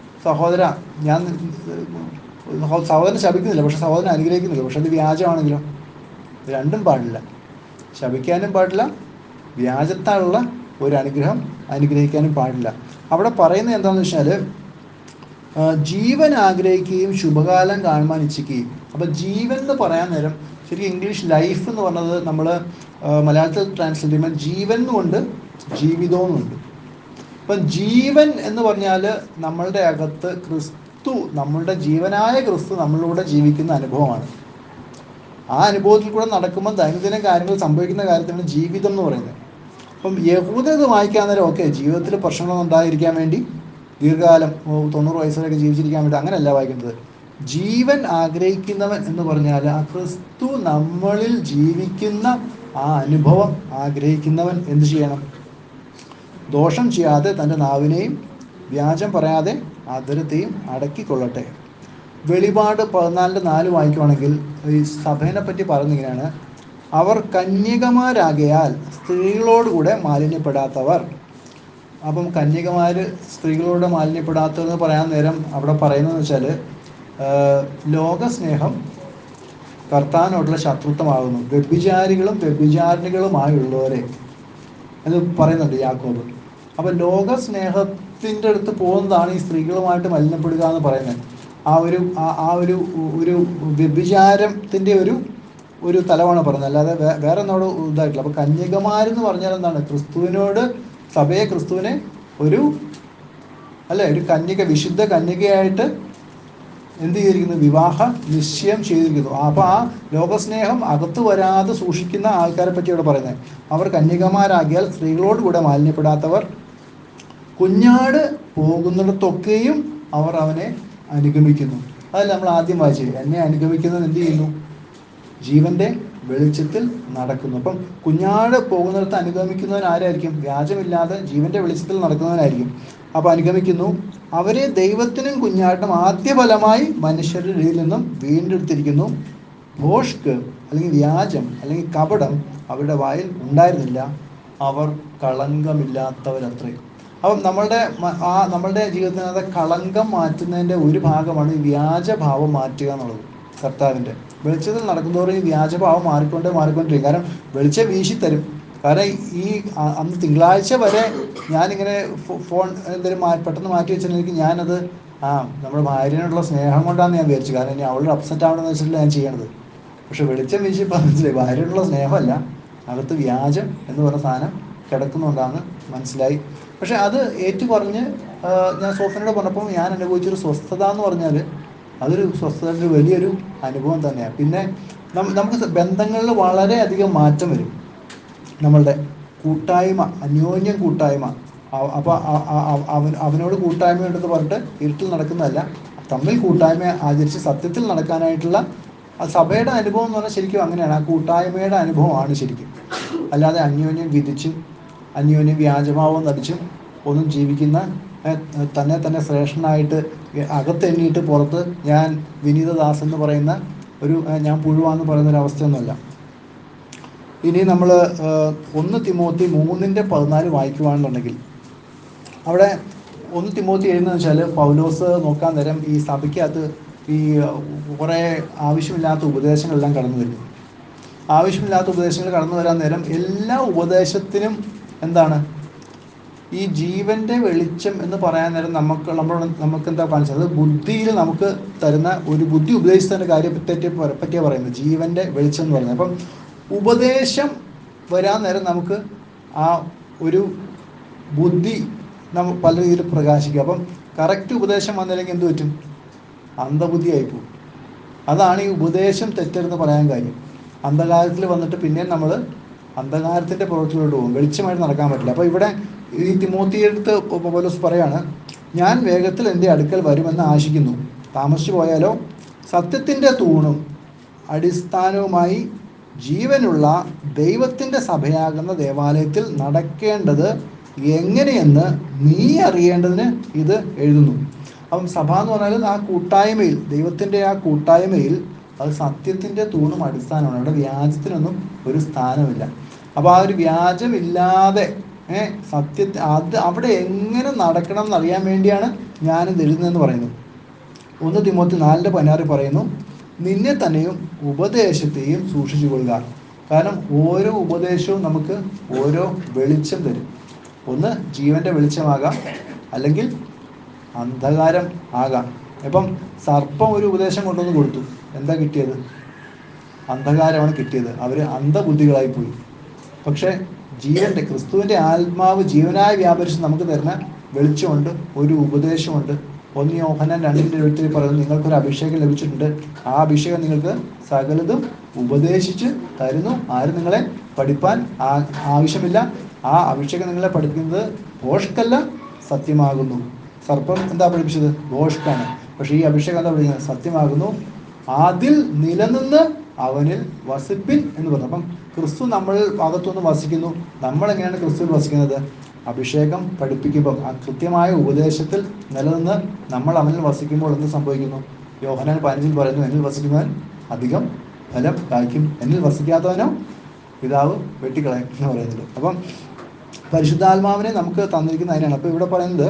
സഹോദരൻ ശപിക്കുന്നില്ല, പക്ഷെ സഹോദരൻ അനുഗ്രഹിക്കുന്നില്ല, പക്ഷെ അത് വ്യാജമാണെങ്കിലോ? രണ്ടും പാടില്ല. ശപിക്കാനും പാടില്ല, വ്യാജത്താലുള്ള ഒരു അനുഗ്രഹം അനുഗ്രഹിക്കാനും പാടില്ല. അവിടെ പറയുന്നത് എന്താണെന്ന് വെച്ചാൽ ജീവൻ ആഗ്രഹിക്കുകയും ശുഭകാലം കാണുവാൻ ഇച്ഛിക്കുകയും. അപ്പം ജീവൻ എന്ന് പറയാൻ നേരം ശരിക്കും ഇംഗ്ലീഷ് ലൈഫ് എന്ന് പറഞ്ഞത് നമ്മൾ മലയാളത്തിൽ ട്രാൻസ്ലേറ്റ് ചെയ്യുമ്പോൾ ജീവൻ എന്നുകൊണ്ട് ജീവിതവുമുണ്ട്. അപ്പം ജീവൻ എന്ന് പറഞ്ഞാൽ നമ്മളുടെ അകത്ത് ക്രിസ്തു, നമ്മളുടെ ജീവനായ ക്രിസ്തു നമ്മളിലൂടെ ജീവിക്കുന്ന അനുഭവമാണ്. ആ അനുഭവത്തിൽ കൂടെ നടക്കുമ്പോൾ ദൈനംദിന കാര്യങ്ങൾ സംഭവിക്കുന്ന കാര്യത്തിനാണ് ജീവിതം എന്ന് പറയുന്നത്. അപ്പം യഹൂദ ഇത് വായിക്കാൻ നേരം ഓക്കെ, ജീവിതത്തിൽ പ്രശ്നങ്ങളൊന്നും ഉണ്ടായിരിക്കാൻ വേണ്ടി ദീർഘകാലം 90 വയസ്സിലൊക്കെ ജീവിച്ചിരിക്കാൻ വേണ്ടി അങ്ങനെയല്ല വായിക്കുന്നത്. ജീവൻ ആഗ്രഹിക്കുന്നവൻ എന്ന് പറഞ്ഞാൽ ആ ക്രിസ്തു നമ്മളിൽ ജീവിക്കുന്ന ആ അനുഭവം ആഗ്രഹിക്കുന്നവൻ എന്ത് ചെയ്യണം? ദോഷം ചെയ്യാതെ തൻ്റെ നാവിനെയും വ്യാജം പറയാതെ അധരത്തെയും അടക്കിക്കൊള്ളട്ടെ. വെളിപാട് 14:4 വായിക്കുവാണെങ്കിൽ ഈ സഭേനെ പറ്റി പറയുന്നിങ്ങനെയാണ്, അവർ കന്യകമാരാകയാൽ സ്ത്രീകളോടുകൂടെ മാലിന്യപ്പെടാത്തവർ. അപ്പം കന്യകമാർ സ്ത്രീകളോട് മാലിന്യപ്പെടാത്തതെന്ന് പറയാൻ നേരം അവിടെ പറയുന്നതെന്ന് വെച്ചാൽ ലോകസ്നേഹം കർത്താവിനോടുള്ള ശത്രുത്വമാകുന്നു, വ്യഭിചാരികളും വ്യഭിചാരിണികളുമായുള്ളവരെ എന്ന് പറയുന്നുണ്ട് യാക്കോബ്. അപ്പം ലോകസ്നേഹത്തിൻ്റെ അടുത്ത് പോകുന്നതാണ് ഈ സ്ത്രീകളുമായിട്ട് മലിനപ്പെടുക എന്ന് പറയുന്നത്. ആ ഒരു വ്യഭിചാരത്തിൻ്റെ ഒരു തലമാണ് പറയുന്നത്, അല്ലാതെ വേറെ എന്നോട് ഇതായിട്ടില്ല. അപ്പോൾ കന്യകമാരെന്ന് പറഞ്ഞാൽ എന്താണ്? ക്രിസ്തുവിനെ ഒരു കന്യക, വിശുദ്ധ കന്യകയായിട്ട് എന്ത് ചെയ്തിരിക്കുന്നു? വിവാഹ നിശ്ചയം ചെയ്തിരിക്കുന്നു. അപ്പോൾ ആ ലോകസ്നേഹം അകത്ത് വരാതെ സൂക്ഷിക്കുന്ന ആൾക്കാരെ പറ്റി ഇവിടെ പറയുന്നത്. അവർ കന്യകമാരാകിയാൽ സ്ത്രീകളോട് കൂടെ മാലിന്യപ്പെടാത്തവർ, കുഞ്ഞാട് പോകുന്നിടത്തൊക്കെയും അവർ അവനെ അനുഗമിക്കുന്നു. അതല്ല നമ്മൾ ആദ്യം വായിച്ചത്, എന്നെ അനുഗമിക്കുന്നത് എന്ത് ചെയ്യുന്നു? ജീവൻ്റെ വെളിച്ചത്തിൽ നടക്കുന്നു. അപ്പം കുഞ്ഞാട് പോകുന്നിടത്ത് അനുഗമിക്കുന്നവൻ ആരായിരിക്കും? വ്യാജമില്ലാതെ ജീവൻ്റെ വെളിച്ചത്തിൽ നടക്കുന്നവനായിരിക്കും. അപ്പോൾ അനുഗമിക്കുന്നു. അവരെ ദൈവത്തിനും കുഞ്ഞാടിനും ആദ്യഫലമായി മനുഷ്യരുടെ ഇടയിൽ നിന്നും വീണ്ടെടുത്തിരിക്കുന്നു. ഭോഷ്ക് അല്ലെങ്കിൽ വ്യാജം അല്ലെങ്കിൽ കപടം അവരുടെ വായിൽ ഉണ്ടായിരുന്നില്ല, അവർ കളങ്കമില്ലാത്തവരത്രേ. അപ്പം നമ്മളുടെ ജീവിതത്തിനകത്ത് കളങ്കം മാറ്റുന്നതിൻ്റെ ഒരു ഭാഗമാണ് ഈ വ്യാജഭാവം മാറ്റുക എന്നുള്ളത്. കർത്താവിൻ്റെ വെളിച്ചത്തിൽ നടക്കുന്നതോറും ഈ വ്യാജഭാവം മാറിക്കൊണ്ടിരിക്കും. കാരണം വെളിച്ചം വീശിത്തരും, കാരണം ഈ അന്ന് തിങ്കളാഴ്ച വരെ ഞാനിങ്ങനെ ഫോൺ എന്തെങ്കിലും പെട്ടെന്ന് മാറ്റി വെച്ചിട്ടുണ്ടെങ്കിൽ ഞാനത് നമ്മുടെ ഭാര്യനോടുള്ള സ്നേഹം കൊണ്ടാണെന്ന് ഞാൻ വിചാരിച്ചു. കാരണം ഇനി അവളുടെ അപ്സെറ്റ് ആവണമെന്ന് വെച്ചിട്ടില്ല ഞാൻ ചെയ്യണത്. പക്ഷെ വെളിച്ചം വീശിയപ്പോൾ മനസ്സിലായി ഭാര്യയോടുള്ള സ്നേഹമല്ല, അകത്ത് വ്യാജം എന്ന് പറഞ്ഞ സാധനം കിടക്കുന്നുണ്ടാന്ന് മനസ്സിലായി. പക്ഷെ അത് ഏറ്റു പറഞ്ഞ് ഞാൻ സോഫിനോട് പറഞ്ഞപ്പോൾ ഞാൻ അനുഭവിച്ചൊരു സ്വസ്ഥത എന്ന് പറഞ്ഞാൽ അതൊരു സ്വസ്ഥതയുടെ വലിയൊരു അനുഭവം തന്നെയാണ്. പിന്നെ നമുക്ക് ബന്ധങ്ങളിൽ വളരെയധികം മാറ്റം വരും. നമ്മളുടെ കൂട്ടായ്മ, അന്യോന്യം കൂട്ടായ്മ. അപ്പോൾ അവനോട് കൂട്ടായ്മ ഉണ്ടെന്ന് പറഞ്ഞിട്ട് ഇരുട്ടിൽ നടക്കുന്നതല്ല, തമ്മിൽ കൂട്ടായ്മ ആചരിച്ച് സത്യത്തിൽ നടക്കാനായിട്ടുള്ള സഭയുടെ അനുഭവം എന്ന് പറഞ്ഞാൽ ശരിക്കും അങ്ങനെയാണ്. ആ കൂട്ടായ്മയുടെ അനുഭവമാണ് ശരിക്കും. അല്ലാതെ അന്യോന്യം വിധിച്ചും അന്യോന്യം വ്യാജഭാവം നടിച്ചും ഒന്നും ജീവിക്കുന്ന, തന്നെ ശ്രേഷ്ഠനായിട്ട് അകത്തെണ്ണിയിട്ട് പുറത്ത് ഞാൻ വിനീതദാസ് എന്ന് പറയുന്ന ഒരു ഞാൻ പുഴുവാന്ന് പറയുന്ന ഒരു അവസ്ഥയൊന്നുമല്ല. ഇനി നമ്മൾ 1 തിമോത്തി 3:14 വായിക്കുകയാണെന്നുണ്ടെങ്കിൽ അവിടെ 1 തിമോത്തി എഴുതുന്നതെന്ന് വെച്ചാൽ പൗലോസ് നോക്കാൻ നേരം ഈ സഭയ്ക്കകത്ത് ഈ കുറേ ആവശ്യമില്ലാത്ത ഉപദേശങ്ങളെല്ലാം കടന്നു വരുന്നു. ആവശ്യമില്ലാത്ത ഉപദേശങ്ങൾ കടന്നു വരാൻ നേരം എല്ലാ ഉപദേശത്തിനും എന്താണ് ഈ ജീവൻ്റെ വെളിച്ചം എന്ന് പറയാൻ നേരം നമുക്ക് എന്താ കാണിച്ചത്? അത് ബുദ്ധിയിൽ നമുക്ക് തരുന്ന ഒരു ബുദ്ധി ഉപദേശത്തിൻ്റെ പറ്റിയാണ് പറയുന്നത്, ജീവൻ്റെ വെളിച്ചം എന്ന് പറയുന്നത്. അപ്പം ഉപദേശം വരാൻ നേരം നമുക്ക് ആ ഒരു ബുദ്ധി പല രീതിയിൽ പ്രകാശിക്കും. അപ്പം കറക്റ്റ് ഉപദേശം വന്നില്ലെങ്കിൽ എന്ത് പറ്റും? അന്ധബുദ്ധിയായിപ്പോവും. അതാണ് ഈ ഉപദേശം തെറ്റെന്ന് പറയാൻ കാര്യം. അന്ധകാരത്തിൽ വന്നിട്ട് പിന്നെ നമ്മൾ അന്ധകാരത്തിൻ്റെ പ്രവൃത്തിയിലോട്ട് പോകും, വെളിച്ചമായിട്ട് നടക്കാൻ പറ്റില്ല. അപ്പോൾ ഇവിടെ ഈ തിമോത്തിയെടുത്ത് പൗലോസ് പറയാണ്, ഞാൻ വേഗത്തിൽ എൻ്റെ അടുക്കൽ വരുമെന്ന് ആശിക്കുന്നു, താമസിച്ചു പോയാലോ സത്യത്തിൻ്റെ തൂണും അടിസ്ഥാനവുമായി ജീവനുള്ള ദൈവത്തിൻ്റെ സഭയാകുന്ന ദേവാലയത്തിൽ നടക്കേണ്ടത് എങ്ങനെയെന്ന് നീ അറിയേണ്ടതിന് ഇത് എഴുതുന്നു. അപ്പം സഭ എന്ന് പറഞ്ഞാൽ ആ കൂട്ടായ്മയിൽ, ദൈവത്തിൻ്റെ ആ കൂട്ടായ്മയിൽ അത് സത്യത്തിൻ്റെ തൂണും അടിസ്ഥാനമാണ്. അവിടെ വ്യാജത്തിനൊന്നും ഒരു സ്ഥാനമില്ല. അപ്പോൾ ആ ഒരു വ്യാജമില്ലാതെ അത് അവിടെ എങ്ങനെ നടക്കണം എന്നറിയാൻ വേണ്ടിയാണ് ഞാനിത് എഴുതുന്നതെന്ന് പറയുന്നു. 1 തിമോത്തി 4:16 പറയുന്നു, നിന്നെ തന്നെയും ഉപദേശത്തെയും സൂക്ഷിച്ചു കൊള്ളുക. കാരണം ഓരോ ഉപദേശവും നമുക്ക് ഓരോ വെളിച്ചം തരും. ഒന്ന് ജീവൻ്റെ വെളിച്ചമാകാം, അല്ലെങ്കിൽ അന്ധകാരം ആകാം. ഇപ്പം സർപ്പം ഒരു ഉപദേശം കൊണ്ടുവന്ന് കൊടുത്തു, എന്താ കിട്ടിയത്? അന്ധകാരമാണ് കിട്ടിയത്. അവർ അന്ധബുദ്ധികളായിപ്പോയി. പക്ഷേ ക്രിസ്തുവിൻ്റെ ആത്മാവ് ജീവനായി വ്യാപരിച്ച് നമുക്ക് തരുന്ന വെളിച്ചമുണ്ട്, ഒരു ഉപദേശമുണ്ട്. 1 യോഹന്നാൻ 2:7 പറയുന്നത്, നിങ്ങൾക്കൊരു അഭിഷേകം ലഭിച്ചിട്ടുണ്ട്, ആ അഭിഷേകം നിങ്ങൾക്ക് സകലതും ഉപദേശിച്ച് തരുന്നു. ആരും നിങ്ങളെ പഠിപ്പാൻ ആവശ്യമില്ല. ആ അഭിഷേകം നിങ്ങളെ പഠിപ്പിക്കുന്നത് ഭോഷ്കല്ല, സത്യമാകുന്നു. സർപ്പം എന്താ പഠിപ്പിച്ചത്? ഭോഷ്കാണ്. പക്ഷേ ഈ അഭിഷേകം എന്താ പഠിക്കുന്നത്? സത്യമാകുന്നു. അതിൽ നിലനിന്ന് അവനിൽ വസിപ്പിൻ എന്ന് പറഞ്ഞു. അപ്പം ക്രിസ്തു നമ്മൾ അകത്തുനിന്ന് വസിക്കുന്നു. നമ്മളെങ്ങനെയാണ് ക്രിസ്തുവിൽ വസിക്കുന്നത്? അഭിഷേകം പഠിപ്പിക്കുമ്പം ആ കൃത്യമായ ഉപദേശത്തിൽ നിലനിന്ന് നമ്മൾ അവനിൽ വസിക്കുമ്പോൾ എന്ത് സംഭവിക്കുന്നു? യോഹന്നാൻ 15 പറയുന്നു, എന്നിൽ വസിക്കുന്നവൻ അധികം ഫലം കായ്ക്കും, എന്നിൽ വസിക്കാത്തവനോ പിതാവ് വെട്ടിക്കളയും എന്ന് പറയുന്നുണ്ട്. അപ്പം പരിശുദ്ധാത്മാവിനെ നമുക്ക് തന്നിരിക്കുന്ന അതിനാണ്. അപ്പോൾ ഇവിടെ പറയുന്നത്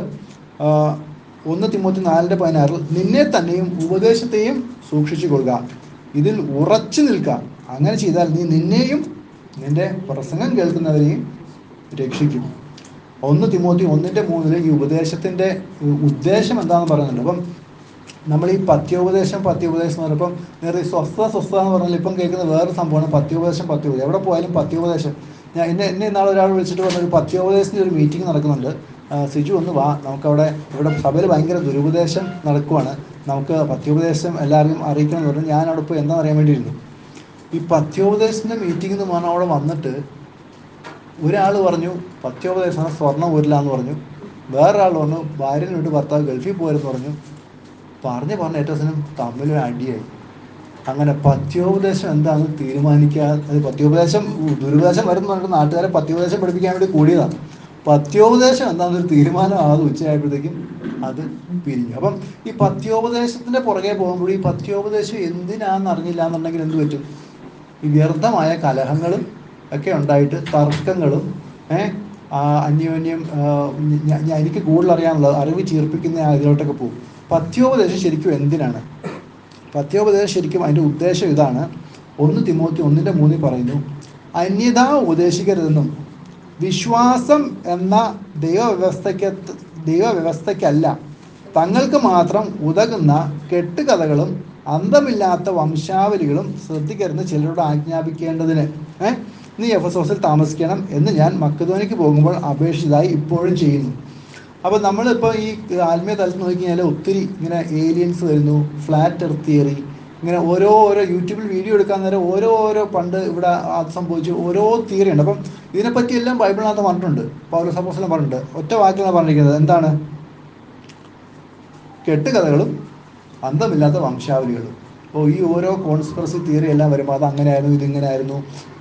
1 തിമോത്തി 4:16 നിന്നെ തന്നെയും ഉപദേശത്തെയും സൂക്ഷിച്ചു കൊള്ളുക, ഇതിൽ ഉറച്ചു നിൽക്കുക. അങ്ങനെ ചെയ്താൽ നീ നിന്നെയും നിന്റെ പ്രസംഗം കേൾക്കുന്നവരെയും രക്ഷിക്കും. 1 തിമോത്തി 1:3 ഈ ഉപദേശത്തിൻ്റെ ഉദ്ദേശം എന്താണെന്ന് പറയുന്നുണ്ട്. അപ്പം നമ്മൾ ഈ പത്യോപദേശം എന്ന് പറഞ്ഞപ്പം നേരെ സ്വസ്ഥത എന്ന് പറഞ്ഞാൽ ഇപ്പം കേൾക്കുന്ന വേറൊരു സംഭവമാണ് പത്യോപദേശം. എവിടെ പോയാലും പത്യോപദേശം. എന്നെ ഇന്നാളെ ഒരാൾ വിളിച്ചിട്ട് പറഞ്ഞൊരു പത്യോപദേശത്തിൻ്റെ ഒരു മീറ്റിംഗ് നടക്കുന്നുണ്ട്, സിജു ഒന്ന് വാ, നമുക്കവിടെ ഇവിടെ സഭയിൽ ഭയങ്കര ദുരുപദേശം നടക്കുവാണ്, നമുക്ക് പത്യോപദേശം എല്ലാവരും അറിയിക്കണം എന്ന് പറഞ്ഞു. ഞാൻ അവിടെ പോയി എന്താണെന്ന് അറിയാൻ വേണ്ടിയിരുന്നു. ഈ പത്യോപദേശത്തിൻ്റെ മീറ്റിംഗ് എന്ന് പറഞ്ഞാൽ അവിടെ വന്നിട്ട് ഒരാൾ പറഞ്ഞു പത്യോപദേശം സ്വർണ്ണം ഊരില്ല എന്ന് പറഞ്ഞു, വേറൊരാൾ പറഞ്ഞു ഭാര്യനെ വിട്ട് ഭർത്താവ് ഗൾഫിൽ പോരെന്ന് പറഞ്ഞു. പറഞ്ഞ് ഏറ്റവും അവസാനം തമ്മിലൊരു അടിയായി. അങ്ങനെ പത്യോപദേശം എന്താണെന്ന് തീരുമാനിക്കാതെ, പത്യോപദേശം ദുരുപദേശം വരുന്നുണ്ട്, നാട്ടുകാരെ പത്യോപദേശം പഠിപ്പിക്കാൻ വേണ്ടി കൂടിയതാണ്. പത്യോപദേശം എന്താണെന്നൊരു തീരുമാനമാകാതെ ഉച്ചയായപ്പോഴത്തേക്കും അത് പിരിഞ്ഞു. അപ്പം ഈ പത്യോപദേശത്തിൻ്റെ പുറകെ പോകുമ്പോൾ ഈ പത്യോപദേശം എന്തിനാണെന്ന് അറിഞ്ഞില്ല എന്നുണ്ടെങ്കിൽ എന്ത് പറ്റും? ഈ വ്യർത്ഥമായ കലഹങ്ങളും ഒക്കെ ഉണ്ടായിട്ട് തർക്കങ്ങളും അന്യോന്യം എനിക്ക് കൂടുതൽ അറിയാനുള്ളത് അറിവ് ചീർപ്പിക്കുന്ന ഇതിലോട്ടൊക്കെ പോകും. പത്യോപദേശം ശരിക്കും എന്തിനാണ്? പത്യോപദേശം ശരിക്കും അതിൻ്റെ ഉദ്ദേശം ഇതാണ്. 1 തിമോത്തി 1:3 പറയുന്നു, അന്യഥാ ഉപദേശിക്കരുതെന്നും വിശ്വാസം എന്ന ദൈവവ്യവസ്ഥയ്ക്കല്ല, തങ്ങൾക്ക് മാത്രം ഉതകുന്ന കെട്ടുകഥകളും അന്തമില്ലാത്ത വംശാവലികളും ശ്രദ്ധിക്കരുന്ന് ചിലരോട് ആജ്ഞാപിക്കേണ്ടതിന് നീ എഫെസോസിൽ താമസിക്കണം എന്ന് ഞാൻ മക്കെദോന്യയ്ക്ക് പോകുമ്പോൾ അപേക്ഷിച്ചതായി ഇപ്പോഴും ചെയ്യുന്നു. അപ്പോൾ നമ്മളിപ്പോൾ ഈ ആത്മീയ തലത്തിൽ നോക്കിക്കഴിഞ്ഞാൽ ഒത്തിരി ഇങ്ങനെ ഏലിയൻസ് വരുന്നു, ഫ്ലാറ്റ് എർത്ത് തിയറി, ഇങ്ങനെ ഓരോ യൂട്യൂബിൽ വീഡിയോ എടുക്കാൻ നേരം ഓരോ പണ്ട് ഇവിടെ അത് സംഭവിച്ചു ഓരോ തിയറി ഉണ്ട്. അപ്പം ഇതിനെപ്പറ്റിയെല്ലാം ബൈബിളിനകത്ത് പറഞ്ഞിട്ടുണ്ട്, പൗലോസ് അപ്പോസ്തലൻ പറഞ്ഞിട്ടുണ്ട്. ഒറ്റ വാക്കിലാണ് പറഞ്ഞിരിക്കുന്നത്, എന്താണ്? കെട്ടുകഥകളും അന്തമില്ലാത്ത വംശാവലികളും. അപ്പോൾ ഈ ഓരോ കോൺസ്പിറസി തിയറി എല്ലാം വരുമ്പോൾ അത് അങ്ങനെയായിരുന്നു, ഇതിങ്ങനെയായിരുന്നു,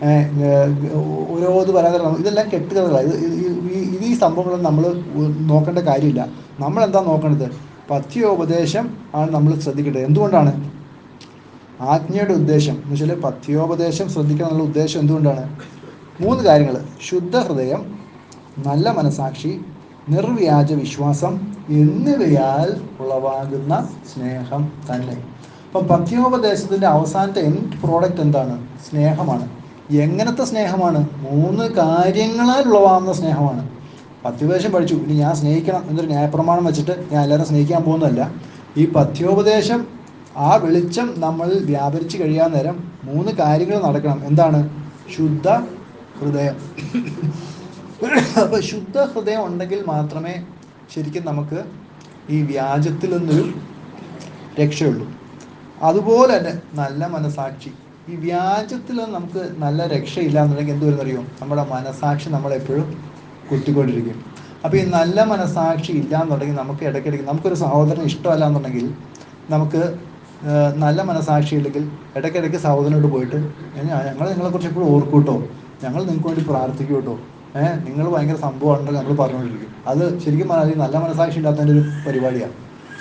ഓരോത് പറയാതെ ഇതെല്ലാം കെട്ടുകഥകളാണ്. ഇത് ഈ സംഭവങ്ങളൊന്നും നമ്മൾ നോക്കേണ്ട കാര്യമില്ല. നമ്മളെന്താ നോക്കേണ്ടത്? പഥ്യോപദേശം ആണ് നമ്മൾ ശ്രദ്ധിക്കേണ്ടത്. എന്തുകൊണ്ടാണ്? ആജ്ഞയുടെ ഉദ്ദേശം എന്ന് വെച്ചാൽ പഥ്യോപദേശം ശ്രദ്ധിക്കണം എന്നുള്ള ഉദ്ദേശം എന്തുകൊണ്ടാണ്? 3 കാര്യങ്ങൾ: ശുദ്ധ ഹൃദയം, നല്ല മനസാക്ഷി, നിർവ്യാജ വിശ്വാസം എന്നിവയാൽ ഉളവാകുന്ന സ്നേഹം തന്നെ. അപ്പം പഥ്യോപദേശത്തിൻ്റെ അവസാനത്തെ എൻഡ് പ്രോഡക്റ്റ് എന്താണ്? സ്നേഹമാണ്. എങ്ങനത്തെ സ്നേഹമാണ്? 3 കാര്യങ്ങളാൽ ഉളവാകുന്ന സ്നേഹമാണ്. പഥ്യോപദേശം പഠിച്ചു, ഇനി ഞാൻ സ്നേഹിക്കണം എന്നൊരു ന്യായപ്രമാണം വെച്ചിട്ട് ഞാൻ എല്ലാവരും സ്നേഹിക്കാൻ പോകുന്നതല്ല. ഈ പഥ്യോപദേശം ആ വെളിച്ചം നമ്മളിൽ വ്യാപരിച്ച് കഴിയാൻ നേരം 3 കാര്യങ്ങൾ നടക്കണം. എന്താണ്? ശുദ്ധ ഹൃദയം. അപ്പോൾ ശുദ്ധ ഹൃദയം ഉണ്ടെങ്കിൽ മാത്രമേ ശരിക്കും നമുക്ക് ഈ വ്യാജത്തിൽ നിന്നൊരു രക്ഷയുള്ളൂ. അതുപോലെ തന്നെ നല്ല മനസാക്ഷി. ഈ വ്യാജത്തിൽ നിന്ന് നമുക്ക് നല്ല രക്ഷയില്ല എന്നുണ്ടെങ്കിൽ എന്ത് വരുന്നറിയോ? നമ്മുടെ മനസാക്ഷി നമ്മളെപ്പോഴും കുത്തിക്കൊണ്ടിരിക്കും. അപ്പോൾ ഈ നല്ല മനസാക്ഷി ഇല്ല എന്നുണ്ടെങ്കിൽ നമുക്ക് ഇടയ്ക്കിടയ്ക്ക് നമുക്കൊരു സഹോദരന് ഇഷ്ടമല്ല എന്നുണ്ടെങ്കിൽ നമുക്ക് നല്ല മനസാക്ഷി ഇല്ലെങ്കിൽ ഇടയ്ക്കിടയ്ക്ക് സഹോദരനോട് പോയിട്ട് ഞങ്ങൾ നിങ്ങളെക്കുറിച്ച് എപ്പോഴും ഓർക്കൂട്ടോ, ഞങ്ങൾ നിങ്ങൾക്ക് വേണ്ടി പ്രാർത്ഥിക്കും കേട്ടോ, നിങ്ങൾ ഭയങ്കര സംഭവമാണെന്നൊക്കെ നമ്മൾ പറഞ്ഞുകൊണ്ടിരിക്കും. അത് ശരിക്കും പറഞ്ഞാൽ നല്ല മനസാക്ഷി ഇല്ലാത്തതിൻ്റെ ഒരു പരിപാടിയാണ്.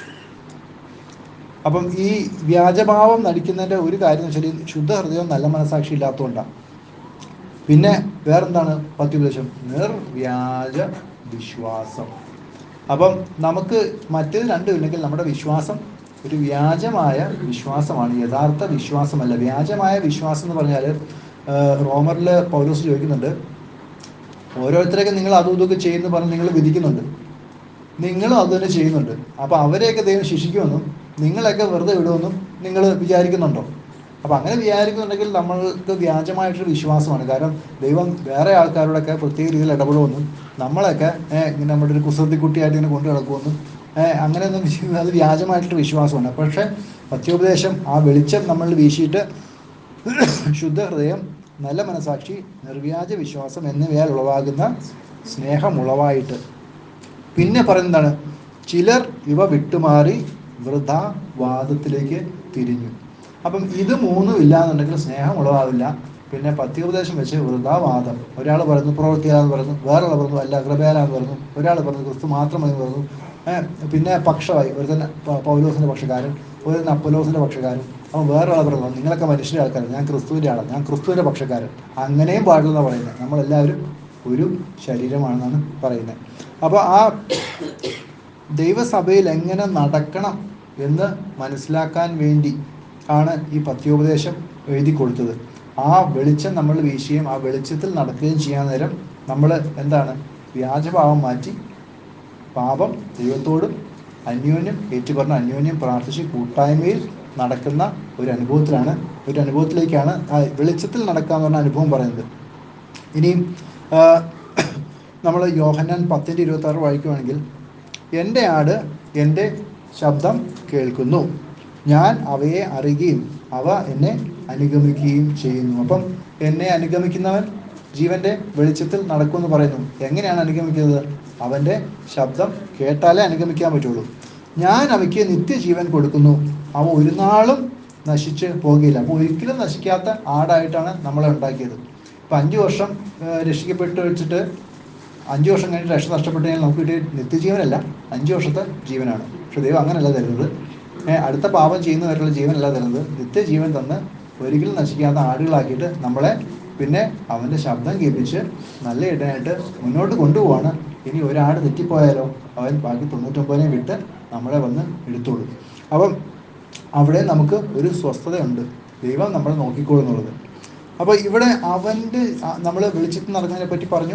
അപ്പം ഈ വ്യാജഭാവം നടിക്കുന്നതിൻ്റെ ഒരു കാര്യം എന്ന് വെച്ചാൽ ശുദ്ധ ഹൃദയം നല്ല മനസാക്ഷി ഇല്ലാത്തതുകൊണ്ടാണ്. പിന്നെ വേറെന്താണ് പഥ്യോപദേശം? നിർവ്യാജ വിശ്വാസം. അപ്പം നമുക്ക് മറ്റേത് രണ്ടും ഇല്ലെങ്കിൽ നമ്മുടെ വിശ്വാസം ഒരു വ്യാജമായ വിശ്വാസമാണ്, യഥാർത്ഥ വിശ്വാസമല്ല. വ്യാജമായ വിശ്വാസം എന്ന് പറഞ്ഞാൽ റോമറിൽ പൗലോസ് ചോദിക്കുന്നുണ്ട്, ഓരോരുത്തരെയൊക്കെ നിങ്ങൾ അതും ഇതൊക്കെ ചെയ്യുന്നു പറഞ്ഞ് നിങ്ങൾ വിധിക്കുന്നുണ്ട്, നിങ്ങളും അത് തന്നെ ചെയ്യുന്നുണ്ട്. അപ്പോൾ അവരെയൊക്കെ ദൈവം ശിക്ഷിക്കുമെന്നും നിങ്ങളെയൊക്കെ വെറുതെ വിടുമെന്നും നിങ്ങൾ വിചാരിക്കുന്നുണ്ടോ? അപ്പോൾ അങ്ങനെ വിചാരിക്കുന്നുണ്ടെങ്കിൽ നമ്മൾക്ക് വ്യാജമായിട്ടൊരു വിശ്വാസമാണ്. കാരണം ദൈവം വേറെ ആൾക്കാരോടൊക്കെ പ്രത്യേക രീതിയിൽ ഇടപെടുമെന്നും നമ്മളൊക്കെ ഇങ്ങനെ നമ്മുടെ ഒരു കുസൃതിക്കുട്ടിയായിട്ട് ഇങ്ങനെ കൊണ്ടു നടക്കുമെന്നും അങ്ങനെയൊന്നും അത് വ്യാജമായിട്ടൊരു വിശ്വാസമാണ്. പക്ഷേ പഥ്യോപദേശം ആ വെളിച്ചം നമ്മൾ വീശിയിട്ട് ശുദ്ധ ഹൃദയം, നല്ല മനസാക്ഷി, നിർവ്യാജ വിശ്വാസം എന്നിവയാൽ ഉളവാകുന്ന സ്നേഹം ഉളവായിട്ട്. പിന്നെ പറയുന്നതാണ്, ചിലർ ഇവ വിട്ടുമാറി വൃഥാവാദത്തിലേക്ക് തിരിഞ്ഞു. അപ്പം ഇത് 3 ഇല്ലാന്നുണ്ടെങ്കിൽ സ്നേഹം ഉളവാവില്ല. പിന്നെ പഥ്യോപദേശം വെച്ച് വൃഥാവാദം. ഒരാൾ പറയുന്നു പ്രവൃത്തിയാലെന്ന് പറയുന്നു, വേറൊരാൾ പറഞ്ഞു അല്ല കൃപയാലാന്ന് പറഞ്ഞു, ഒരാൾ പറഞ്ഞു ക്രിസ്തു മാത്രമെന്ന് പറഞ്ഞു. പിന്നെ പക്ഷമായി, ഒരുത്തൻ പൗലോസിൻ്റെ പക്ഷക്കാരൻ, ഒരുത്തൻ അപ്പൊലോസിൻ്റെ പക്ഷക്കാരൻ. അപ്പം വേറൊരാൾ പറഞ്ഞു നിങ്ങളൊക്കെ മനുഷ്യരുടെ ആൾക്കാരാണ്, ഞാൻ ക്രിസ്തുവിൻ്റെ ആളാണ്, ഞാൻ ക്രിസ്തുവിൻ്റെ പക്ഷക്കാരൻ. അങ്ങനെയും പാടില്ലെന്നാണ് പറയുന്നത്. നമ്മളെല്ലാവരും ഒരു ശരീരമാണെന്നാണ് പറയുന്നത്. അപ്പോൾ ആ ദൈവസഭയിൽ എങ്ങനെ നടക്കണം എന്ന് മനസ്സിലാക്കാൻ വേണ്ടി ആണ് ഈ പഥ്യോപദേശം എഴുതി കൊടുത്തത്. ആ വെളിച്ചം നമ്മൾ വീശുകയും ആ വെളിച്ചത്തിൽ നടക്കുകയും ചെയ്യാൻ നേരം നമ്മൾ എന്താണ്? വ്യാജഭാവം മാറ്റി പാപം ദൈവത്തോടും അന്യോന്യം ഏറ്റുപറഞ്ഞ് അന്യോന്യം പ്രാർത്ഥിച്ച് കൂട്ടായ്മയിൽ നടക്കുന്ന ഒരു അനുഭവത്തിലേക്കാണ് ആ വെളിച്ചത്തിൽ നടക്കുക എന്ന് പറഞ്ഞ അനുഭവം പറയുന്നത്. ഇനിയും നമ്മൾ യോഹന്നാൻ 10:26 വായിക്കുകയാണെങ്കിൽ, എൻ്റെ ആട് എൻ്റെ ശബ്ദം കേൾക്കുന്നു, ഞാൻ അവയെ അറിയുകയും അവ എന്നെ അനുഗമിക്കുകയും ചെയ്യുന്നു. അപ്പം എന്നെ അനുഗമിക്കുന്നവൻ ജീവൻ്റെ വെളിച്ചത്തിൽ നടക്കുമെന്ന് പറയുന്നു. എങ്ങനെയാണ് അനുഗമിക്കുന്നത്? അവൻ്റെ ശബ്ദം കേട്ടാലേ അനുഗമിക്കാൻ പറ്റുള്ളൂ. ഞാൻ അവയ്ക്ക് നിത്യജീവൻ കൊടുക്കുന്നു, അവ ഒരു നാളും നശിച്ച് പോകുകയില്ല. അപ്പോൾ ഒരിക്കലും നശിക്കാത്ത ആടായിട്ടാണ് നമ്മളെ ഉണ്ടാക്കിയത്. ഇപ്പം 5 വർഷം രക്ഷിക്കപ്പെട്ട് വെച്ചിട്ട് 5 വർഷം കഴിഞ്ഞിട്ട് രക്ഷ നഷ്ടപ്പെട്ട് കഴിഞ്ഞാൽ നമുക്ക് കിട്ടിയ നിത്യജീവനല്ല, 5 വർഷത്തെ ജീവനാണ്. പക്ഷെ ദൈവം അങ്ങനെയല്ല തരുന്നത്. അടുത്ത പാപം ചെയ്യുന്നവരുള്ള ജീവനല്ല തരുന്നത്. നിത്യജീവൻ തന്ന് ഒരിക്കലും നശിക്കാത്ത ആടുകളാക്കിയിട്ട് നമ്മളെ പിന്നെ അവൻ്റെ ശബ്ദം കേൾപ്പിച്ച് നല്ല ഇടനായിട്ട് മുന്നോട്ട് കൊണ്ടുപോവാണ്. ഇനി ഒരാട് തെറ്റിപ്പോയാലോ അവൻ ബാക്കി 99 വിട്ട് നമ്മളെ വന്ന് എടുത്തോളൂ. അപ്പം അവിടെ നമുക്ക് ഒരു സ്വസ്ഥതയുണ്ട്, ദൈവം നമ്മളെ നോക്കിക്കോളുന്നുള്ളത്. അപ്പോൾ ഇവിടെ അവൻ്റെ നമ്മൾ വെളിച്ചത്തിൽ നടക്കുന്നതിനെ പറ്റി പറഞ്ഞു.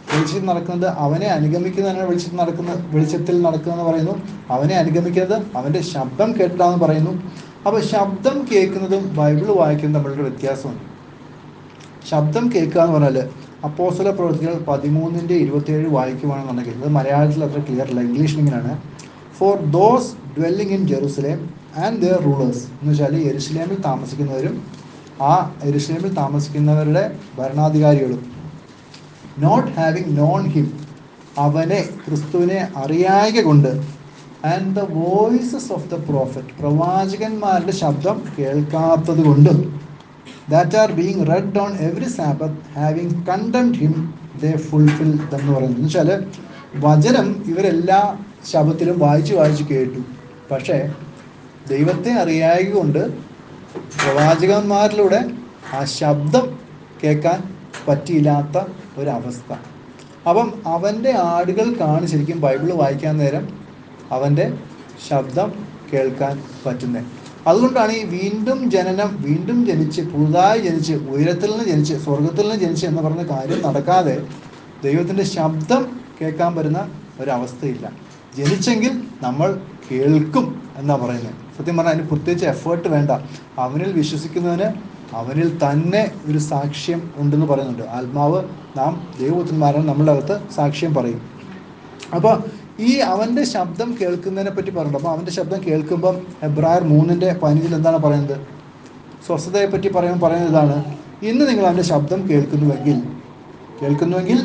വെളിച്ചത്തിൽ നടക്കുന്നത് അവനെ അനുഗമിക്കുന്നതിനാണ് വെളിച്ചത്തിൽ നടക്കുക എന്ന് പറയുന്നു. അവനെ അനുഗമിക്കുന്നത് അവൻ്റെ ശബ്ദം കേട്ടിട്ടാന്ന് പറയുന്നു. അപ്പോൾ ശബ്ദം കേൾക്കുന്നതും ബൈബിൾ വായിക്കുന്നതും തമ്മിലൊരു വ്യത്യാസമുണ്ട്. ശബ്ദം കേൾക്കുക എന്ന് പറഞ്ഞാൽ അപ്പോസ്തല പ്രവൃത്തികൾ 13:27 വായിക്കുകയാണെന്നുണ്ടെങ്കിൽ, ഇത് മലയാളത്തിൽ അത്ര ക്ലിയർ അല്ല, ഇംഗ്ലീഷിൽ ഇങ്ങനെയാണ്: for those dwelling in Jerusalem and their rulers, എന്ന് വെച്ചാൽ യെരുശലേമിൽ താമസിക്കുന്നവരും ആ യെരുശലേമിൽ താമസിക്കുന്നവരുടെ ഭരണാധികാരികളും, നോട്ട് ഹാവിങ് നോൺ ഹിം, അവനെ ക്രിസ്തുവിനെ അറിയായ്ക കൊണ്ട്, and the voices of the prophet, പ്രവാചകന്മാരുടെ ശബ്ദം കേൾക്കാത്തത് കൊണ്ട്, that are being read on every Sabbath, having condemned him, they fulfill them എന്ന് പറയുന്നത്. എന്ന് വെച്ചാൽ വചനം ഇവരെല്ലാ ശബ്ദത്തിലും വായിച്ച് കേട്ടു, പക്ഷേ ദൈവത്തെ അറിയായ്ക കൊണ്ട് പ്രവാചകന്മാരിലൂടെ ആ ശബ്ദം കേൾക്കാൻ പറ്റിയില്ലാത്ത ഒരവസ്ഥ. അപ്പം അവൻ്റെ ആടുകൾക്കാണ് ശരിക്കും ബൈബിൾ വായിക്കാൻ നേരം അവൻ്റെ ശബ്ദം കേൾക്കാൻ പറ്റുന്നത്. അതുകൊണ്ടാണ് ഈ വീണ്ടും ജനിച്ച് പുതുതായി ജനിച്ച് ഉയരത്തിൽ നിന്ന് ജനിച്ച് സ്വർഗത്തിൽ നിന്ന് ജനിച്ച് എന്ന് പറഞ്ഞ കാര്യം നടക്കാതെ ദൈവത്തിൻ്റെ ശബ്ദം കേൾക്കാൻ പറ്റുന്ന ഒരവസ്ഥയില്ല. ജനിച്ചെങ്കിൽ നമ്മൾ കേൾക്കും എന്നാണ് പറയുന്നത്. സത്യം പറഞ്ഞാൽ അതിന് പ്രത്യേകിച്ച് എഫേർട്ട് വേണ്ട. അവനിൽ വിശ്വസിക്കുന്നതിന് അവനിൽ തന്നെ ഒരു സാക്ഷ്യം ഉണ്ടെന്ന് പറയുന്നുണ്ട്. ആത്മാവ് നാം ദൈവപുത്രന്മാരാണ് നമ്മളുടെ അകത്ത് സാക്ഷ്യം പറയും. അപ്പോൾ ഈ അവൻ്റെ ശബ്ദം കേൾക്കുന്നതിനെ പറ്റി പറയുന്നുണ്ട്. അപ്പോൾ അവൻ്റെ ശബ്ദം കേൾക്കുമ്പം എബ്രായർ 3:15 എന്താണ് പറയുന്നത്? സ്വസ്ഥതയെ പറ്റി പറയുന്നത് ഇതാണ്: ഇന്ന് നിങ്ങൾ അവൻ്റെ ശബ്ദം കേൾക്കുന്നുവെങ്കിൽ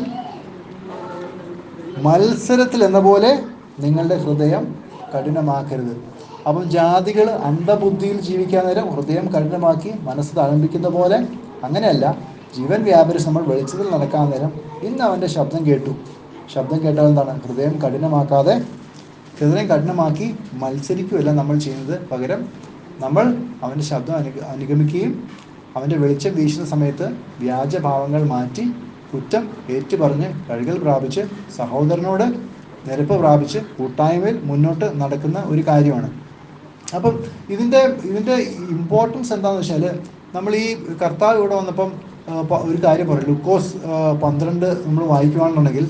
മത്സരത്തിൽ എന്ന പോലെ നിങ്ങളുടെ ഹൃദയം കഠിനമാക്കരുത്. അപ്പം ജാതികൾ അന്ധബുദ്ധിയിൽ ജീവിക്കാൻ നേരം ഹൃദയം കഠിനമാക്കി മനസ്സ് തഴമ്പിക്കുന്ന പോലെ അങ്ങനെയല്ല, ജീവൻ വ്യാപരിച്ച് നമ്മൾ വെളിച്ചത്തിൽ നടക്കാൻ നേരം ഇന്ന് അവൻ്റെ ശബ്ദം കേട്ടാൽ എന്താണ്? ഹൃദയം കഠിനമാക്കി മത്സരിക്കുകയല്ല നമ്മൾ ചെയ്യുന്നത്. പകരം നമ്മൾ അവൻ്റെ ശബ്ദം അനുഗമിക്കുകയും അവൻ്റെ വെളിച്ചം വീശുന്ന സമയത്ത് വ്യാജഭാവങ്ങൾ മാറ്റി കുറ്റം ഏറ്റുപറഞ്ഞ് കഴുകൽ പ്രാപിച്ച് സഹോദരനോട് നിരപ്പ് പ്രാപിച്ച് കൂട്ടായ്മയിൽ മുന്നോട്ട് നടക്കുന്ന ഒരു കാര്യമാണ്. അപ്പം ഇതിൻ്റെ ഇമ്പോർട്ടൻസ് എന്താണെന്ന് വെച്ചാൽ, നമ്മൾ ഈ കർത്താവ് ഇവിടെ വന്നപ്പം ഒരു കാര്യം പറയും. ലൂക്കോസ് 12 നമ്മൾ വായിക്കുകയാണെന്നുണ്ടെങ്കിൽ,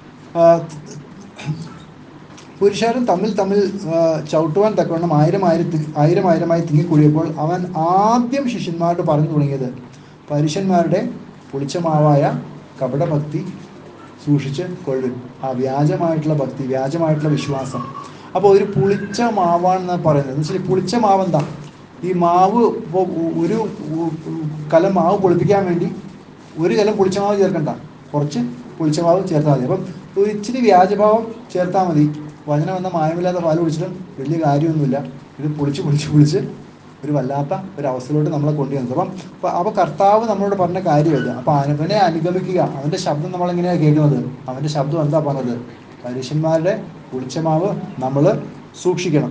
പുരുഷാരും തമ്മിൽ ചവിട്ടുവാൻ തക്കവണ്ണം ആയിരമായി തിങ്ങിക്കൂടിയപ്പോൾ അവൻ ആദ്യം ശിഷ്യന്മാരോട് പറഞ്ഞു തുടങ്ങിയത്, പരീശന്മാരുടെ പുളിച്ചമാവായ കപടഭക്തി സൂക്ഷിച്ച് കൊള്ളും. ആ വ്യാജമായിട്ടുള്ള ഭക്തി, വ്യാജമായിട്ടുള്ള വിശ്വാസം. അപ്പോൾ ഒരു പുളിച്ച മാവാണെന്ന് പറയുന്നത്. എന്ന് വെച്ചാൽ പുളിച്ച മാവ് എന്താ? ഈ മാവ് ഇപ്പോൾ ഒരു കലം മാവ് പൊളിപ്പിക്കാൻ വേണ്ടി ഒരു കലം പുളിച്ച മാവ് ചേർക്കണ്ട, കുറച്ച് പുളിച്ച മാവ് ചേർത്താൽ മതി. അപ്പം ഒരു ഇച്ചിരി വ്യാജഭാവം ചേർത്താൽ മതി. വചനം എന്ന മായമില്ലാത്ത പാൽ കുടിച്ചിട്ടും വലിയ കാര്യമൊന്നുമില്ല. ഇത് പൊളിച്ച് ഒരു വല്ലാത്ത ഒരു അവസ്ഥയിലോട്ട് നമ്മളെ കൊണ്ടുവന്നത്. അപ്പോൾ കർത്താവ് നമ്മളോട് പറഞ്ഞ കാര്യമില്ല. അപ്പോൾ അവനെ അനുഗമിക്കുക. അവൻ്റെ ശബ്ദം നമ്മളെങ്ങനെയാണ് കേൾക്കുന്നത്? അവൻ്റെ ശബ്ദം എന്താ പറഞ്ഞത്? പരീശന്മാരുടെ പുളിച്ചമാവ് നമ്മൾ സൂക്ഷിക്കണം.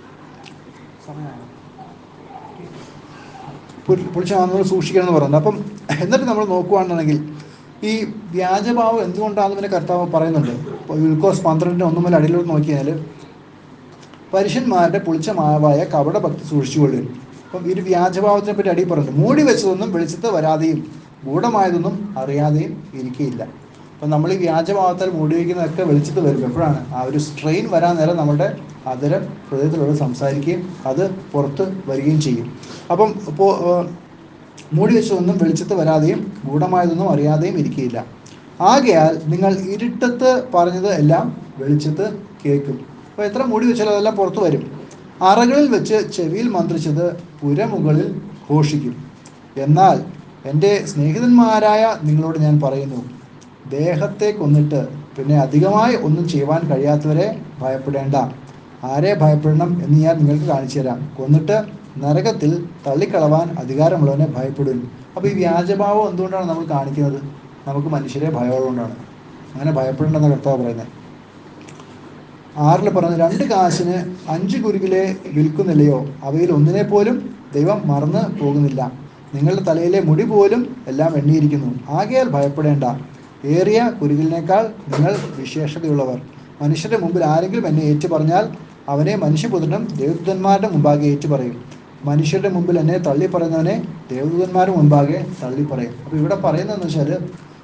പുളിച്ചമാവ് നമ്മൾ സൂക്ഷിക്കണം എന്ന് പറയുന്നത്. അപ്പം എന്നിട്ട് നമ്മൾ നോക്കുകയാണെന്നുണ്ടെങ്കിൽ ഈ വ്യാജഭാവം എന്തുകൊണ്ടാണെന്ന് പിന്നെ കർത്താവ് പറയുന്നുണ്ട്. ലൂക്കോസ് 12:1 മുതൽ അടിയിലോട്ട് നോക്കിയാൽ, പരീശന്മാരുടെ പുളിച്ചമാവായ കപടഭക്തി സൂക്ഷിച്ചുകൊള്ളും. അപ്പം ഈ വ്യാജഭാവത്തിനെ പറ്റി അടിയിൽ പറയുന്നുണ്ട്. മൂടി വെച്ചതൊന്നും വെളിച്ചത്ത് വരാതെയും ഗൂഢമായതൊന്നും അറിയാതെയും ഇരിക്കുകയില്ല. അപ്പം നമ്മൾ ഈ വ്യാജഭാവത്താൽ മൂടി വയ്ക്കുന്നതൊക്കെ വെളിച്ചത്ത് വരും. എപ്പോഴാണ്? ആ ഒരു സ്ട്രെയിൻ വരാൻ നേരം നമ്മുടെ അതരം ഹൃദയത്തിലൂടെ സംസാരിക്കുകയും അത് പുറത്ത് വരികയും ചെയ്യും. അപ്പം ഇപ്പോൾ മൂടി വെച്ചതൊന്നും വെളിച്ചത്ത് വരാതെയും ഗൂഢമായതൊന്നും അറിയാതെയും ഇരിക്കുകയില്ല. ആകയാൽ നിങ്ങൾ ഇരുട്ടത്ത് പറഞ്ഞത് എല്ലാം വെളിച്ചത്ത് കേൾക്കും. അപ്പോൾ എത്ര മൂടി വെച്ചാലും അതെല്ലാം പുറത്തു വരും. അറകളിൽ വെച്ച് ചെവിയിൽ മന്ത്രിച്ചത് പുരമുകളിൽ ഘോഷിക്കും. എന്നാൽ എൻ്റെ സ്നേഹിതന്മാരായ നിങ്ങളോട് ഞാൻ പറയുന്നു, ദേഹത്തെ കൊന്നിട്ട് പിന്നെ അധികമായി ഒന്നും ചെയ്യുവാൻ കഴിയാത്തവരെ ഭയപ്പെടേണ്ട. ആരെ ഭയപ്പെടണം എന്ന് ഞാൻ നിങ്ങൾക്ക് കാണിച്ചു തരാം. കൊന്നിട്ട് നരകത്തിൽ തള്ളിക്കളവാൻ അധികാരമുള്ളവനെ ഭയപ്പെടും. അപ്പോൾ ഈ വ്യാജഭാവം എന്തുകൊണ്ടാണ് നമ്മൾ കാണിക്കുന്നത്? നമുക്ക് മനുഷ്യരെ ഭയമുള്ളതുകൊണ്ടാണ്. അങ്ങനെ ഭയപ്പെടേണ്ടെന്ന കർത്താവ് പറയുന്നത്. 6 പറഞ്ഞത്, 2 കാശിന് 5 കുരുകിലെ വിൽക്കുന്നില്ലയോ? അവയിൽ ഒന്നിനെ പോലും ദൈവം മറന്നു പോകുന്നില്ല. നിങ്ങളുടെ തലയിലെ മുടി പോലും എല്ലാം എണ്ണിയിരിക്കുന്നു. ആകയാൽ ഭയപ്പെടേണ്ട. ഏറിയ കുരുകിലിനേക്കാൾ നിങ്ങൾ വിശേഷതയുള്ളവർ. മനുഷ്യരുടെ മുമ്പിൽ ആരെങ്കിലും എന്നെ ഏറ്റുപറഞ്ഞാൽ അവനെ മനുഷ്യപുത്രനും ദേവദൂതന്മാരുടെ മുമ്പാകെ ഏറ്റുപറയും. മനുഷ്യരുടെ മുമ്പിൽ എന്നെ തള്ളി പറയുന്നവനെ ദേവദൂതന്മാരുടെ മുമ്പാകെ തള്ളി പറയും. അപ്പോൾ ഇവിടെ പറയുന്നതെന്ന് വെച്ചാൽ,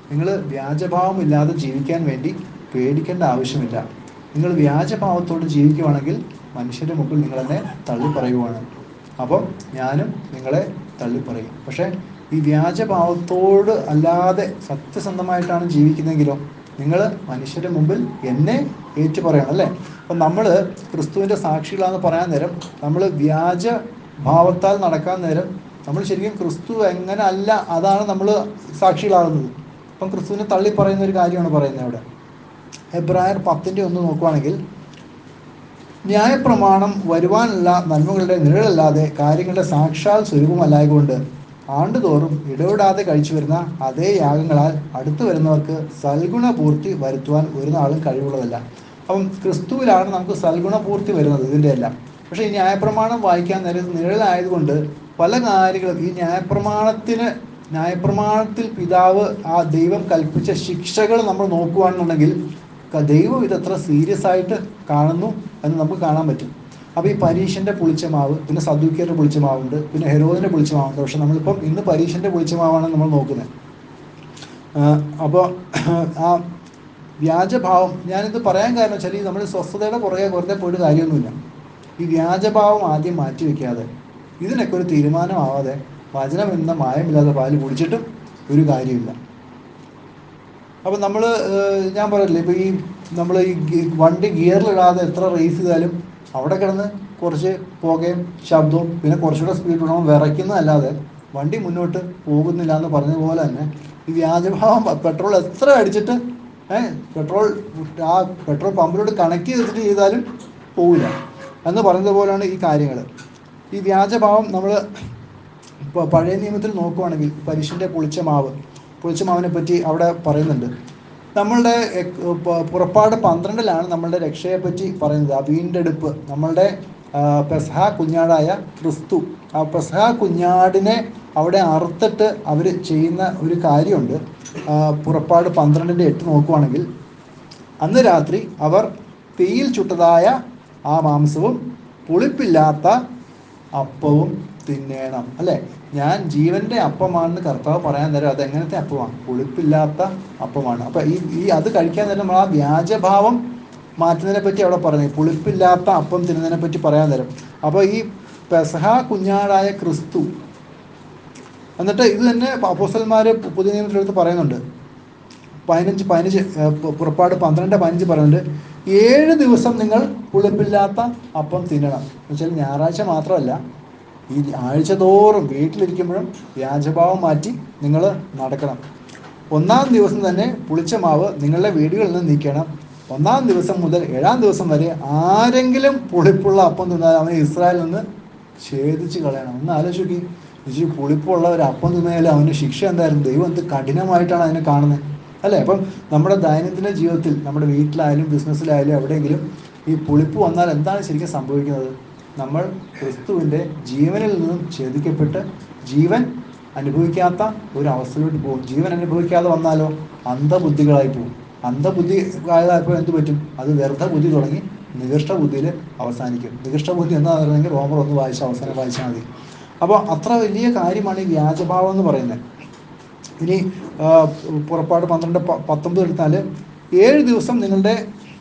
നിങ്ങൾ വ്യാജഭാവമില്ലാതെ ജീവിക്കാൻ വേണ്ടി പേടിക്കേണ്ട ആവശ്യമില്ല. നിങ്ങൾ വ്യാജഭാവത്തോട് ജീവിക്കുവാണെങ്കിൽ മനുഷ്യരുടെ മുമ്പിൽ നിങ്ങളെന്നെ തള്ളിപ്പറയുവാണ്. അപ്പം ഞാനും നിങ്ങളെ തള്ളിപ്പറയും. പക്ഷേ ഈ വ്യാജഭാവത്തോട് അല്ലാതെ സത്യസന്ധമായിട്ടാണ് ജീവിക്കുന്നതെങ്കിലോ നിങ്ങൾ മനുഷ്യരുടെ മുമ്പിൽ എന്നെ ഏറ്റുപറയണം, അല്ലേ? അപ്പം നമ്മൾ ക്രിസ്തുവിൻ്റെ സാക്ഷികളാണെന്ന് പറയാൻ നേരം, നമ്മൾ വ്യാജ ഭാവത്താൽ നടക്കാൻ നേരം നമ്മൾ ശരിക്കും ക്രിസ്തു എങ്ങനെ അല്ല അതാണ് നമ്മൾ സാക്ഷികളാകുന്നത്. അപ്പം ക്രിസ്തുവിനെ തള്ളി പറയുന്ന ഒരു കാര്യമാണ് പറയുന്നത് അവിടെ. എബ്രായർ 10:1 നോക്കുവാണെങ്കിൽ, ന്യായപ്രമാണം വരുവാനുള്ള നന്മകളുടെ നിഴലല്ലാതെ കാര്യങ്ങളുടെ സാക്ഷാൽ സ്വരൂപമല്ലായകൊണ്ട് ആണ്ടുതോറും ഇടവിടാതെ കഴിച്ചു വരുന്ന അതേ യാഗങ്ങളാൽ അടുത്തു വരുന്നവർക്ക് സൽഗുണപൂർത്തി വരുത്തുവാൻ ഒരു നാളും കഴിവുള്ളതല്ല. അപ്പം ക്രിസ്തുവിലാണ് നമുക്ക് സൽഗുണപൂർത്തി വരുന്നത്, ഇതിൻ്റെ എല്ലാം. പക്ഷേ ഈ ന്യായപ്രമാണം വായിക്കാൻ നേരം നിഴലായതുകൊണ്ട് പല കാര്യങ്ങളും ഈ ന്യായപ്രമാണത്തിൽ പിതാവ് ആ ദൈവം കൽപ്പിച്ച ശിക്ഷകൾ നമ്മൾ നോക്കുകയാണെന്നുണ്ടെങ്കിൽ ദൈവം ഇതെത്ര സീരിയസ് ആയിട്ട് കാണുന്നു എന്ന് നമുക്ക് കാണാൻ പറ്റും. അപ്പോൾ ഈ പരീക്ഷൻ്റെ പുളിച്ച മാവ്, പിന്നെ സദൂക്യരുടെ പുളിച്ച മാവുണ്ട്, പിന്നെ ഹെരോദിൻ്റെ പുളിച്ച മാവുണ്ട്. പക്ഷെ നമ്മളിപ്പം ഇന്ന് പരീക്ഷൻ്റെ പുളിച്ച മാവാണ് നമ്മൾ നോക്കുന്നത്. അപ്പോൾ ആ വ്യാജഭാവം, ഞാനിത് പറയാൻ കാരണം വെച്ചാൽ ഈ നമ്മൾ സ്വസ്ഥതയുടെ പുറകെ വെറുതെ പോയിട്ട് കാര്യമൊന്നുമില്ല. ഈ വ്യാജഭാവം ആദ്യം മാറ്റി വയ്ക്കാതെ ഇതിനൊക്കെ ഒരു തീരുമാനമാവാതെ വചനം എന്ന മായമില്ലാതെ പാല് കുടിച്ചിട്ടും ഒരു കാര്യമില്ല. അപ്പം നമ്മൾ ഞാൻ പറയില്ലേ, ഇപ്പോൾ ഈ നമ്മൾ ഈ വണ്ടി ഗിയറിലിടാതെ എത്ര റേസ് ചെയ്താലും അവിടെ കിടന്ന് കുറച്ച് പുകയും ശബ്ദവും പിന്നെ കുറച്ചുകൂടെ സ്പീഡ് വേണം വിറയ്ക്കുന്നതല്ലാതെ വണ്ടി മുന്നോട്ട് പോകുന്നില്ല എന്ന് പറഞ്ഞതുപോലെ തന്നെ ഈ വ്യാജഭാവം പെട്രോൾ എത്ര അടിച്ചിട്ട് പെട്രോൾ പമ്പിലോട്ട് കണക്ട് ചെയ്താലും പോവില്ല എന്ന് പറയുന്നതുപോലെയാണ് ഈ കാര്യങ്ങൾ. ഈ വ്യാജഭാവം നമ്മൾ പഴയ നിയമത്തിൽ നോക്കുവാണെങ്കിൽ പരീക്ഷൻ്റെ പുളിച്ച മാവിനെ പറ്റി അവിടെ പറയുന്നുണ്ട്. നമ്മളുടെ പുറപ്പാട് 12 നമ്മളുടെ രക്ഷയെപ്പറ്റി പറയുന്നത്, ആ വീണ്ടെടുപ്പ്, നമ്മളുടെ പെസഹ കുഞ്ഞാടായ ക്രിസ്തു, ആ പെസഹ കുഞ്ഞാടിനെ അവിടെ അറുത്തിട്ട് അവർ ചെയ്യുന്ന ഒരു കാര്യമുണ്ട്. പുറപ്പാട് 12:8 നോക്കുവാണെങ്കിൽ, അന്ന് രാത്രി അവർ തീയിൽ ചുട്ടതായ ആ മാംസവും പുളിപ്പില്ലാത്ത അപ്പവും തിന്നേണം, അല്ലേ? ഞാൻ ജീവൻ്റെ അപ്പമാണെന്ന് കർത്താവ് പറയാൻ നേരം അത് എങ്ങനത്തെ അപ്പമാണ്? പുളിപ്പില്ലാത്ത അപ്പമാണ്. അപ്പം ഈ അത് കഴിക്കാൻ നേരം നമ്മൾ ആ വ്യാജഭാവം മാറ്റുന്നതിനെ പറ്റി അവിടെ പറഞ്ഞു, പുളിപ്പില്ലാത്ത അപ്പം തിന്നുന്നതിനെ പറ്റി പറയാൻ നേരം. അപ്പോൾ ഈ പെസഹ കുഞ്ഞാടായ ക്രിസ്തു, എന്നിട്ട് ഇത് തന്നെ അപ്പോസ്തലന്മാർ പുതിയ നിയമത്തിലെടുത്ത് പറയുന്നുണ്ട്. 15 പുറപ്പാട് 12:15 പറയുന്നുണ്ട്, 7 ദിവസം നിങ്ങൾ പുളിപ്പില്ലാത്ത അപ്പം തിന്നണം. എന്ന് വെച്ചാൽ ഞായറാഴ്ച മാത്രമല്ല, ഈ ആഴ്ച തോറും വീട്ടിലിരിക്കുമ്പോഴും വ്യാജഭാവം മാറ്റി നിങ്ങൾ നടക്കണം. 1-ാം ദിവസം തന്നെ പുളിച്ച മാവ് നിങ്ങളുടെ വീടുകളിൽ നിന്ന് നീക്കണം. 1-ാം ദിവസം മുതൽ 7-ാം ദിവസം വരെ ആരെങ്കിലും പുളിപ്പുള്ള അപ്പം തിന്നാൽ അവനെ ഇസ്രായേലിൽ നിന്ന് ഛേദിച്ച് കളയണം. ഒന്ന് ആലോചിക്കി, ഇച്ചിരി പുളിപ്പുള്ള ഒരു അപ്പം തിന്നാലും അവൻ്റെ ശിക്ഷ എന്തായിരുന്നു? ദൈവം എന്ത് കഠിനമായിട്ടാണ് അതിനെ കാണുന്നത്, അല്ലേ? അപ്പം നമ്മുടെ ദൈനംദിന ജീവിതത്തിൽ, നമ്മുടെ വീട്ടിലായാലും ബിസിനസ്സിലായാലും എവിടെയെങ്കിലും ഈ പുളിപ്പ് വന്നാൽ എന്താണ് ശരിക്കും സംഭവിക്കുന്നത്? നമ്മൾ ക്രിസ്തുവിൻ്റെ ജീവനിൽ നിന്നും ഛേദിക്കപ്പെട്ട് ജീവൻ അനുഭവിക്കാത്ത ഒരു അവസ്ഥയിലോട്ട് പോകും. ജീവൻ അനുഭവിക്കാതെ വന്നാലോ അന്ധബുദ്ധികളായി പോകും. അന്ധബുദ്ധി ആയതായപ്പോൾ എന്ത് പറ്റും? അത് വ്യർത്ഥ ബുദ്ധി തുടങ്ങി നികൃഷ്ട ബുദ്ധിയിൽ അവസാനിക്കും. നികൃഷ്ട ബുദ്ധി എന്താണെന്ന് പറയുന്നത് റോമർ 1 വായിച്ച അവസാനം വായിച്ചാൽ മതി. അപ്പോൾ അത്ര വലിയ കാര്യമാണ് ഈ വ്യാജഭാവം എന്ന് പറയുന്നത്. ഇനി പുറപ്പാട് 12:19 എടുത്താൽ, 7 ദിവസം നിങ്ങളുടെ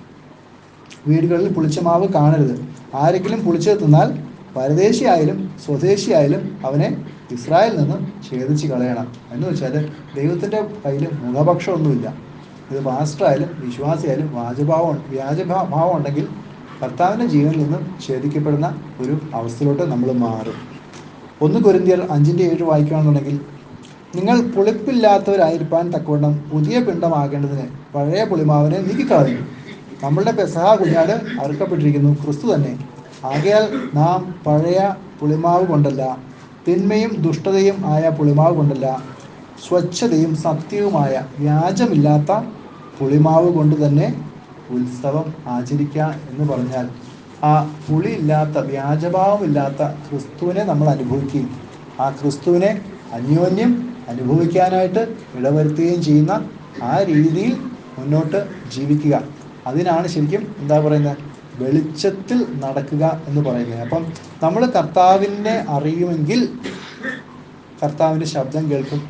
വീടുകളിൽ പുളിച്ച മാവ് കാണരുത്. ആരെങ്കിലും പുളിച്ചത് തിന്നാൽ പരദേശിയായാലും സ്വദേശിയായാലും അവനെ ഇസ്രായേലിൽ നിന്ന് ഛേദിച്ച് കളയണം. എന്ന് വെച്ചാൽ ദൈവത്തിൻ്റെ കയ്യിൽ മുഖപക്ഷമൊന്നുമില്ല. ഇത് പാസ്റ്ററായാലും വിശ്വാസിയായാലും വ്യാജഭാവം ഉണ്ടെങ്കിൽ കർത്താവിൻ്റെ ജീവനിൽ നിന്നും ഛേദിക്കപ്പെടുന്ന ഒരു അവസ്ഥയിലോട്ട് നമ്മൾ മാറും. 1 കൊരിന്ത്യർ 5:7 വായിക്കുകയാണെന്നുണ്ടെങ്കിൽ, നിങ്ങൾ പുളിപ്പില്ലാത്തവരായിരിക്കാൻ തക്കവണ്ണം പുതിയ പിണ്ഡമാകേണ്ടതിന് പഴയ പുളിമാവിനെ നീക്കിക്കളഞ്ഞു. നമ്മളുടെ പെസഹ കുഞ്ഞാട് അറുക്കപ്പെട്ടിരിക്കുന്നു, ക്രിസ്തു തന്നെ. ആകയാൽ നാം പഴയ പുളിമാവ് കൊണ്ടല്ല, തിന്മയും ദുഷ്ടതയും ആയ പുളിമാവ് കൊണ്ടല്ല, സ്വച്ഛതയും സത്യവുമായ വ്യാജമില്ലാത്ത പുളിമാവ് കൊണ്ട് തന്നെ ഉത്സവം ആചരിക്കുക എന്ന് പറഞ്ഞാൽ, ആ പുളിയില്ലാത്ത വ്യാജഭാവമില്ലാത്ത ക്രിസ്തുവിനെ നമ്മൾ അനുഭവിക്കുകയും ആ ക്രിസ്തുവിനെ അന്യോന്യം അനുഭവിക്കാനായിട്ട് ഇടവരുത്തുകയും ചെയ്യുന്ന ആ രീതിയിൽ മുന്നോട്ട് ജീവിക്കുക. അതിനാണ് ശരിക്കും എന്താ പറയുന്നത്, വെളിച്ചത്തിൽ നടക്കുക എന്ന് പറയുന്നത്. അപ്പം നമ്മൾ കർത്താവിനെ അറിയുമെങ്കിൽ കർത്താവിൻ്റെ ശബ്ദം കേൾക്കും.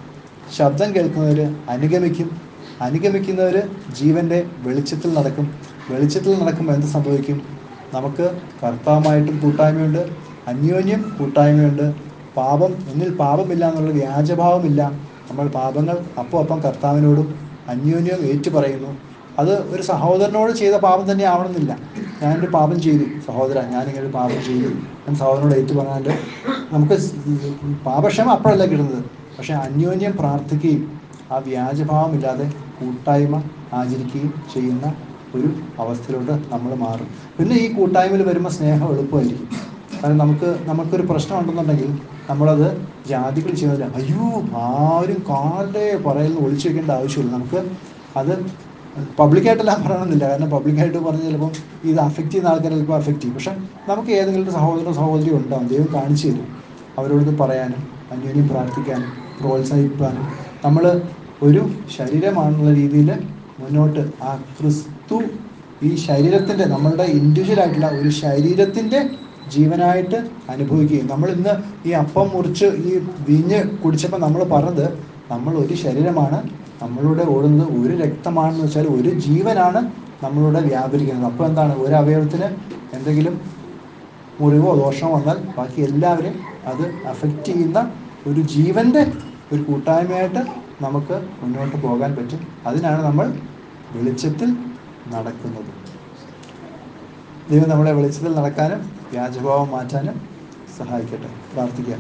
ശബ്ദം കേൾക്കുന്നവർ അനുഗമിക്കും, അനുഗമിക്കുന്നവർ ജീവൻ്റെ വെളിച്ചത്തിൽ നടക്കും. വെളിച്ചത്തിൽ നടക്കുമ്പോൾ എന്ത് സംഭവിക്കും? നമുക്ക് കർത്താവുമായിട്ടും കൂട്ടായ്മയുണ്ട്, അന്യോന്യം കൂട്ടായ്മയുണ്ട്. എന്നിൽ പാപമില്ല എന്നുള്ള വ്യാജഭാവമില്ല. നമ്മൾ പാപങ്ങൾ അപ്പം കർത്താവിനോടും അന്യോന്യം ഏറ്റു പറയുന്നു. അത് ഒരു സഹോദരനോട് ചെയ്ത പാപം തന്നെ ആവണമെന്നില്ല. ഞാനൊരു പാപം ചെയ്തു സഹോദര, ഞാനിങ്ങനൊരു പാപം ചെയ്തു ഞാൻ സഹോദരനോട് ഏറ്റു പറഞ്ഞാൽ നമുക്ക് പാപക്ഷമ അപ്പോഴല്ല കിട്ടുന്നത്. പക്ഷെ അന്യോന്യം പ്രാർത്ഥിക്കുകയും ആ വ്യാജഭാവമില്ലാതെ കൂട്ടായ്മ ആചരിക്കുകയും ചെയ്യുന്ന ഒരു അവസ്ഥയിലോട്ട് നമ്മൾ മാറും. പിന്നെ ഈ കൂട്ടായ്മയിൽ വരുമ്പോൾ സ്നേഹം എളുപ്പമായിരിക്കും. കാരണം നമുക്കൊരു പ്രശ്നം ഉണ്ടെന്നുണ്ടെങ്കിൽ നമ്മളത് ജാതികൾ ചെയ്യുന്നില്ല, അയ്യോ ആരും കാലേ പറയുന്നത് ഒളിച്ചു വെക്കേണ്ട ആവശ്യമില്ല. നമുക്ക് അത് പബ്ലിക്കായിട്ടെല്ലാം പറയണമെന്നില്ല. കാരണം പബ്ലിക്കായിട്ട് പറഞ്ഞ് ചിലപ്പം ഇത് അഫക്റ്റ് ചെയ്യുന്ന ആൾക്കാർ ചിലപ്പോൾ അഫക്റ്റ് ചെയ്യും. പക്ഷെ നമുക്ക് ഏതെങ്കിലും ഒരു സഹോദരനോ സഹോദരിയോ ഉണ്ടാവും, ദൈവം കാണിച്ചു തരും. അവരോട് പറയാനും അന്യോന്യം പ്രാർത്ഥിക്കാനും പ്രോത്സാഹിപ്പിക്കാനും നമ്മൾ ഒരു ശരീരമാണെന്നുള്ള രീതിയിൽ മുന്നോട്ട് ആ ക്രിസ്തു ഈ ശരീരത്തിൻ്റെ, നമ്മളുടെ ഇൻഡിവിജ്വലായിട്ടുള്ള ഒരു ശരീരത്തിൻ്റെ ജീവനായിട്ട് അനുഭവിക്കുകയും, നമ്മൾ ഇന്ന് ഈ അപ്പം മുറിച്ച് ഈ വീഞ്ഞ് കുടിച്ചപ്പോൾ നമ്മൾ പറഞ്ഞത് നമ്മൾ ഒരു ശരീരമാണ്, നമ്മളിലൂടെ ഓടുന്നത് ഒരു രക്തമാണെന്ന് വെച്ചാൽ ഒരു ജീവനാണ് നമ്മളിലൂടെ വ്യാപരിക്കുന്നത്. അപ്പോൾ എന്താണ്, ഒരു അവയവത്തിന് എന്തെങ്കിലും മുറിവോ ദോഷമോ വന്നാൽ ബാക്കി എല്ലാവരും അത് അഫക്റ്റ് ചെയ്യുന്ന ഒരു ജീവൻ്റെ ഒരു കൂട്ടായ്മയായിട്ട് നമുക്ക് മുന്നോട്ട് പോകാൻ പറ്റും. അതിനാണ് നമ്മൾ വെളിച്ചത്തിൽ നടക്കുന്നത്. ദൈവം നമ്മളെ വെളിച്ചത്തിൽ നടക്കാനും വ്യാജഭാവം മാറ്റാനും സഹായിക്കട്ടെ. പ്രാർത്ഥിക്കാം.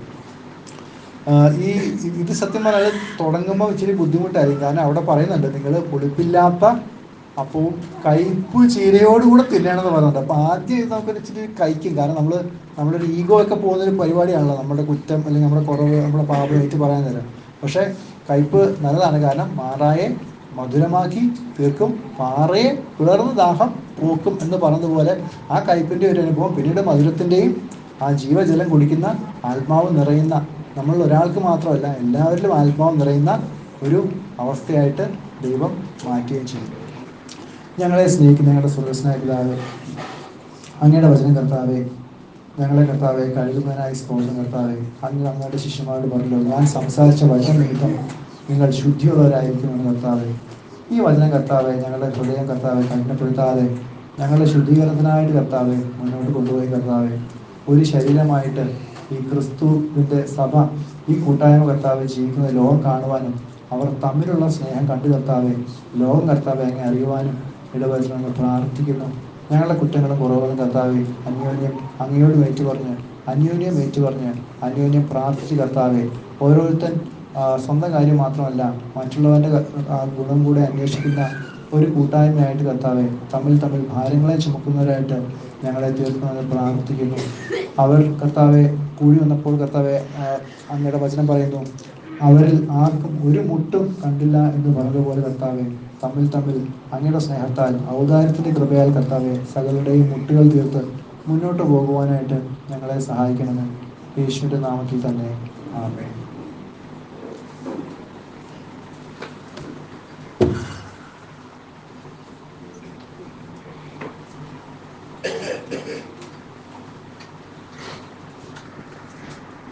ഇത് സത്യം പറഞ്ഞാൽ തുടങ്ങുമ്പോൾ ഇച്ചിരി ബുദ്ധിമുട്ടായിരിക്കും. കാരണം അവിടെ പറയുന്നുണ്ട് നിങ്ങൾ പുളിപ്പില്ലാത്ത അപ്പവും കയ്പ് ചീരയോടുകൂടെ തിന്നണമെന്ന് പറയുന്നുണ്ട്. അപ്പോൾ ആദ്യം ഇത് നമുക്കൊരു ഇച്ചിരി കഴിക്കും. കാരണം നമ്മളൊരു ഈഗോ ഒക്കെ പോകുന്നൊരു പരിപാടിയാണല്ലോ, നമ്മുടെ കുറ്റം അല്ലെങ്കിൽ നമ്മുടെ കുറവ്, നമ്മുടെ പാപമായിട്ട് പറയാൻ തരാം. പക്ഷേ കയ്പ് നല്ലതാണ്. കാരണം മാറായെ മധുരമാക്കി തീർക്കും, പാറയെ പിളർന്ന് ദാഹം പോക്കും എന്ന് പറഞ്ഞതുപോലെ ആ കയ്പിൻ്റെ ഒരു അനുഭവം പിന്നീട് മധുരത്തിൻ്റെയും ആ ജീവജലം കുടിക്കുന്ന ആത്മാവ് നിറയുന്ന, നമ്മൾ ഒരാൾക്ക് മാത്രമല്ല എല്ലാവരിലും ആത്മാവ് നിറയുന്ന ഒരു അവസ്ഥയായിട്ട് ദൈവം മാറ്റുകയും ചെയ്യും. ഞങ്ങളെ സ്നേഹിക്കുന്ന ഞങ്ങളുടെ സ്വർഗ്ഗസ്ഥനായ പിതാവേ, അങ്ങയുടെ വചനം കർത്താവേ, ഞങ്ങളെ കർത്താവെ കഴുകുന്നതിനായി സ്തോത്രം കർത്താവെ. അങ്ങയുടെ ശിഷ്യന്മാരോട് പറഞ്ഞല്ലോ, ഞാൻ സംസാരിച്ച വചനം നിമിത്തം നിങ്ങൾ ശുദ്ധിയുള്ളവരായിരിക്കുമെന്ന് കർത്താവെ. ഈ വചനം കർത്താവെ ഞങ്ങളുടെ ഹൃദയം കർത്താവെ കഠിനപ്പെടുത്താതെ ഞങ്ങളുടെ ശുദ്ധീകരണത്തിനായിട്ട് കർത്താവെ മുന്നോട്ട് കൊണ്ടുപോയി കർത്താവെ. ഒരു ശരീരമായിട്ട് ഈ ക്രിസ്തുവിൻ്റെ സഭ, ഈ കൂട്ടായ്മ കർത്താവെ ജീവിക്കുന്ന ലോകം കാണുവാനും അവർ തമ്മിലുള്ള സ്നേഹം കണ്ടു കർത്താവെ ലോകം കർത്താവെ അങ്ങ് അറിയുവാനും ഇടവരുത്തണമെന്ന് പ്രാർത്ഥിക്കുന്നു. ഞങ്ങളുടെ കുറ്റങ്ങളും കുറവുകളും കർത്താവെ അന്യോന്യം അങ്ങയോട് ഏറ്റുപറഞ്ഞ് അന്യോന്യം പ്രാർത്ഥിച്ച് കർത്താവെ ഓരോരുത്തൻ സ്വന്തം കാര്യം മാത്രമല്ല മറ്റുള്ളവൻ്റെ ഗുണം കൂടെ അന്വേഷിക്കുന്ന ഒരു കൂട്ടായ്മയായിട്ട് കർത്താവെ തമ്മിൽ ഭാരങ്ങളെ ചുമക്കുന്നവരായിട്ട് ഞങ്ങളെ തീർക്കണമെന്ന് പ്രാർത്ഥിക്കുന്നു. അവർ കർത്താവെ കൂടി വന്നപ്പോൾ കർത്താവെ അങ്ങയുടെ വചനം പറയുന്നു, അവരിൽ ആർക്കും ഒരു മുട്ടും കണ്ടില്ല എന്ന് പറഞ്ഞതുപോലെ കർത്താവെ തമ്മിൽ അങ്ങയുടെ സ്നേഹത്താൽ ഔദാര്യത്തിൻ്റെ കൃപയാൽ കർത്താവെ സകലരുടെയും മുട്ടുകൾ തീർത്ത് മുന്നോട്ട് പോകുവാനായിട്ട് ഞങ്ങളെ സഹായിക്കണമെന്ന് യേശുവിൻ്റെ നാമത്തിൽ തന്നെ ആമേൻ.